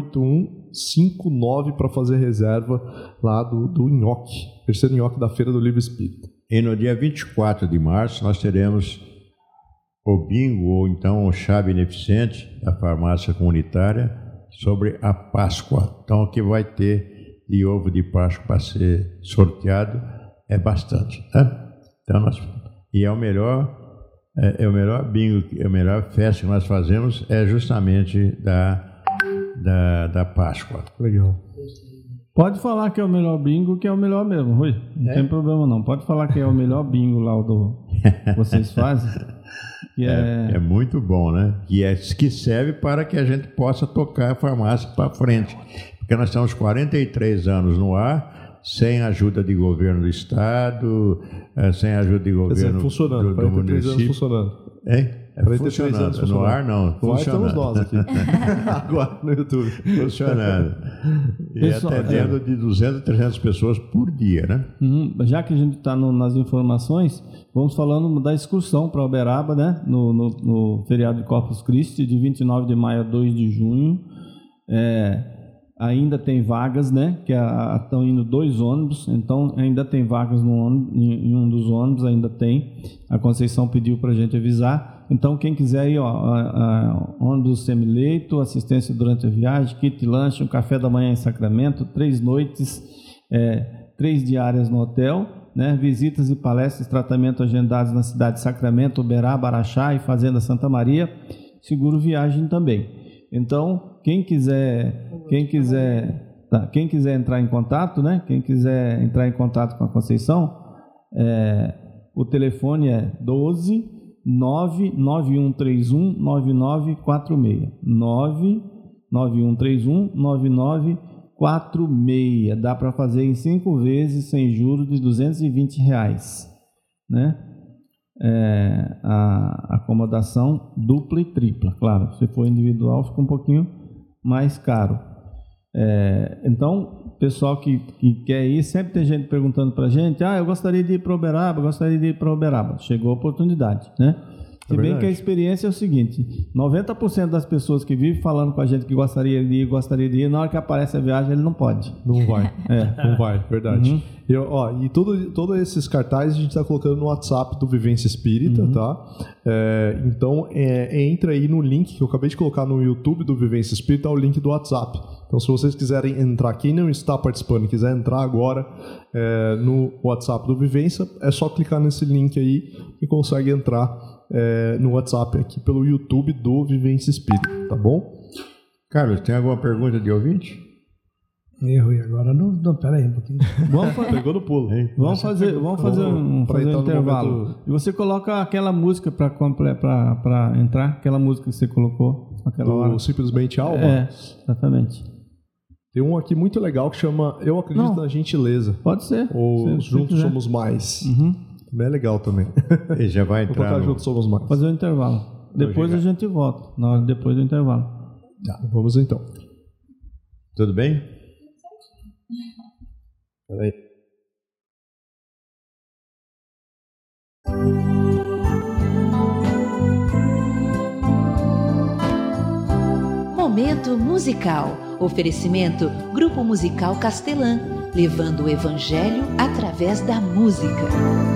8159 para fazer reserva lá do nhoque, terceiro nhoque da Feira do Livro Espírita.
E no dia 24 de março nós teremos o bingo, ou então o chá beneficente da farmácia comunitária sobre a Páscoa. Então o que vai ter de ovo de Páscoa para ser sorteado é bastante, tá? Então é o melhor bingo, a melhor festa que nós fazemos é justamente da Páscoa.
Legal.
Pode falar que é o melhor bingo, que é o melhor mesmo, Rui. Não tem problema não. Pode falar que é o melhor bingo lá que vocês fazem. Que
é muito bom, né? Que serve para que a gente possa tocar a farmácia para frente. Porque nós estamos 43 anos no ar, sem ajuda de governo do estado, sem ajuda de governo do município.
Funcionando.
Funcionando. No ar não.
No ar estamos nós aqui. Agora no YouTube.
Funcionando. E atendendo de 200 a 300 pessoas por dia, né?
Já que a gente está nas informações, vamos falando da excursão para Uberaba, né? No feriado de Corpus Christi, de 29 de maio a 2 de junho. Ainda tem vagas, né? Que estão indo 2 ônibus, então ainda tem vagas em um dos ônibus, ainda tem. A Conceição pediu para a gente avisar. Então, quem quiser ir, ônibus semileito, assistência durante a viagem, kit lanche, um café da manhã em Sacramento, 3 noites, 3 diárias no hotel, né? Visitas e palestras, tratamento agendados na cidade de Sacramento, Uberaba, Araxá e Fazenda Santa Maria, seguro viagem também. Então, quem quiser entrar em contato, né? Quem quiser entrar em contato com a Conceição, o telefone é 12 99131 9946. 99131 9946. Dá para fazer em 5 vezes sem juros de R$220, né? A acomodação dupla e tripla, claro. Se for individual fica um pouquinho mais caro. Então, pessoal que quer ir, sempre tem gente perguntando para a gente: eu gostaria de ir para Uberaba, Chegou a oportunidade, né? Se bem que a experiência é o seguinte, 90% das pessoas que vivem falando com a gente que gostaria de ir, na hora que aparece a viagem, ele não pode.
Não vai. Não vai, verdade. E todos esses cartazes a gente está colocando no WhatsApp do Vivência Espírita, tá? Então, entra aí no link que eu acabei de colocar no YouTube do Vivência Espírita, o link do WhatsApp. Então, se vocês quiserem entrar, quem não está participando e quiser entrar agora no WhatsApp do Vivência, é só clicar nesse link aí e consegue entrar no WhatsApp aqui pelo YouTube do Vivência Espírita, tá bom?
Carlos, tem alguma pergunta de ouvinte?
Erro, e agora não, pera aí um pouquinho.
Pegou no pulo.
Vamos fazer um intervalo. E você coloca aquela música para entrar, aquela música que você colocou naquela hora.
Simplesmente Alma?
Exatamente.
Tem um aqui muito legal que chama Eu Acredito na Gentileza.
Pode ser.
Ou Juntos Somos Mais. Também é legal também.
E já vai entrar
Juntos Somos Mais.
Fazer o intervalo. Depois a gente volta. Depois do intervalo.
Tá, vamos então.
Tudo bem?
Peraí.
Momento musical. Oferecimento Grupo Musical Castelã, levando o Evangelho através da música.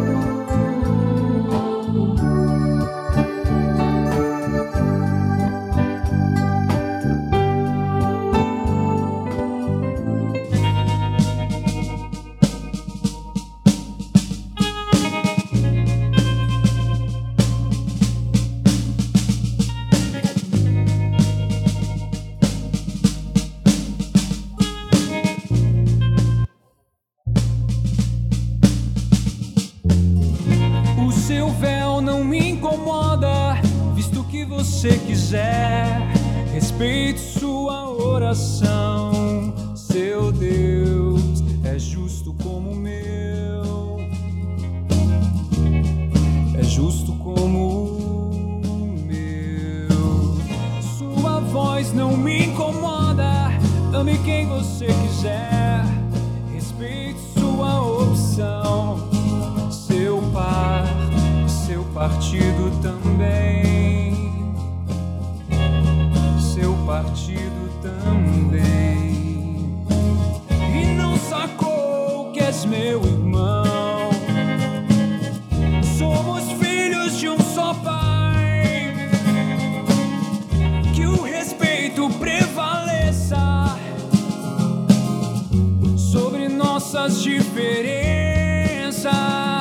você quiser, respeite sua oração. Seu Deus é justo como o meu, é justo como o meu. Sua voz não me incomoda, ame quem você quiser, respeite sua opção. Seu par, seu partido também. Seu partido também. E não sacou que és meu irmão. Somos filhos de um só pai. Que o respeito prevaleça sobre nossas diferenças.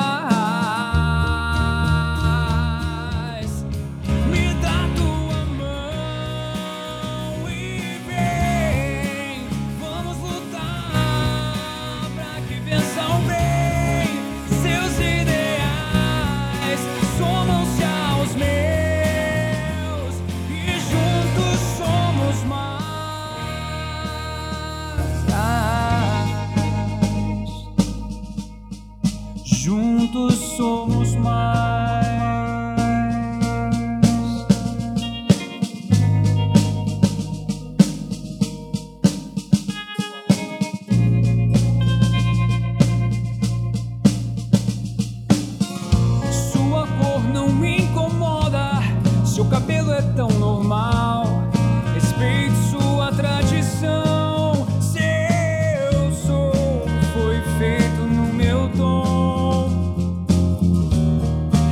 Juntos somos mais. Sua cor não me incomoda, seu cabelo é tão normal. Respeite sua tradição. Seu som foi feito no meu tom.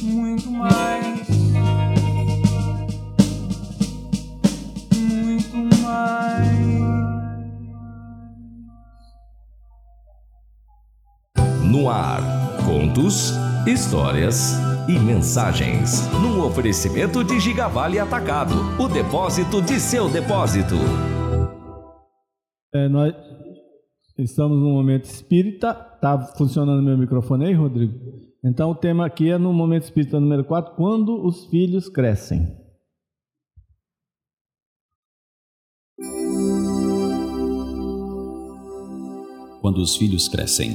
muito mais, muito mais.
No ar, contos, histórias e mensagens. Num oferecimento de Gigavale Atacado, o depósito de seu depósito.
Nós estamos no momento espírita. Tá funcionando meu microfone aí, Rodrigo? Então o tema aqui é no momento espírita número 4, quando os filhos crescem.
Quando os filhos crescem.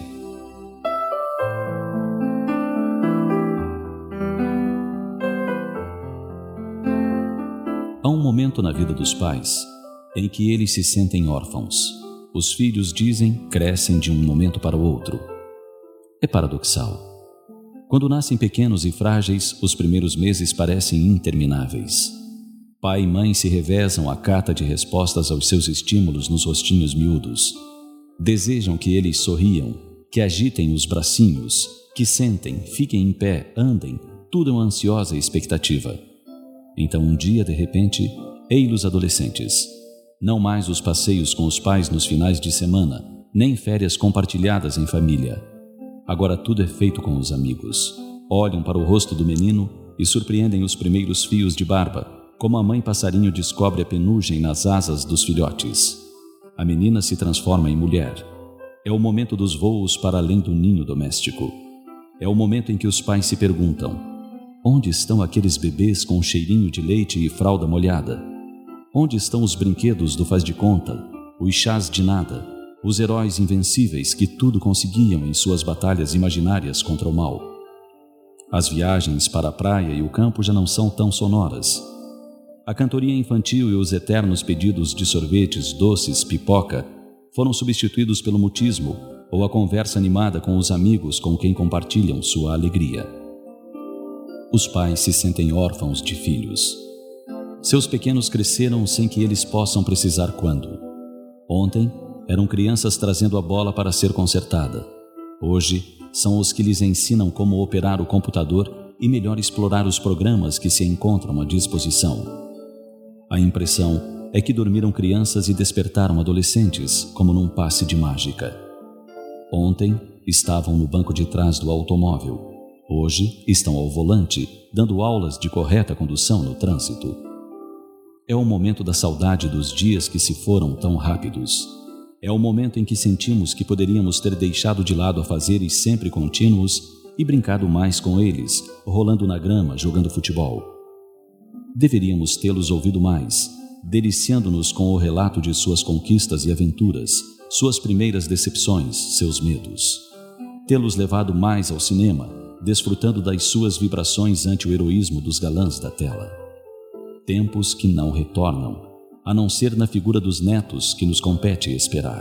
Há um momento na vida dos pais em que eles se sentem órfãos. Os filhos, dizem, crescem de um momento para o outro. É paradoxal. Quando nascem pequenos e frágeis, os primeiros meses parecem intermináveis. Pai e mãe se revezam à cata de respostas aos seus estímulos nos rostinhos miúdos. Desejam que eles sorriam, que agitem os bracinhos, que sentem, fiquem em pé, andem, tudo é uma ansiosa expectativa. Então um dia, de repente, ei-los adolescentes. Não mais os passeios com os pais nos finais de semana, nem férias compartilhadas em família. Agora tudo é feito com os amigos. Olham para o rosto do menino e surpreendem os primeiros fios de barba, como a mãe passarinho descobre a penugem nas asas dos filhotes. A menina se transforma em mulher. É o momento dos voos para além do ninho doméstico. É o momento em que os pais se perguntam: onde estão aqueles bebês com cheirinho de leite e fralda molhada? Onde estão os brinquedos do faz de conta, os chás de nada, os heróis invencíveis que tudo conseguiam em suas batalhas imaginárias contra o mal? As viagens para a praia e o campo já não são tão sonoras. A cantoria infantil e os eternos pedidos de sorvetes, doces, pipoca foram substituídos pelo mutismo ou a conversa animada com os amigos com quem compartilham sua alegria. Os pais se sentem órfãos de filhos. Seus pequenos cresceram sem que eles possam precisar quando. Ontem, eram crianças trazendo a bola para ser consertada. Hoje, são os que lhes ensinam como operar o computador e melhor explorar os programas que se encontram à disposição. A impressão é que dormiram crianças e despertaram adolescentes, como num passe de mágica. Ontem, estavam no banco de trás do automóvel. Hoje, estão ao volante, dando aulas de correta condução no trânsito. É o momento da saudade dos dias que se foram tão rápidos. É o momento em que sentimos que poderíamos ter deixado de lado afazeres sempre contínuos e brincado mais com eles, rolando na grama, jogando futebol. Deveríamos tê-los ouvido mais, deliciando-nos com o relato de suas conquistas e aventuras, suas primeiras decepções, seus medos. Tê-los levado mais ao cinema, desfrutando das suas vibrações ante o heroísmo dos galãs da tela. Tempos que não retornam, a não ser na figura dos netos que nos compete esperar.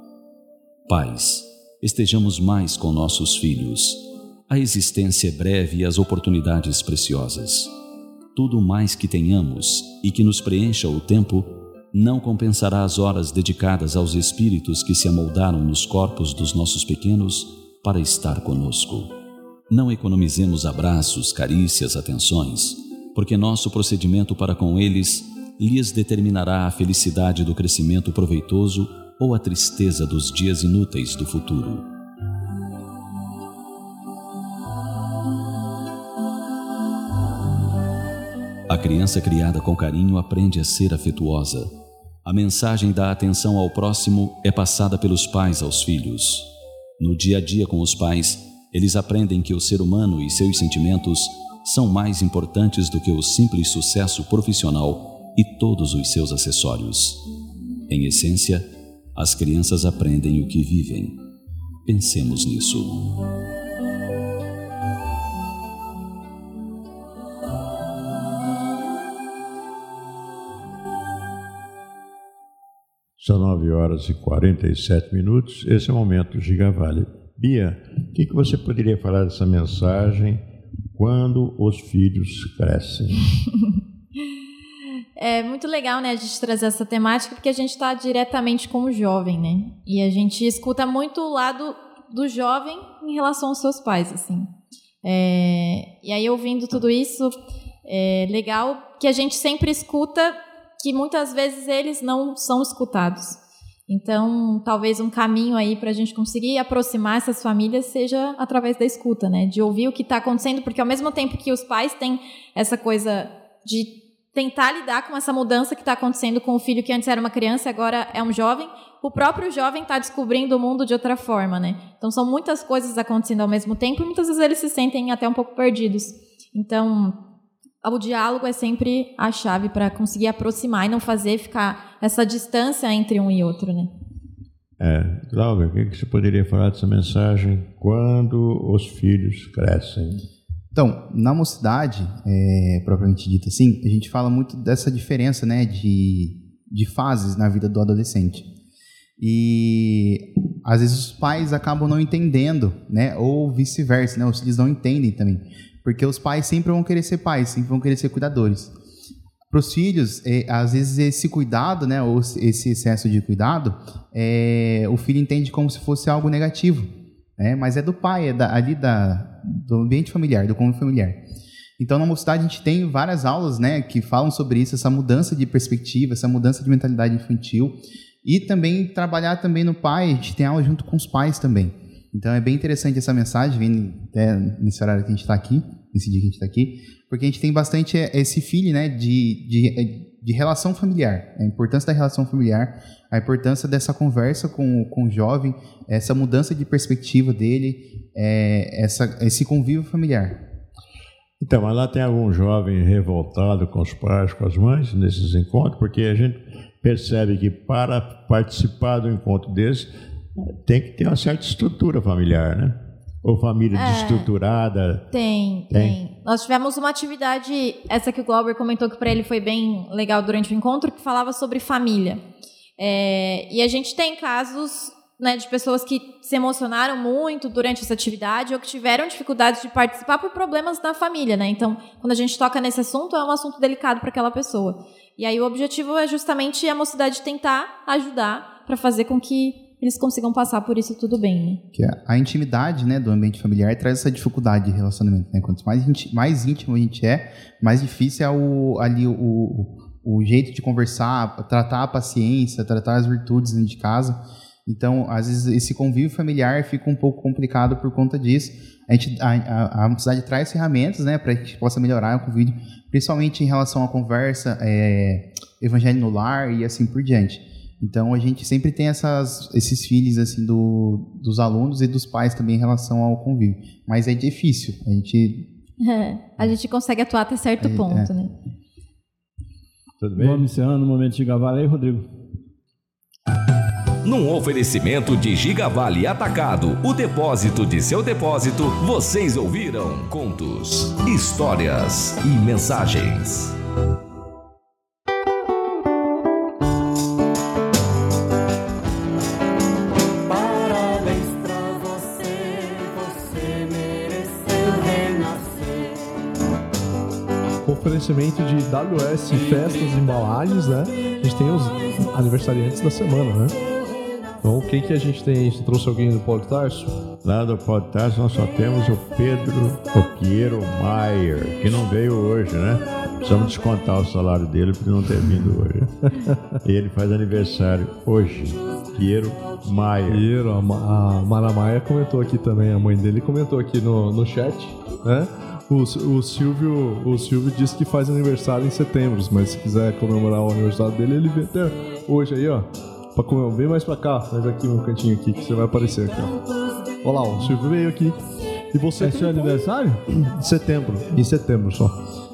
Pais, estejamos mais com nossos filhos. A existência é breve e as oportunidades preciosas. Tudo mais que tenhamos e que nos preencha o tempo não compensará as horas dedicadas aos espíritos que se amoldaram nos corpos dos nossos pequenos para estar conosco. Não economizemos abraços, carícias, atenções, porque nosso procedimento para com eles lhes determinará a felicidade do crescimento proveitoso ou a tristeza dos dias inúteis do futuro. A criança criada com carinho aprende a ser afetuosa. A mensagem da atenção ao próximo é passada pelos pais aos filhos. No dia a dia com os pais, eles aprendem que o ser humano e seus sentimentos são mais importantes do que o simples sucesso profissional e todos os seus acessórios. Em essência, as crianças aprendem o que vivem. Pensemos nisso.
São 9h47. Esse é o momento Gigavale. Bia, o que você poderia falar dessa mensagem, quando os filhos crescem?
É muito legal, né, a gente trazer essa temática, porque a gente está diretamente com o jovem, né? E a gente escuta muito o lado do jovem em relação aos seus pais, assim. E aí, ouvindo tudo isso, é legal que a gente sempre escuta que muitas vezes eles não são escutados. Então, talvez um caminho aí para a gente conseguir aproximar essas famílias seja através da escuta, né? De ouvir o que está acontecendo, porque ao mesmo tempo que os pais têm essa coisa de tentar lidar com essa mudança que está acontecendo com o filho que antes era uma criança e agora é um jovem, o próprio jovem está descobrindo o mundo de outra forma, né? Então, são muitas coisas acontecendo ao mesmo tempo e muitas vezes eles se sentem até um pouco perdidos. Então, o diálogo é sempre a chave para conseguir aproximar e não fazer ficar essa distância entre um e outro, né?
Cláudia, o que você poderia falar dessa mensagem quando os filhos crescem?
Então, na mocidade, propriamente dita assim, a gente fala muito dessa diferença, né, de fases na vida do adolescente. E às vezes os pais acabam não entendendo, né, ou vice-versa, né, os filhos não entendem também. Porque os pais sempre vão querer ser pais, sempre vão querer ser cuidadores. Para os filhos, às vezes esse cuidado, né, ou esse excesso de cuidado, o filho entende como se fosse algo negativo, né, mas é do pai, do ambiente familiar, do convívio familiar. Então, na mocidade, a gente tem várias aulas, né, que falam sobre isso, essa mudança de perspectiva, essa mudança de mentalidade infantil, e também trabalhar também no pai, a gente tem aula junto com os pais também. Então, é bem interessante essa mensagem, vindo até nesse horário que a gente está aqui, nesse dia que a gente está aqui, porque a gente tem bastante esse feeling, né, de relação familiar, a importância da relação familiar, a importância dessa conversa com o jovem, essa mudança de perspectiva dele, esse convívio familiar.
Então, mas lá tem algum jovem revoltado com os pais, com as mães, nesses encontros, porque a gente percebe que para participar do encontro desse, tem que ter uma certa estrutura familiar, né? Ou família desestruturada.
Tem. Nós tivemos uma atividade, essa que o Glauber comentou que para ele foi bem legal durante o encontro, que falava sobre família. E a gente tem casos, né, de pessoas que se emocionaram muito durante essa atividade ou que tiveram dificuldades de participar por problemas na família, né? Então, quando a gente toca nesse assunto, é um assunto delicado para aquela pessoa. E aí o objetivo é justamente a mocidade tentar ajudar para fazer com que eles consigam passar por isso tudo bem, né?
Que a intimidade, né, do ambiente familiar traz essa dificuldade de relacionamento, né? Quanto mais íntimo a gente mais difícil é o jeito de conversar, tratar a paciência, tratar as virtudes dentro de casa. Então, às vezes, esse convívio familiar fica um pouco complicado por conta disso. A mocidade traz ferramentas, né, para que a gente possa melhorar o convívio, principalmente em relação à conversa, evangelho no lar e assim por diante. Então, a gente sempre tem esses feelings assim, dos alunos e dos pais também em relação ao convívio. Mas é difícil.
A gente consegue atuar até certo ponto, né?
Tudo bem? Vamos encerrando o momento de Gigavale aí, Rodrigo.
Num oferecimento de Gigavale Atacado, o depósito de seu depósito, vocês ouviram contos, histórias e mensagens.
Oferecimento de WS Festas e Embalagens, né? A gente tem os aniversariantes da semana, né? Então, quem que a gente tem? Você trouxe alguém do Polo Tarso?
Lá do Polo Tarso nós só temos o Pedro Piero Maier, que não veio hoje, né? Precisamos descontar o salário dele por não ter vindo hoje. E ele faz aniversário hoje, Piero Maier.
A Mara Maia comentou aqui também, a mãe dele comentou aqui no chat, né? O Silvio disse que faz aniversário em setembro, mas se quiser comemorar o aniversário dele, ele vem até hoje aí, ó. Vem mais pra cá, mais aqui no cantinho aqui, que você vai aparecer aqui, ó. Olha lá, o Silvio veio aqui. E você...
É seu aniversário?
Em setembro só.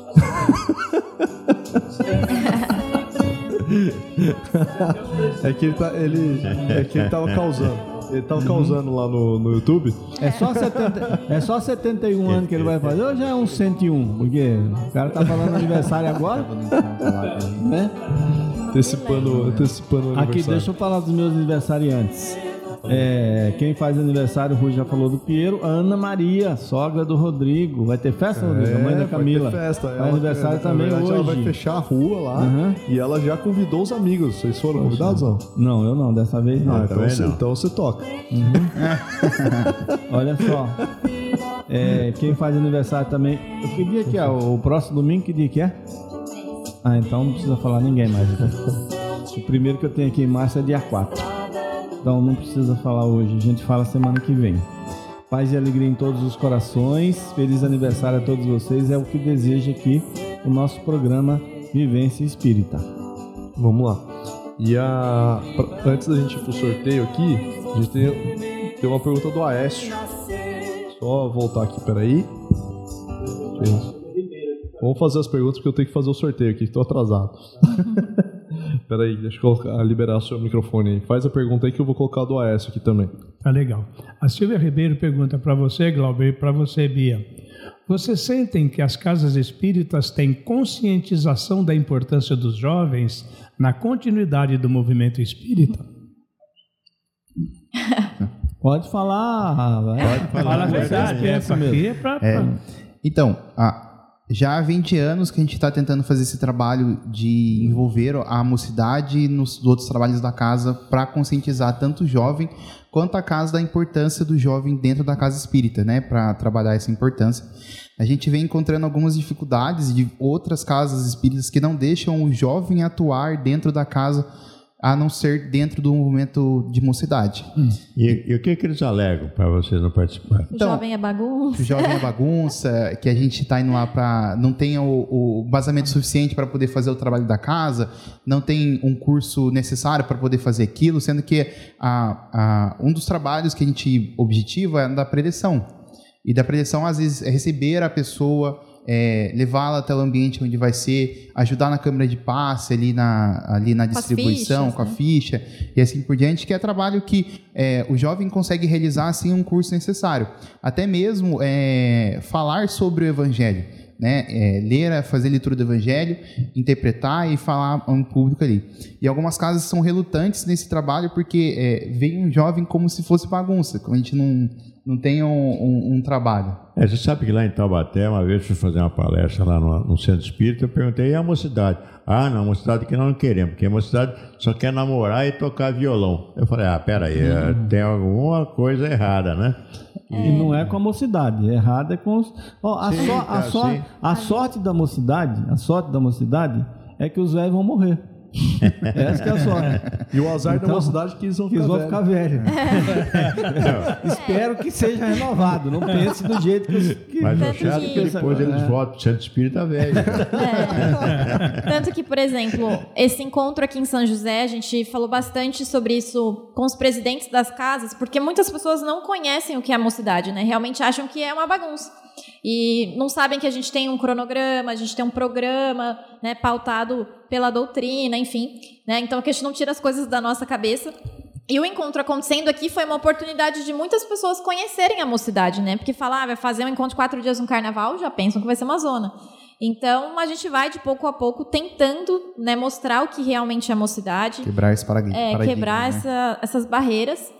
É que ele tava causando. Ele tava causando lá no YouTube.
É só 71 anos que ele vai fazer ou já é uns 101? Porque o cara tá falando aniversário agora. Né?
Antecipando o aniversário.
Aqui, deixa eu falar dos meus aniversariantes. Quem faz aniversário, o Rui já falou do Piero. Ana Maria, sogra do Rodrigo. Vai ter festa, Rodrigo? A mãe da Camila.
Vai ter festa.
Vai aniversário também hoje.
Ela vai fechar a rua lá e ela já convidou os amigos. Vocês foram convidados ou não?
Não, eu não. Dessa vez não.
Então você toca.
Olha só. Quem faz aniversário também. Que dia que é? O próximo domingo, que dia que é? Então não precisa falar ninguém mais. O primeiro que eu tenho aqui em março é dia 4. Então não precisa falar hoje, a gente fala semana que vem. Paz e alegria em todos os corações. Feliz aniversário a todos vocês. É o que deseja aqui o nosso programa Vivência Espírita.
Vamos lá. E antes da gente ir pro sorteio aqui, a gente tem uma pergunta do Aécio. Só voltar aqui, peraí. Vamos fazer as perguntas porque eu tenho que fazer o sorteio aqui, estou atrasado. Peraí, deixa eu liberar o seu microfone aí. Faz a pergunta aí que eu vou colocar do Aécio aqui também.
Tá legal. A Silvia Ribeiro pergunta para você, Glauber, e para você, Bia. Vocês sentem que as casas espíritas têm conscientização da importância dos jovens na continuidade do movimento espírita?
Pode falar.
Pode falar. Fala a verdade.
Então, já há 20 anos que a gente está tentando fazer esse trabalho de envolver a mocidade nos outros trabalhos da casa para conscientizar tanto o jovem quanto a casa da importância do jovem dentro da casa espírita, né, para trabalhar essa importância. A gente vem encontrando algumas dificuldades de outras casas espíritas que não deixam o jovem atuar dentro da casa, a não ser dentro do movimento de mocidade.
E o que eles alegam para vocês não participarem?
O jovem é bagunça.
O jovem é bagunça, que a gente está indo lá para... Não tem o basamento suficiente para poder fazer o trabalho da casa, não tem um curso necessário para poder fazer aquilo, sendo que um dos trabalhos que a gente objetiva é da predição. E da predição, às vezes, é receber a pessoa... levá-la até o ambiente onde vai ser, ajudar na câmara de passe, ali na distribuição, com a ficha, e assim por diante, que é trabalho que o jovem consegue realizar sem um curso necessário. Até mesmo falar sobre o Evangelho, né? Ler, fazer leitura do Evangelho, interpretar e falar a um público ali. E algumas casas são relutantes nesse trabalho porque vem um jovem como se fosse bagunça, como a gente não tem um trabalho.
Você sabe que lá em Taubaté, uma vez eu fui fazer uma palestra lá no Centro Espírita, eu perguntei, e a mocidade? Não, a mocidade que nós não queremos, porque a mocidade só quer namorar e tocar violão. Eu falei, peraí, tem alguma coisa errada, né?
E não é com a mocidade, errada é com os... A sorte da mocidade é que os velhos vão morrer. Essa que é a sorte.
E o azar da mocidade que eles vão ficar velhos.
Espero que seja renovado. Não pense do jeito que...
Mas o chato é que depois eles voltam pro Centro Espírita velho.
Tanto que, por exemplo, esse encontro aqui em São José, a gente falou bastante sobre isso com os presidentes das casas, porque muitas pessoas não conhecem o que é a mocidade, né? Realmente acham que é uma bagunça. E não sabem que a gente tem um cronograma, a gente tem um programa, né, pautado pela doutrina, enfim, né? Então que a gente não tira as coisas da nossa cabeça. E o encontro acontecendo aqui foi uma oportunidade de muitas pessoas conhecerem a mocidade, né? Porque falar, vai fazer um encontro de 4 dias no carnaval, já pensam que vai ser uma zona. Então a gente vai de pouco a pouco tentando, né, mostrar o que realmente é a mocidade.
Quebrar esse paradigma.
Quebrar essas barreiras.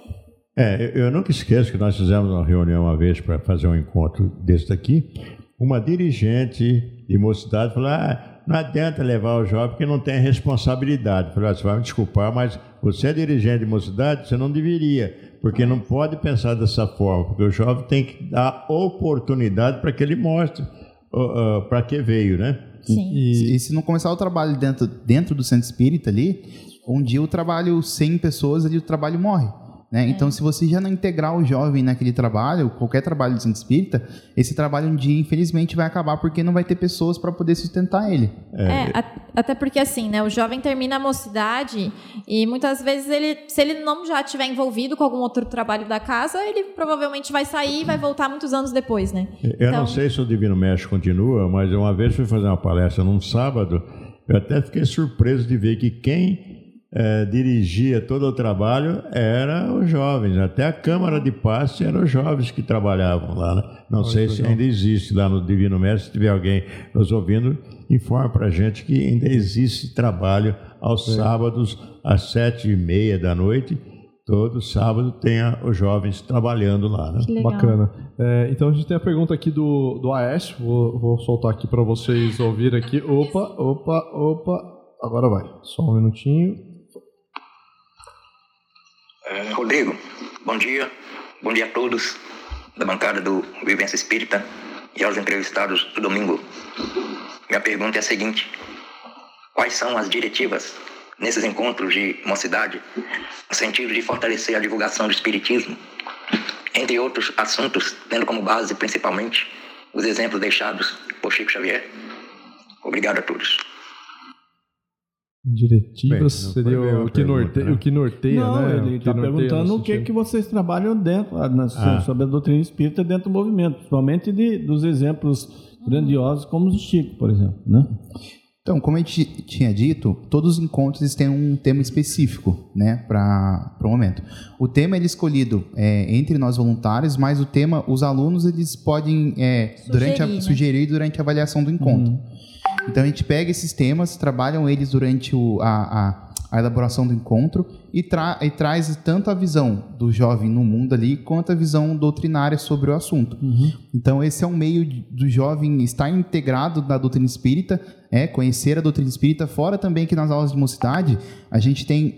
Eu nunca esqueço que nós fizemos uma reunião uma vez para fazer um encontro desse daqui. Uma dirigente de mocidade falou, não adianta levar o jovem porque não tem responsabilidade. Eu falei, você vai me desculpar, mas você é dirigente de mocidade, você não deveria, porque não pode pensar dessa forma, porque o jovem tem que dar oportunidade para que ele mostre para que veio, né?
Sim.
E se não começar o trabalho dentro do centro espírita ali, um dia o trabalho 100 pessoas ali, o trabalho morre. Né? Então, se você já não integrar o jovem naquele trabalho, qualquer trabalho do centro espírita, esse trabalho um dia, infelizmente, vai acabar porque não vai ter pessoas para poder sustentar ele.
Até porque, assim, né, o jovem termina a mocidade e muitas vezes, se ele não já estiver envolvido com algum outro trabalho da casa, ele provavelmente vai sair e vai voltar muitos anos depois, né?
Eu não sei se o Divino Mestre continua, mas uma vez fui fazer uma palestra num sábado, eu até fiquei surpreso de ver que quem dirigia todo o trabalho eram os jovens, até a Câmara de Passe eram os jovens que trabalhavam lá, né? Não sei se ainda existe lá no Divino Mestre. Se tiver alguém nos ouvindo, informe para a gente que ainda existe trabalho aos sábados às 7h30 da noite. Todo sábado tem os jovens trabalhando lá, né?
Bacana. Então a gente tem a pergunta aqui do Aécio, vou soltar aqui para vocês ouvirem aqui. Opa, agora vai, só um minutinho.
Rodrigo, bom dia a todos. da bancada do Vivência Espírita e aos entrevistados do domingo. Minha pergunta é a seguinte: quais são as diretivas nesses encontros de mocidade no sentido de fortalecer a divulgação do espiritismo, entre outros assuntos, tendo como base principalmente os exemplos deixados por Chico Xavier? Obrigado a todos.
Diretivas seria o que norteia,
não,
né?
Ele está perguntando o que vocês trabalham dentro, sobre a doutrina espírita dentro do movimento, principalmente dos exemplos grandiosos como o de Chico, por exemplo, né?
Então, como a gente tinha dito, todos os encontros têm um tema específico, né, para o momento. O tema é escolhido entre nós voluntários, mas o tema, os alunos, eles podem sugerir durante a avaliação do encontro. Então, a gente pega esses temas, trabalham eles durante a elaboração do encontro e traz tanto a visão do jovem no mundo ali, quanto a visão doutrinária sobre o assunto. Então, esse é um meio do jovem estar integrado na doutrina espírita, conhecer a doutrina espírita, fora também que nas aulas de mocidade, a gente tem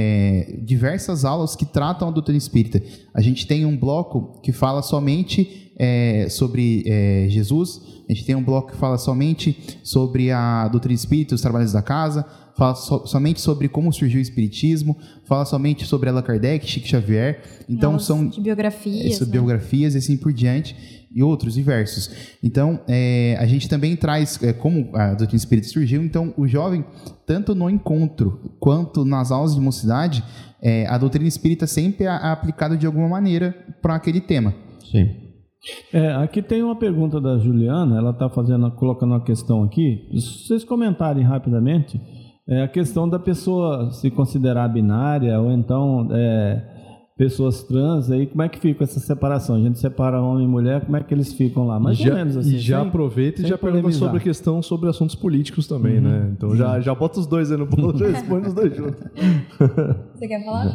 diversas aulas que tratam a doutrina espírita. A gente tem um bloco que fala somente sobre Jesus, a gente tem um bloco que fala somente sobre a doutrina espírita, os trabalhos da casa, fala somente sobre como surgiu o espiritismo, fala somente sobre Allan Kardec, Chico Xavier. Então são
de biografias,
biografias e assim por diante, e outros diversos. Então a gente também traz como a doutrina espírita surgiu. Então o jovem, tanto no encontro quanto nas aulas de mocidade, a doutrina espírita sempre é aplicada de alguma maneira para aquele tema.
Sim.
Aqui tem uma pergunta da Juliana, ela está colocando uma questão aqui. Se vocês comentarem rapidamente, a questão da pessoa se considerar binária ou então pessoas trans, aí como é que fica essa separação? A gente separa homem e mulher, como é que eles ficam lá? Mais ou menos assim.
E já aproveita e já pergunta sobre a questão sobre assuntos políticos também, né? Então já bota os dois aí no bolo, já responde os dois juntos.
Você quer falar?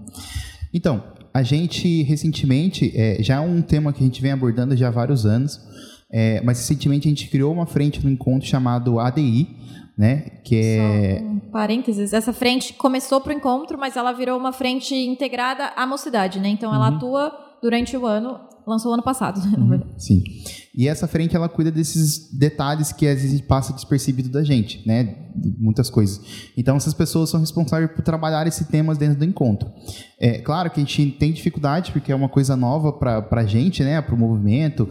Então, a gente recentemente, já é um tema que a gente vem abordando já há vários anos, mas recentemente a gente criou uma frente no encontro chamado ADI, né? Que
Só um parênteses, essa frente começou para o encontro, mas ela virou uma frente integrada à mocidade, né? Então ela atua durante o ano, lançou o ano passado, né, na verdade.
Sim. E essa frente, ela cuida desses detalhes que às vezes passa despercebido da gente, né? Muitas coisas. Então, essas pessoas são responsáveis por trabalhar esses temas dentro do encontro. Claro que a gente tem dificuldade, porque é uma coisa nova para a gente, né? Para o movimento.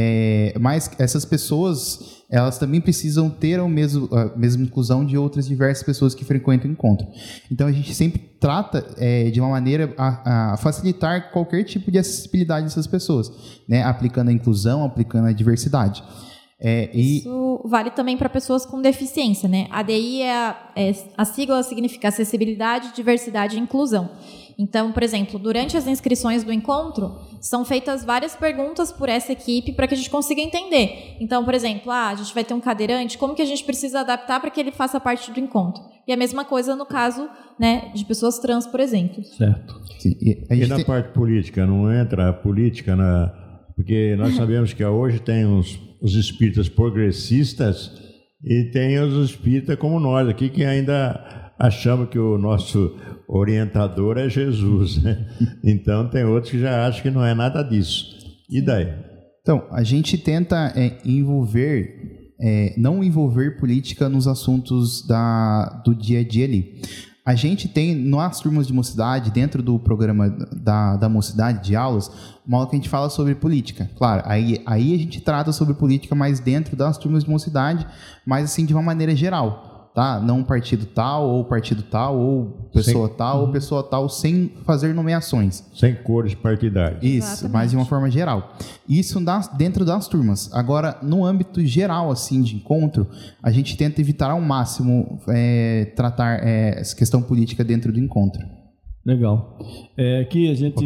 Mas essas pessoas, elas também precisam ter a mesma inclusão de outras diversas pessoas que frequentam o encontro. Então, a gente sempre trata de uma maneira a facilitar qualquer tipo de acessibilidade dessas pessoas, né? Aplicando a inclusão, aplicando a diversidade.
Isso vale também para pessoas com deficiência, né? ADI a sigla significa acessibilidade, diversidade e inclusão. Então, por exemplo, durante as inscrições do encontro, são feitas várias perguntas por essa equipe para que a gente consiga entender. Então, por exemplo, a gente vai ter um cadeirante, como que a gente precisa adaptar para que ele faça parte do encontro? E a mesma coisa no caso, né, de pessoas trans, por exemplo.
Certo.
Sim,
e na parte política, não entra a política porque nós sabemos que hoje tem os espíritas progressistas e tem os espíritas como nós aqui, que ainda achamos que o nosso orientador é Jesus, né? Então tem outros que já acham que não é nada disso. E daí?
Então, a gente tenta não envolver política nos assuntos do dia a dia ali. A gente tem, nas turmas de mocidade, dentro do programa da mocidade de aulas, uma aula que a gente fala sobre política. Claro, aí a gente trata sobre política, mas dentro das turmas de mocidade, mas assim, de uma maneira geral. Tá? Não partido tal, ou pessoa tal, ou pessoa tal, sem fazer nomeações.
Sem cores partidárias.
Isso, exatamente. Mas de uma forma geral. Isso dentro das turmas. Agora, no âmbito geral, assim, de encontro, a gente tenta evitar ao máximo tratar essa questão política dentro do encontro.
Legal. Aqui a gente,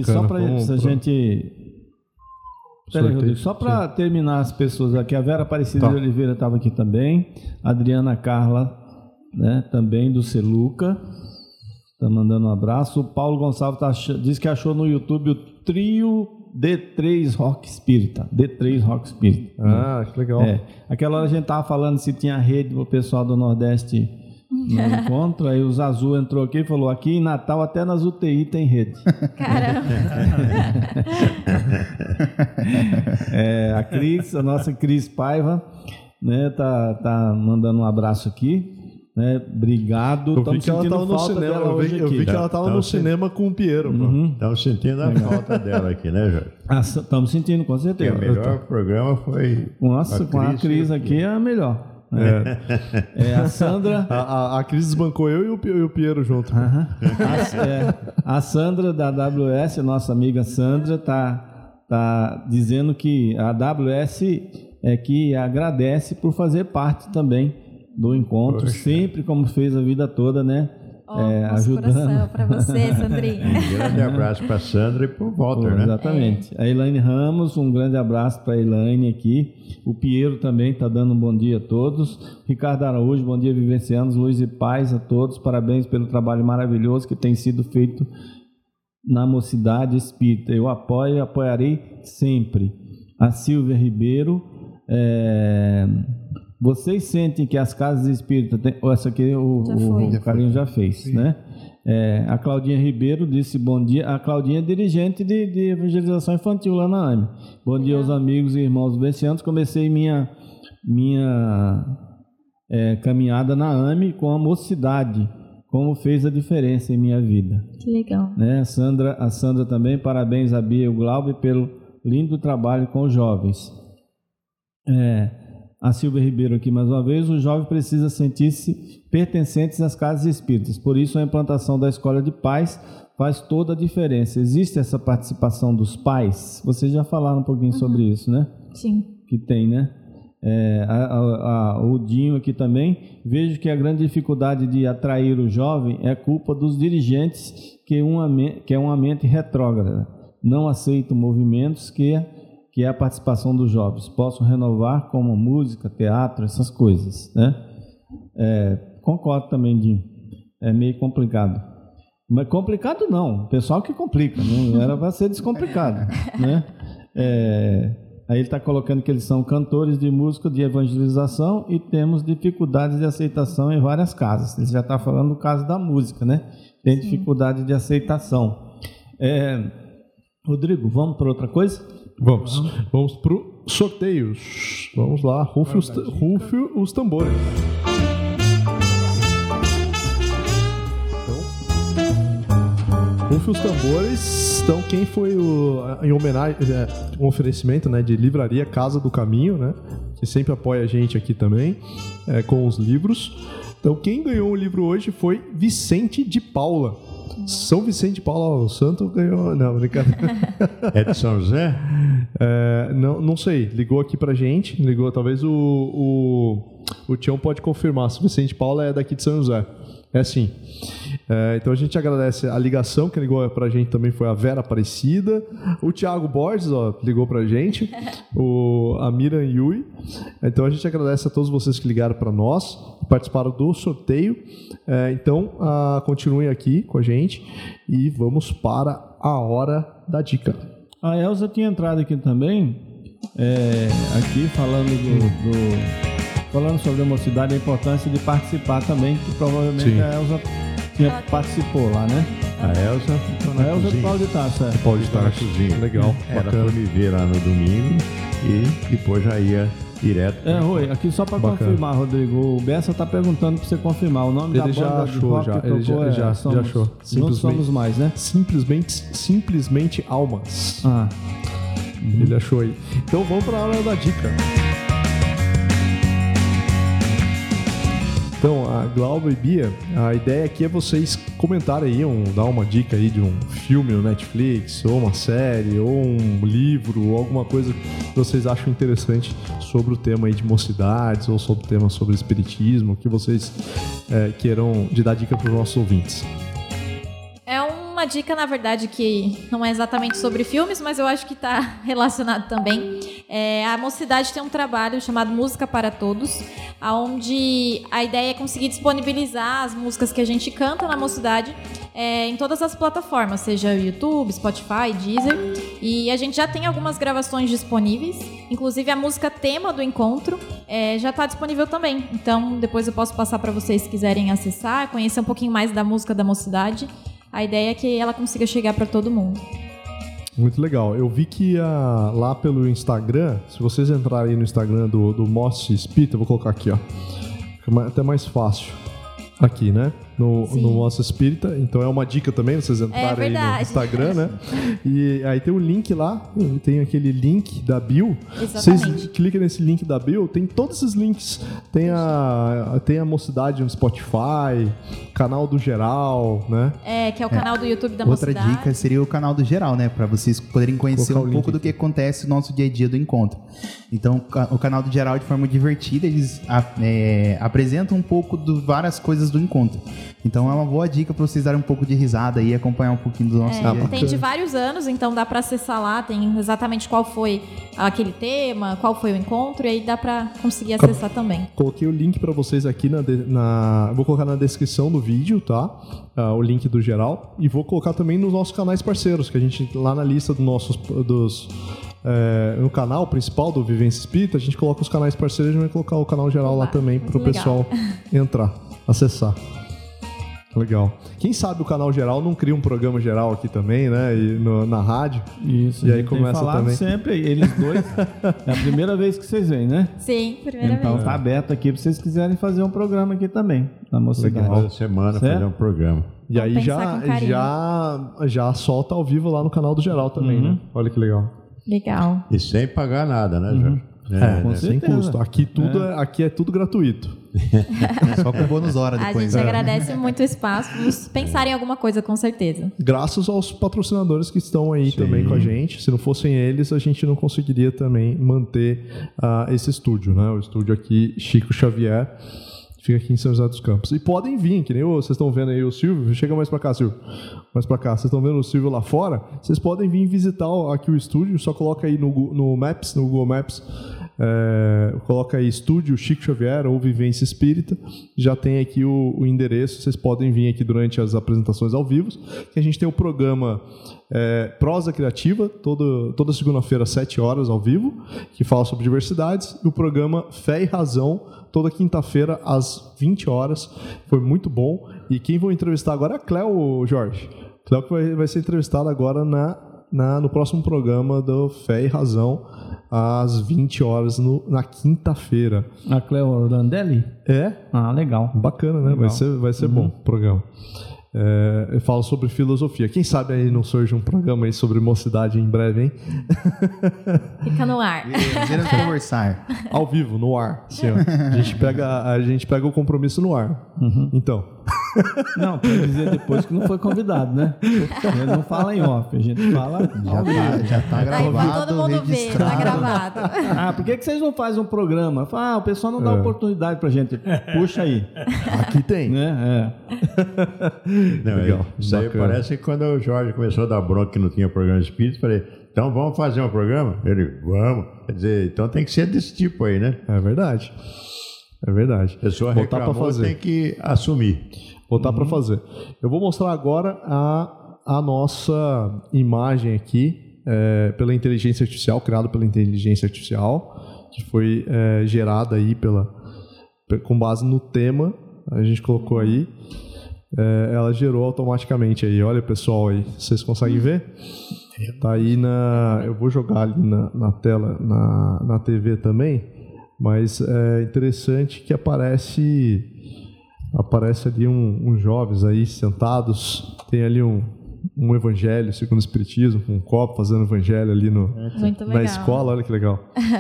só para terminar as pessoas aqui, a Vera Aparecida de Oliveira estava aqui também, a Adriana Carla, né, também do Celuca, está mandando um abraço. O Paulo Gonçalves diz que achou no YouTube o trio D3 Rock Espírita. D3 Rock Espírita.
Que legal.
Aquela hora a gente estava falando se tinha rede para o pessoal do Nordeste no encontro. Aí o Zazu entrou aqui e falou: aqui em Natal até nas UTI tem rede.
Caramba.
A Cris, a nossa Cris Paiva, né, tá mandando um abraço aqui. Né? Obrigado.
Eu vi que ela estava no cinema. Eu vi que ela estava no cinema com o Piero.
Estamos sentindo a falta dela aqui, né, Jorge?
Estamos sentindo, com certeza.
O melhor programa foi.
Nossa, com a Cris aqui é a melhor. A Sandra.
A Cris desbancou eu e o Piero junto.
A Sandra da AWS, nossa amiga Sandra, tá dizendo que a AWS é que agradece por fazer parte também do encontro, poxa, sempre como fez a vida toda, né? Ajudando.
Para você, Sandrinha.
Um grande abraço para Sandra e para o Walter, né?
Exatamente. A Elaine Ramos, um grande abraço para a Elaine aqui. O Piero também está dando um bom dia a todos. Ricardo Araújo, bom dia, vivencianos. Luz e paz a todos. Parabéns pelo trabalho maravilhoso que tem sido feito na Mocidade Espírita. Eu apoio e apoiarei sempre. A Silvia Ribeiro. Vocês sentem que as casas espíritas têm... Essa aqui o Carinho já fez, sim, né? A Claudinha Ribeiro disse bom dia. A Claudinha é dirigente de evangelização infantil lá na AME. Bom dia aos amigos e irmãos vivencianos. Comecei minha caminhada na AME com a Mocidade. Como fez a diferença em minha vida.
Que legal.
Né? A Sandra também, parabéns a Bia e o Glauber pelo lindo trabalho com os jovens. A Silvia Ribeiro aqui mais uma vez: o jovem precisa sentir-se pertencentes às casas espíritas, por isso a implantação da escola de pais faz toda a diferença. Existe essa participação dos pais? Vocês já falaram um pouquinho sobre isso, né?
Sim.
Que tem, né? O Dinho aqui também: vejo que a grande dificuldade de atrair o jovem é culpa dos dirigentes, que é uma mente retrógrada, não aceita movimentos que é a participação dos jovens possam renovar, como música, teatro, essas coisas, né? Concordo também, Dinho. É meio complicado. Mas complicado não, o pessoal que complica, não era para ser descomplicado, né? Aí ele está colocando que eles são cantores de música de evangelização e temos dificuldades de aceitação em várias casas. Ele já está falando do caso da música, né? Tem dificuldade de aceitação. Rodrigo, vamos para outra coisa?
Vamos para o sorteios. Vamos lá, rufe os tambores. Rufe os tambores. Então, quem foi em homenagem, um oferecimento, né, de livraria Casa do Caminho, né, que sempre apoia a gente aqui também, com os livros. Então, quem ganhou o livro hoje foi Vicente de Paula. São Vicente de Paula, o santo ganhou. Não, brincadeira.
É de São José?
Não sei. Ligou aqui pra gente. Ligou, talvez o Tião pode confirmar. Se Vicente de Paula é daqui de São José. É sim. Então a gente agradece a ligação. Quem ligou pra gente também foi a Vera Aparecida. O Thiago Borges, ligou pra gente. A Miriam Yui. Então a gente agradece a todos vocês que ligaram para nós, participaram do sorteio. Então continuem aqui com a gente e vamos para a hora da dica.
A Elza tinha entrado aqui também, aqui falando sobre a mocidade, a importância de participar também, que provavelmente sim, a Elza participou lá, né?
A Elza
é Paulo de Tarso.
Paulo de Tarso, legal. Ela foi me ver lá no domingo e depois já ia direto.
Rui, aqui só para confirmar, Rodrigo, o Bessa está perguntando para você confirmar o nome da banda de rock que tocou.
Já achou.
Não somos mais, né?
Simplesmente Almas. Ele achou aí. Então vamos para a hora da dica. Então, a Glauber e Bia, a ideia aqui é vocês comentarem aí, dar uma dica aí de um filme no Netflix, ou uma série, ou um livro, ou alguma coisa que vocês acham interessante sobre o tema aí de mocidades, ou sobre o tema sobre espiritismo, que vocês queiram de dar dica para os nossos ouvintes.
É uma uma dica, na verdade, que não é exatamente sobre filmes, mas eu acho que está relacionado também. A Mocidade tem um trabalho chamado Música para Todos, onde a ideia é conseguir disponibilizar as músicas que a gente canta na Mocidade em todas as plataformas, seja YouTube, Spotify, Deezer. E a gente já tem algumas gravações disponíveis, inclusive a música tema do encontro já está disponível também. Então, depois eu posso passar para vocês se quiserem acessar, conhecer um pouquinho mais da música da Mocidade. A ideia é que ela consiga chegar para todo mundo.
Muito legal. Eu vi que lá pelo Instagram, se vocês entrarem no Instagram do Moça Espírita, eu vou colocar aqui, ó. Fica até mais fácil. Aqui, né? No Moça Espírita. Então é uma dica também, vocês entrarem aí no Instagram, né? E aí tem um link lá, tem aquele link da bio.
Exatamente.
Vocês clicam nesse link da bio, tem todos esses links. Tem a Mocidade no Spotify, canal do Geral, né?
Que é o canal do YouTube da
Outra
Mocidade.
dica seria o canal do Geral, né? Para vocês poderem conhecer um pouco do que acontece no nosso dia a dia do encontro. Então, o canal do Geral, de forma divertida, eles apresentam um pouco de várias coisas do encontro. Então é uma boa dica para vocês darem um pouco de risada e acompanhar um pouquinho do nosso dia.
Tem de vários anos, então dá para acessar lá, tem exatamente qual foi aquele tema, qual foi o encontro, e aí dá para conseguir acessar também.
Coloquei o link para vocês aqui vou colocar na descrição do vídeo, tá? O link do Geral, e vou colocar também nos nossos canais parceiros, que a gente lá na lista no canal principal do Vivência Espírita, a gente coloca os canais parceiros e a gente vai colocar o canal Geral lá também para o pessoal entrar, acessar. Legal. Quem sabe o canal Geral não cria um programa geral aqui também, né? Na rádio.
Isso.
E aí começa também.
Sempre, eles dois. É a primeira vez que vocês vêm, né?
Sim, primeira vez.
Então tá aberto aqui pra vocês quiserem fazer um programa aqui também, na Mocidade.
Toda semana fazer um programa.
E aí já solta ao vivo lá no canal do Geral também, né? Olha que legal.
Legal.
E sem pagar nada, né, Jorge?
Sem custo. Aqui é tudo gratuito.
Só com bônus hora depois.
A gente agradece muito o espaço. Vamos pensar em alguma coisa, com certeza.
Graças aos patrocinadores que estão aí também com a gente. Se não fossem eles, a gente não conseguiria também manter esse estúdio, né? O estúdio aqui, Chico Xavier, fica aqui em São José dos Campos. E podem vir, que nem vocês estão vendo aí o Silvio. Chega mais pra cá, Silvio. Mais pra cá. Vocês estão vendo o Silvio lá fora? Vocês podem vir visitar aqui o estúdio. Só coloca aí no Google Maps. Coloca aí Estúdio Chico Xavier ou Vivência Espírita. Já tem aqui o endereço. Vocês podem vir aqui durante as apresentações ao vivo. Que a gente tem o programa Prosa Criativa, toda segunda-feira, às 7 horas, ao vivo, que fala sobre diversidades. E o programa Fé e Razão, toda quinta-feira, às 20 horas. Foi muito bom. E quem vou entrevistar agora é a Cléo, Jorge. Cléo que vai ser entrevistada agora no próximo programa do Fé e Razão, às 20 horas, na quinta-feira.
A Cléo Orlandelli? Legal.
Bacana, né?
Legal.
Vai ser bom o programa. Eu falo sobre filosofia. Quem sabe aí não surge um programa aí sobre mocidade em breve, hein?
Fica no ar.
Queremos conversar.
Ao vivo, no ar. Sim, a gente pega o compromisso no ar. Então.
Não, pra dizer depois que não foi convidado, né? Ele não fala em off, a gente fala.
Já tá gravado.
Todo mundo vê, tá gravado.
Por que vocês não fazem um programa? O pessoal não dá oportunidade pra gente. Puxa aí.
Aqui tem.
Né?
Não, legal. Isso aí parece que quando o Jorge começou a dar bronca que não tinha programa de espírito, falei, então vamos fazer um programa? Ele, vamos. Quer dizer, então tem que ser desse tipo aí, né?
É verdade. A pessoa reclamou, tem que assumir. Botar para fazer. Eu vou mostrar agora a nossa imagem aqui, pela inteligência artificial, criada pela inteligência artificial, que foi gerada aí com base no tema. A gente colocou aí. Ela gerou automaticamente aí. Olha, pessoal, aí. Vocês conseguem ver? Tá aí eu vou jogar ali na tela, na TV também. Mas é interessante que aparece ali uns jovens aí sentados. Tem ali um evangelho segundo o Espiritismo, com um copo fazendo evangelho ali na escola. Olha que legal.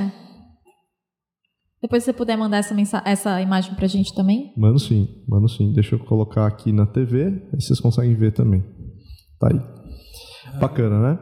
Depois se você puder mandar essa imagem pra gente também.
Mando sim. Deixa eu colocar aqui na TV, aí vocês conseguem ver também. Tá aí. Bacana, né?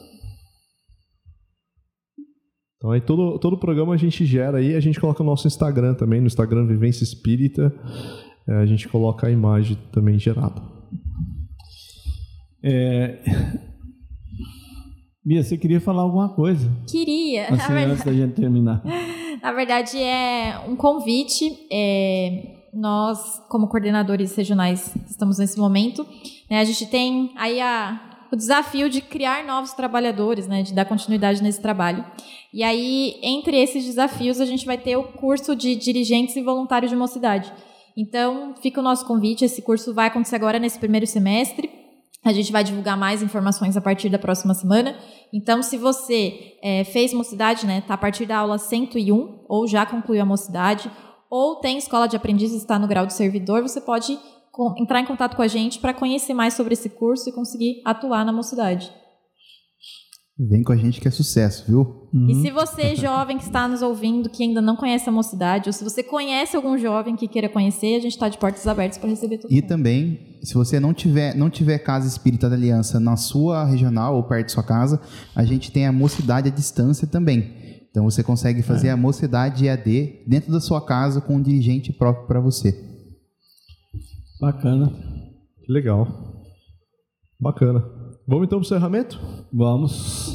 Então aí todo o programa a gente gera aí, a gente coloca no nosso Instagram também, no Instagram Vivência Espírita, a gente coloca a imagem também gerada.
Bia, você queria falar alguma coisa?
Queria.
Assim, antes da gente terminar.
Na verdade, é um convite. Nós, como coordenadores regionais, estamos nesse momento. Né, a gente tem aí o desafio de criar novos trabalhadores, né, de dar continuidade nesse trabalho. E aí, entre esses desafios, a gente vai ter o curso de dirigentes e voluntários de mocidade. Então, fica o nosso convite. Esse curso vai acontecer agora nesse primeiro semestre. A gente vai divulgar mais informações a partir da próxima semana. Então, se você fez mocidade, né, está a partir da aula 101, ou já concluiu a mocidade, ou tem escola de aprendizes, está no grau de servidor, você pode entrar em contato com a gente para conhecer mais sobre esse curso e conseguir atuar na mocidade.
Vem com a gente que é sucesso, viu?
E se você, jovem que está nos ouvindo, que ainda não conhece a mocidade, ou se você conhece algum jovem que queira conhecer, a gente está de portas abertas para receber todo mundo.
E também, se você não tiver casa espírita da Aliança na sua regional ou perto de sua casa, a gente tem a mocidade à distância também. Então você consegue fazer a mocidade EAD dentro da sua casa com um dirigente próprio para você.
Bacana.
Legal. Bacana. Vamos então para o encerramento? Vamos.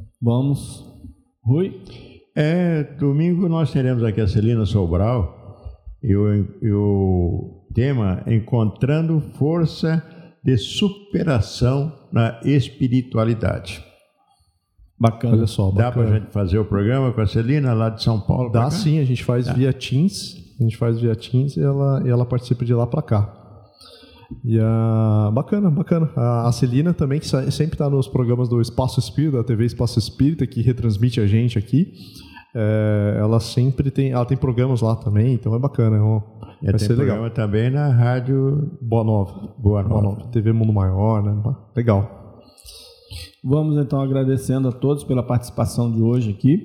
Rui?
Domingo nós teremos aqui a Celina Sobral e o tema é Encontrando Força de Superação na Espiritualidade.
Bacana. Olha só, bacana.
Dá para a gente fazer o programa com a Celina lá de São Paulo?
Dá sim, a gente faz via Teams. E ela participa de lá para cá. E bacana. A Celina também, que sempre está nos programas do Espaço Espírita, da TV Espaço Espírita, que retransmite a gente aqui. Ela sempre tem programas lá também, então é bacana. Vai ser legal.
Programa também na Rádio
Boa Nova. TV Mundo Maior, né? Legal.
Vamos então agradecendo a todos pela participação de hoje aqui,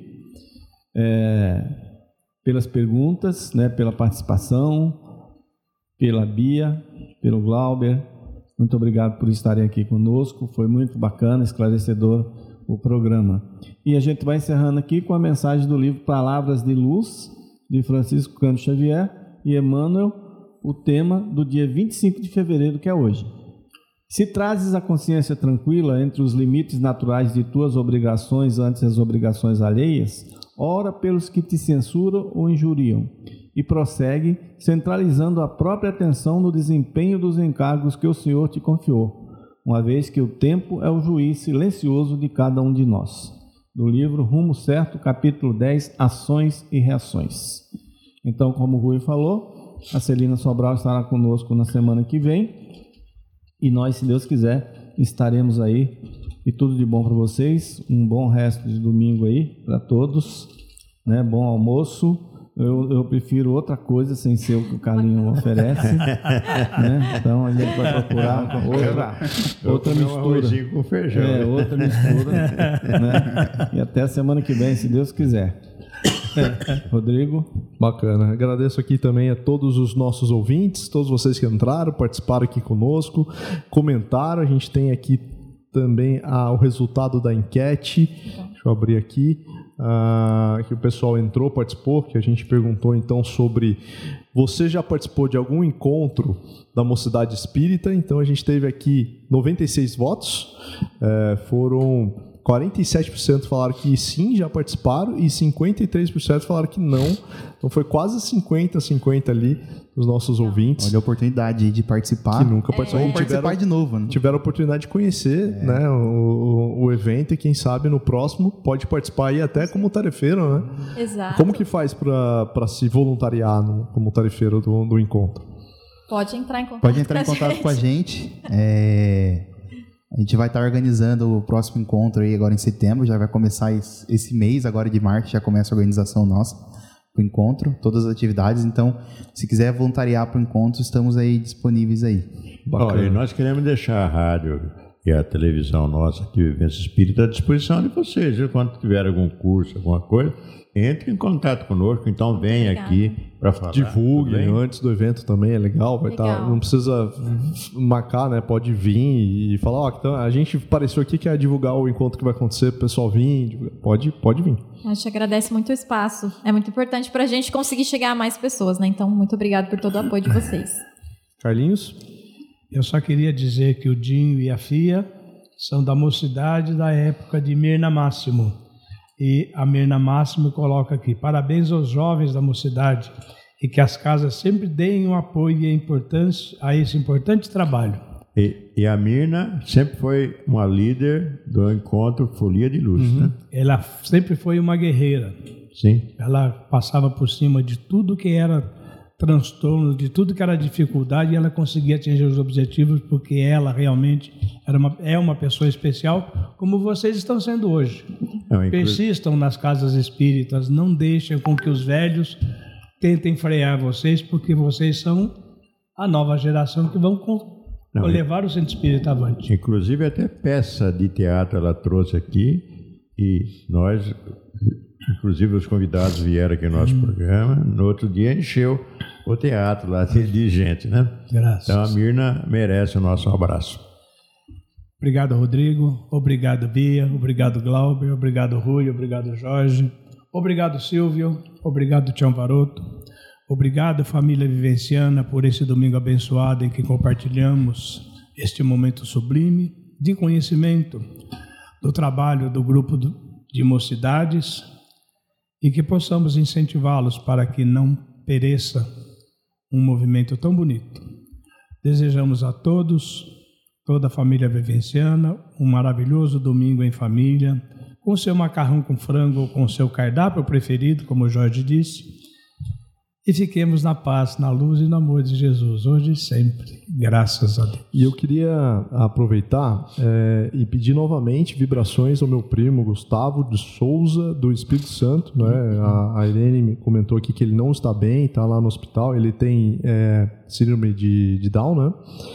pelas perguntas, né, pela participação, pela Bia, pelo Glauber. Muito obrigado por estarem aqui conosco. Foi muito bacana, esclarecedor o programa. E a gente vai encerrando aqui com a mensagem do livro Palavras de Luz, de Francisco Cândido Xavier e Emmanuel, o tema do dia 25 de fevereiro, que é hoje. Se trazes a consciência tranquila entre os limites naturais de tuas obrigações antes das obrigações alheias, ora pelos que te censuram ou injuriam, e prossegue centralizando a própria atenção no desempenho dos encargos que o Senhor te confiou, uma vez que o tempo é o juiz silencioso de cada um de nós. Do livro Rumo Certo, capítulo 10, Ações e Reações. Então, como o Rui falou, a Celina Sobral estará conosco na semana que vem, e nós, se Deus quiser, estaremos aí. E tudo de bom para vocês. Um bom resto de domingo aí para todos, né? Bom almoço. Eu prefiro outra coisa sem ser o que o Carlinho oferece, né? Então a gente vai procurar outra mistura.
Com feijão.
Outra mistura, né? E até a semana que vem, se Deus quiser. Rodrigo?
Bacana. Agradeço aqui também a todos os nossos ouvintes, todos vocês que entraram, participaram aqui conosco, comentaram. A gente tem aqui também o resultado da enquete. Deixa eu abrir aqui. Que o pessoal entrou, participou, que a gente perguntou então sobre: você já participou de algum encontro da Mocidade Espírita? Então a gente teve aqui 96 votos, foram 47% falaram que sim, já participaram, e 53% falaram que não. Então foi quase 50-50 ali dos nossos ouvintes.
Olha a oportunidade de participar.
Que nunca participaram.
Vamos participar de novo, né?
Tiveram a oportunidade de conhecer né, o evento, e quem sabe no próximo pode participar aí até como tarefeiro, né?
Exato.
Como que faz para se voluntariar como tarefeiro do encontro?
Pode entrar em contato,
com a gente. A gente vai estar organizando o próximo encontro aí agora em setembro, já vai começar esse mês agora de março, já começa a organização nossa para o encontro, todas as atividades. Então, se quiser voluntariar para o encontro, estamos aí disponíveis aí.
Olha, nós queremos deixar a rádio e a televisão nossa aqui, Vivência Espírita, à disposição de vocês, viu? Quando tiver algum curso, alguma coisa, entre em contato conosco, então venha aqui para falar.
Divulguem antes do evento também, é legal, vai estar, não precisa marcar, né? Pode vir e falar, então, a gente apareceu aqui, quer divulgar o encontro que vai acontecer, o pessoal vir, pode vir.
A gente agradece muito o espaço, é muito importante para a gente conseguir chegar a mais pessoas, né? Então, muito obrigado por todo o apoio de vocês.
Carlinhos?
Eu só queria dizer que o Dinho e a Fia são da mocidade da época de Mirna Máximo. E a Mirna Máximo coloca aqui: parabéns aos jovens da mocidade e que as casas sempre deem um apoio e importância a esse importante trabalho.
E a Mirna sempre foi uma líder do encontro Folia de Luz, né?
Ela sempre foi uma guerreira.
Sim.
Ela passava por cima de tudo que era transtorno, de tudo que era dificuldade, e ela conseguia atingir os objetivos, porque ela realmente é uma pessoa especial, como vocês estão sendo hoje. Persistam nas casas espíritas, não deixem com que os velhos tentem frear vocês, porque vocês são a nova geração que vão levar o centro espírita avante.
Inclusive até peça de teatro ela trouxe aqui, e nós, inclusive os convidados vieram aqui no nosso programa, no outro dia encheu o teatro lá de gente, né?
Graças.
Então a Mirna merece o nosso abraço.
Obrigado, Rodrigo. Obrigado, Bia. Obrigado, Glauber. Obrigado, Rui. Obrigado, Jorge. Obrigado, Silvio. Obrigado, Tião Varoto. Obrigado, família vivenciana, por esse domingo abençoado em que compartilhamos este momento sublime de conhecimento do trabalho do grupo de mocidades e que possamos incentivá-los para que não pereça um movimento tão bonito. Desejamos a todos, toda a família vivenciana, um maravilhoso domingo em família, com seu macarrão com frango ou com seu cardápio preferido, como o Jorge disse, e fiquemos na paz, na luz e no amor de Jesus, hoje e sempre, graças a Deus.
E eu queria aproveitar e pedir novamente vibrações ao meu primo Gustavo de Souza, do Espírito Santo, né? A Irene me comentou aqui que ele não está bem, está lá no hospital, ele tem síndrome de Down, né?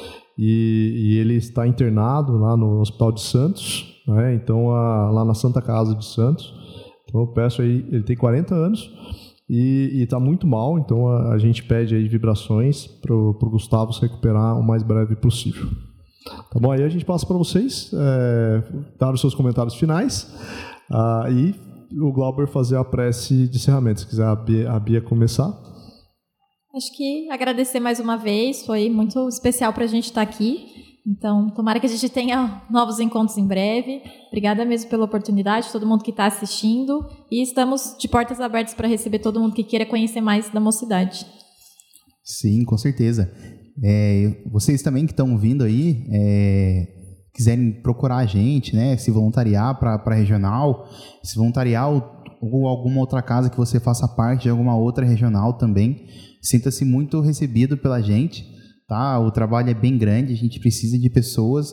E ele está internado lá no Hospital de Santos, né? Então, lá na Santa Casa de Santos. Então eu peço aí, ele tem 40 anos, e está muito mal, então a gente pede aí vibrações para o Gustavo se recuperar o mais breve possível. Tá bom? Aí a gente passa para vocês dar os seus comentários finais e o Glauber fazer a prece de encerramento. Se quiser a Bia começar.
Acho que agradecer mais uma vez, foi muito especial para a gente estar aqui. Então, tomara que a gente tenha novos encontros em breve. Obrigada mesmo pela oportunidade, todo mundo que está assistindo. E estamos de portas abertas para receber todo mundo que queira conhecer mais da mocidade.
Sim, com certeza. Vocês também que estão vindo aí, quiserem procurar a gente, né, se voluntariar para a regional, se voluntariar ou alguma outra casa que você faça parte de alguma outra regional também, sinta-se muito recebido pela gente. Tá? O trabalho é bem grande, a gente precisa de pessoas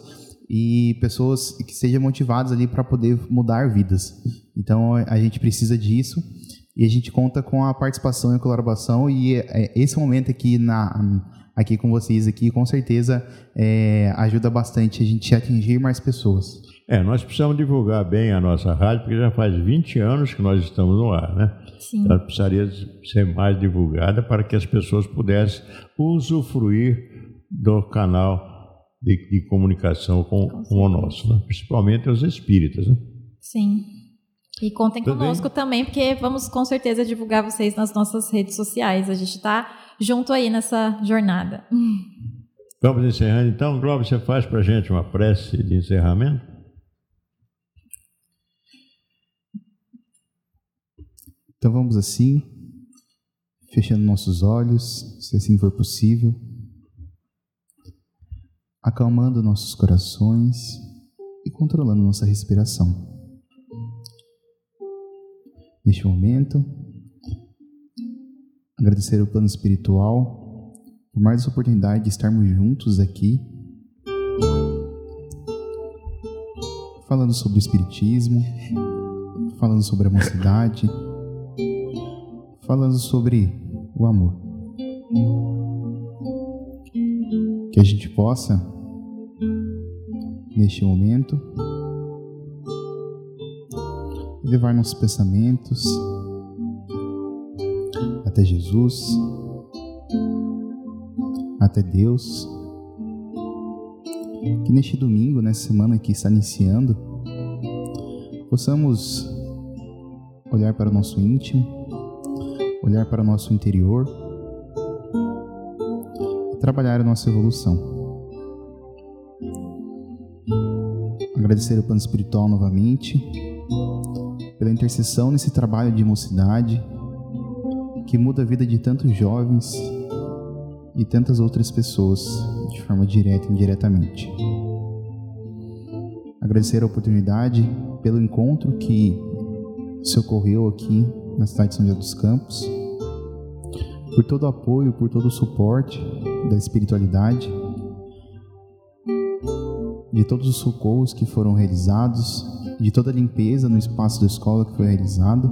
que sejam motivadas ali para poder mudar vidas. Então a gente precisa disso e a gente conta com a participação e a colaboração, e esse momento aqui com vocês aqui com certeza ajuda bastante a gente a atingir mais pessoas.
Nós precisamos divulgar bem a nossa rádio, porque já faz 20 anos que nós estamos no ar, né?
Sim.
Ela precisaria ser mais divulgada para que as pessoas pudessem usufruir do canal de comunicação com o nosso, né? Principalmente os espíritas, né?
Sim. E contem conosco também, porque vamos com certeza divulgar vocês nas nossas redes sociais. A gente está junto aí nessa jornada.
Vamos encerrando então. Glauber, você faz para a gente uma prece de encerramento?
Então vamos assim, fechando nossos olhos, se assim for possível, acalmando nossos corações e controlando nossa respiração. Neste momento, agradecer ao plano espiritual por mais essa oportunidade de estarmos juntos aqui, falando sobre o espiritismo, falando sobre a mocidade, falando sobre o amor. Que a gente possa, neste momento, levar nossos pensamentos até Jesus, até Deus. Que neste domingo, nessa semana que está iniciando, possamos olhar para o nosso íntimo, olhar para o nosso interior e trabalhar a nossa evolução. agradecer o plano espiritual novamente, pela intercessão nesse trabalho de mocidade, que muda a vida de tantos jovens e tantas outras pessoas, de forma direta e indiretamente. Agradecer a oportunidade pelo encontro que se ocorreu aqui na cidade de São José dos Campos, por todo o apoio, por todo o suporte da espiritualidade, de todos os socorros que foram realizados, de toda a limpeza no espaço da escola que foi realizado,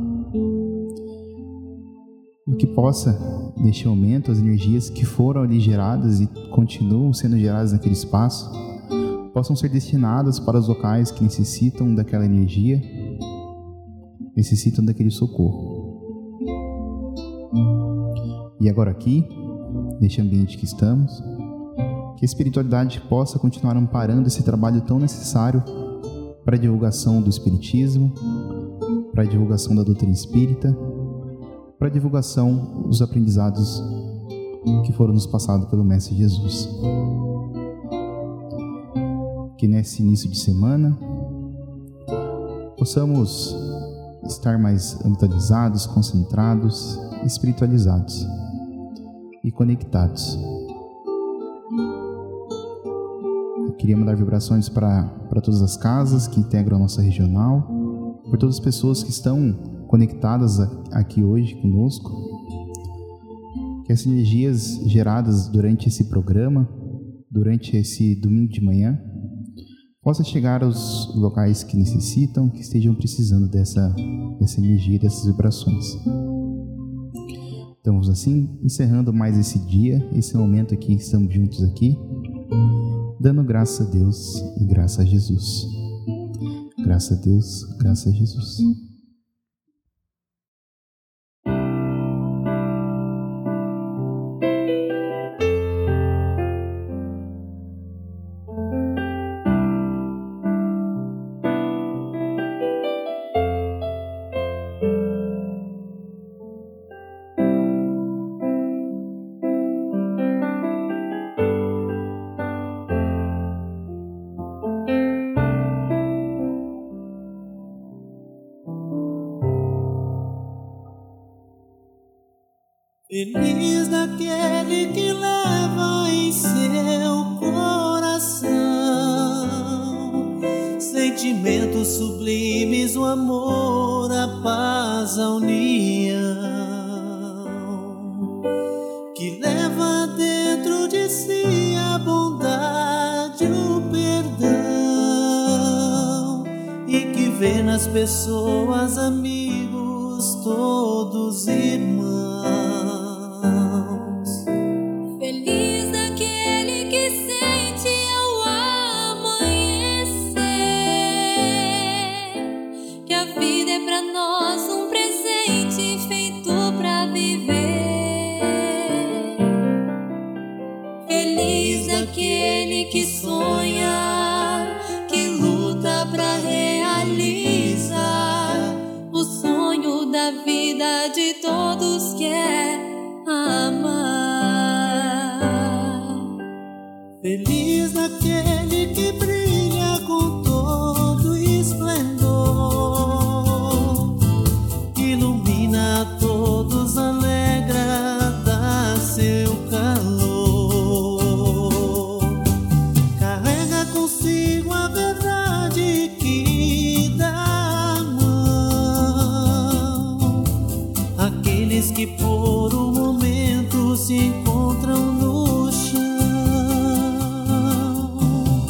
e que possa, neste momento, as energias que foram ali geradas e continuam sendo geradas naquele espaço, possam ser destinadas para os locais que necessitam daquela energia, necessitam daquele socorro. E agora aqui, neste ambiente que estamos, que a espiritualidade possa continuar amparando esse trabalho tão necessário para a divulgação do espiritismo, para a divulgação da doutrina espírita, para a divulgação dos aprendizados que foram nos passados pelo Mestre Jesus. Que nesse início de semana possamos estar mais atualizados, concentrados, espiritualizados e conectados. Eu queria mandar vibrações para todas as casas que integram a nossa regional, por todas as pessoas que estão conectadas aqui hoje conosco, que as energias geradas durante esse programa, durante esse domingo de manhã, possa chegar aos locais que necessitam, que estejam precisando dessa energia, dessas vibrações. Estamos assim, encerrando mais esse dia, esse momento aqui, estamos juntos aqui, dando graças a Deus e graças a Jesus. Graças a Deus, graças a Jesus.
Feliz daquele que leva em seu coração sentimentos sublimes, o amor, a paz, a união, que leva dentro de si a bondade, o perdão, e que vê nas pessoas amigos, todos irmãos.
Feliz daquele que sente ao amanhecer que a vida é pra nós um presente feito pra viver. Feliz daquele que sonha, que luta pra realizar o sonho da vida de todos que é amar.
Feliz daquele que brilha com todo esplendor, ilumina a todos, alegra, dá seu calor, carrega consigo a verdade que dá a mão àqueles que por um momento se encontram no chão.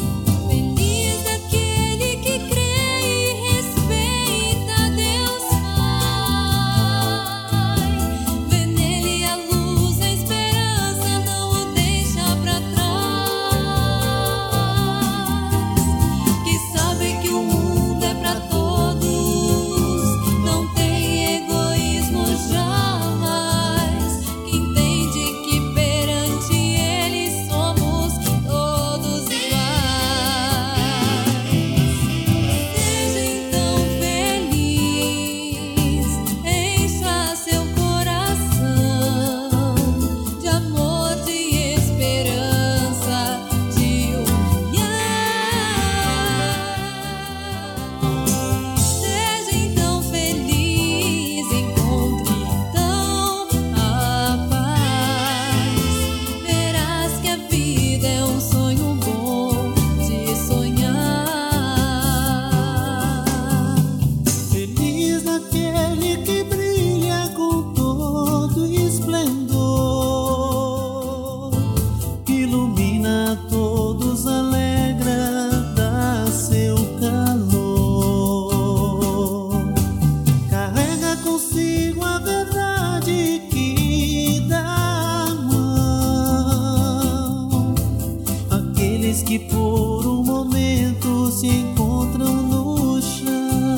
que por um momento se encontram no chão.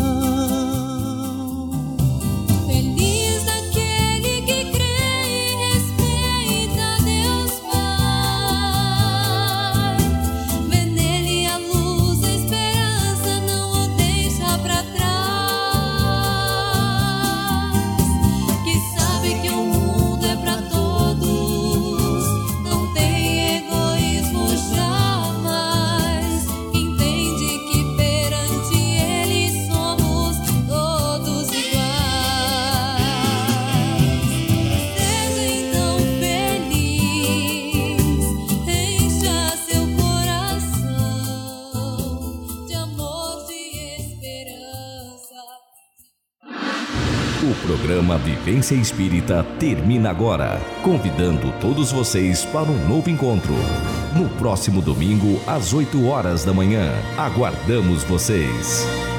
Feliz daquele que crê e respeita Deus Pai. Vê nele a luz, a esperança, não o deixa pra trás. Que sabe que o mundo é pra todos, não tem egoísmo jamais. Que entende que perante ele somos todos iguais. Seja então feliz, encha seu coração de amor, de esperança.
O programa Vivência Espírita termina agora, convidando todos vocês para um novo encontro. No próximo domingo, às 8 horas da manhã. Aguardamos vocês.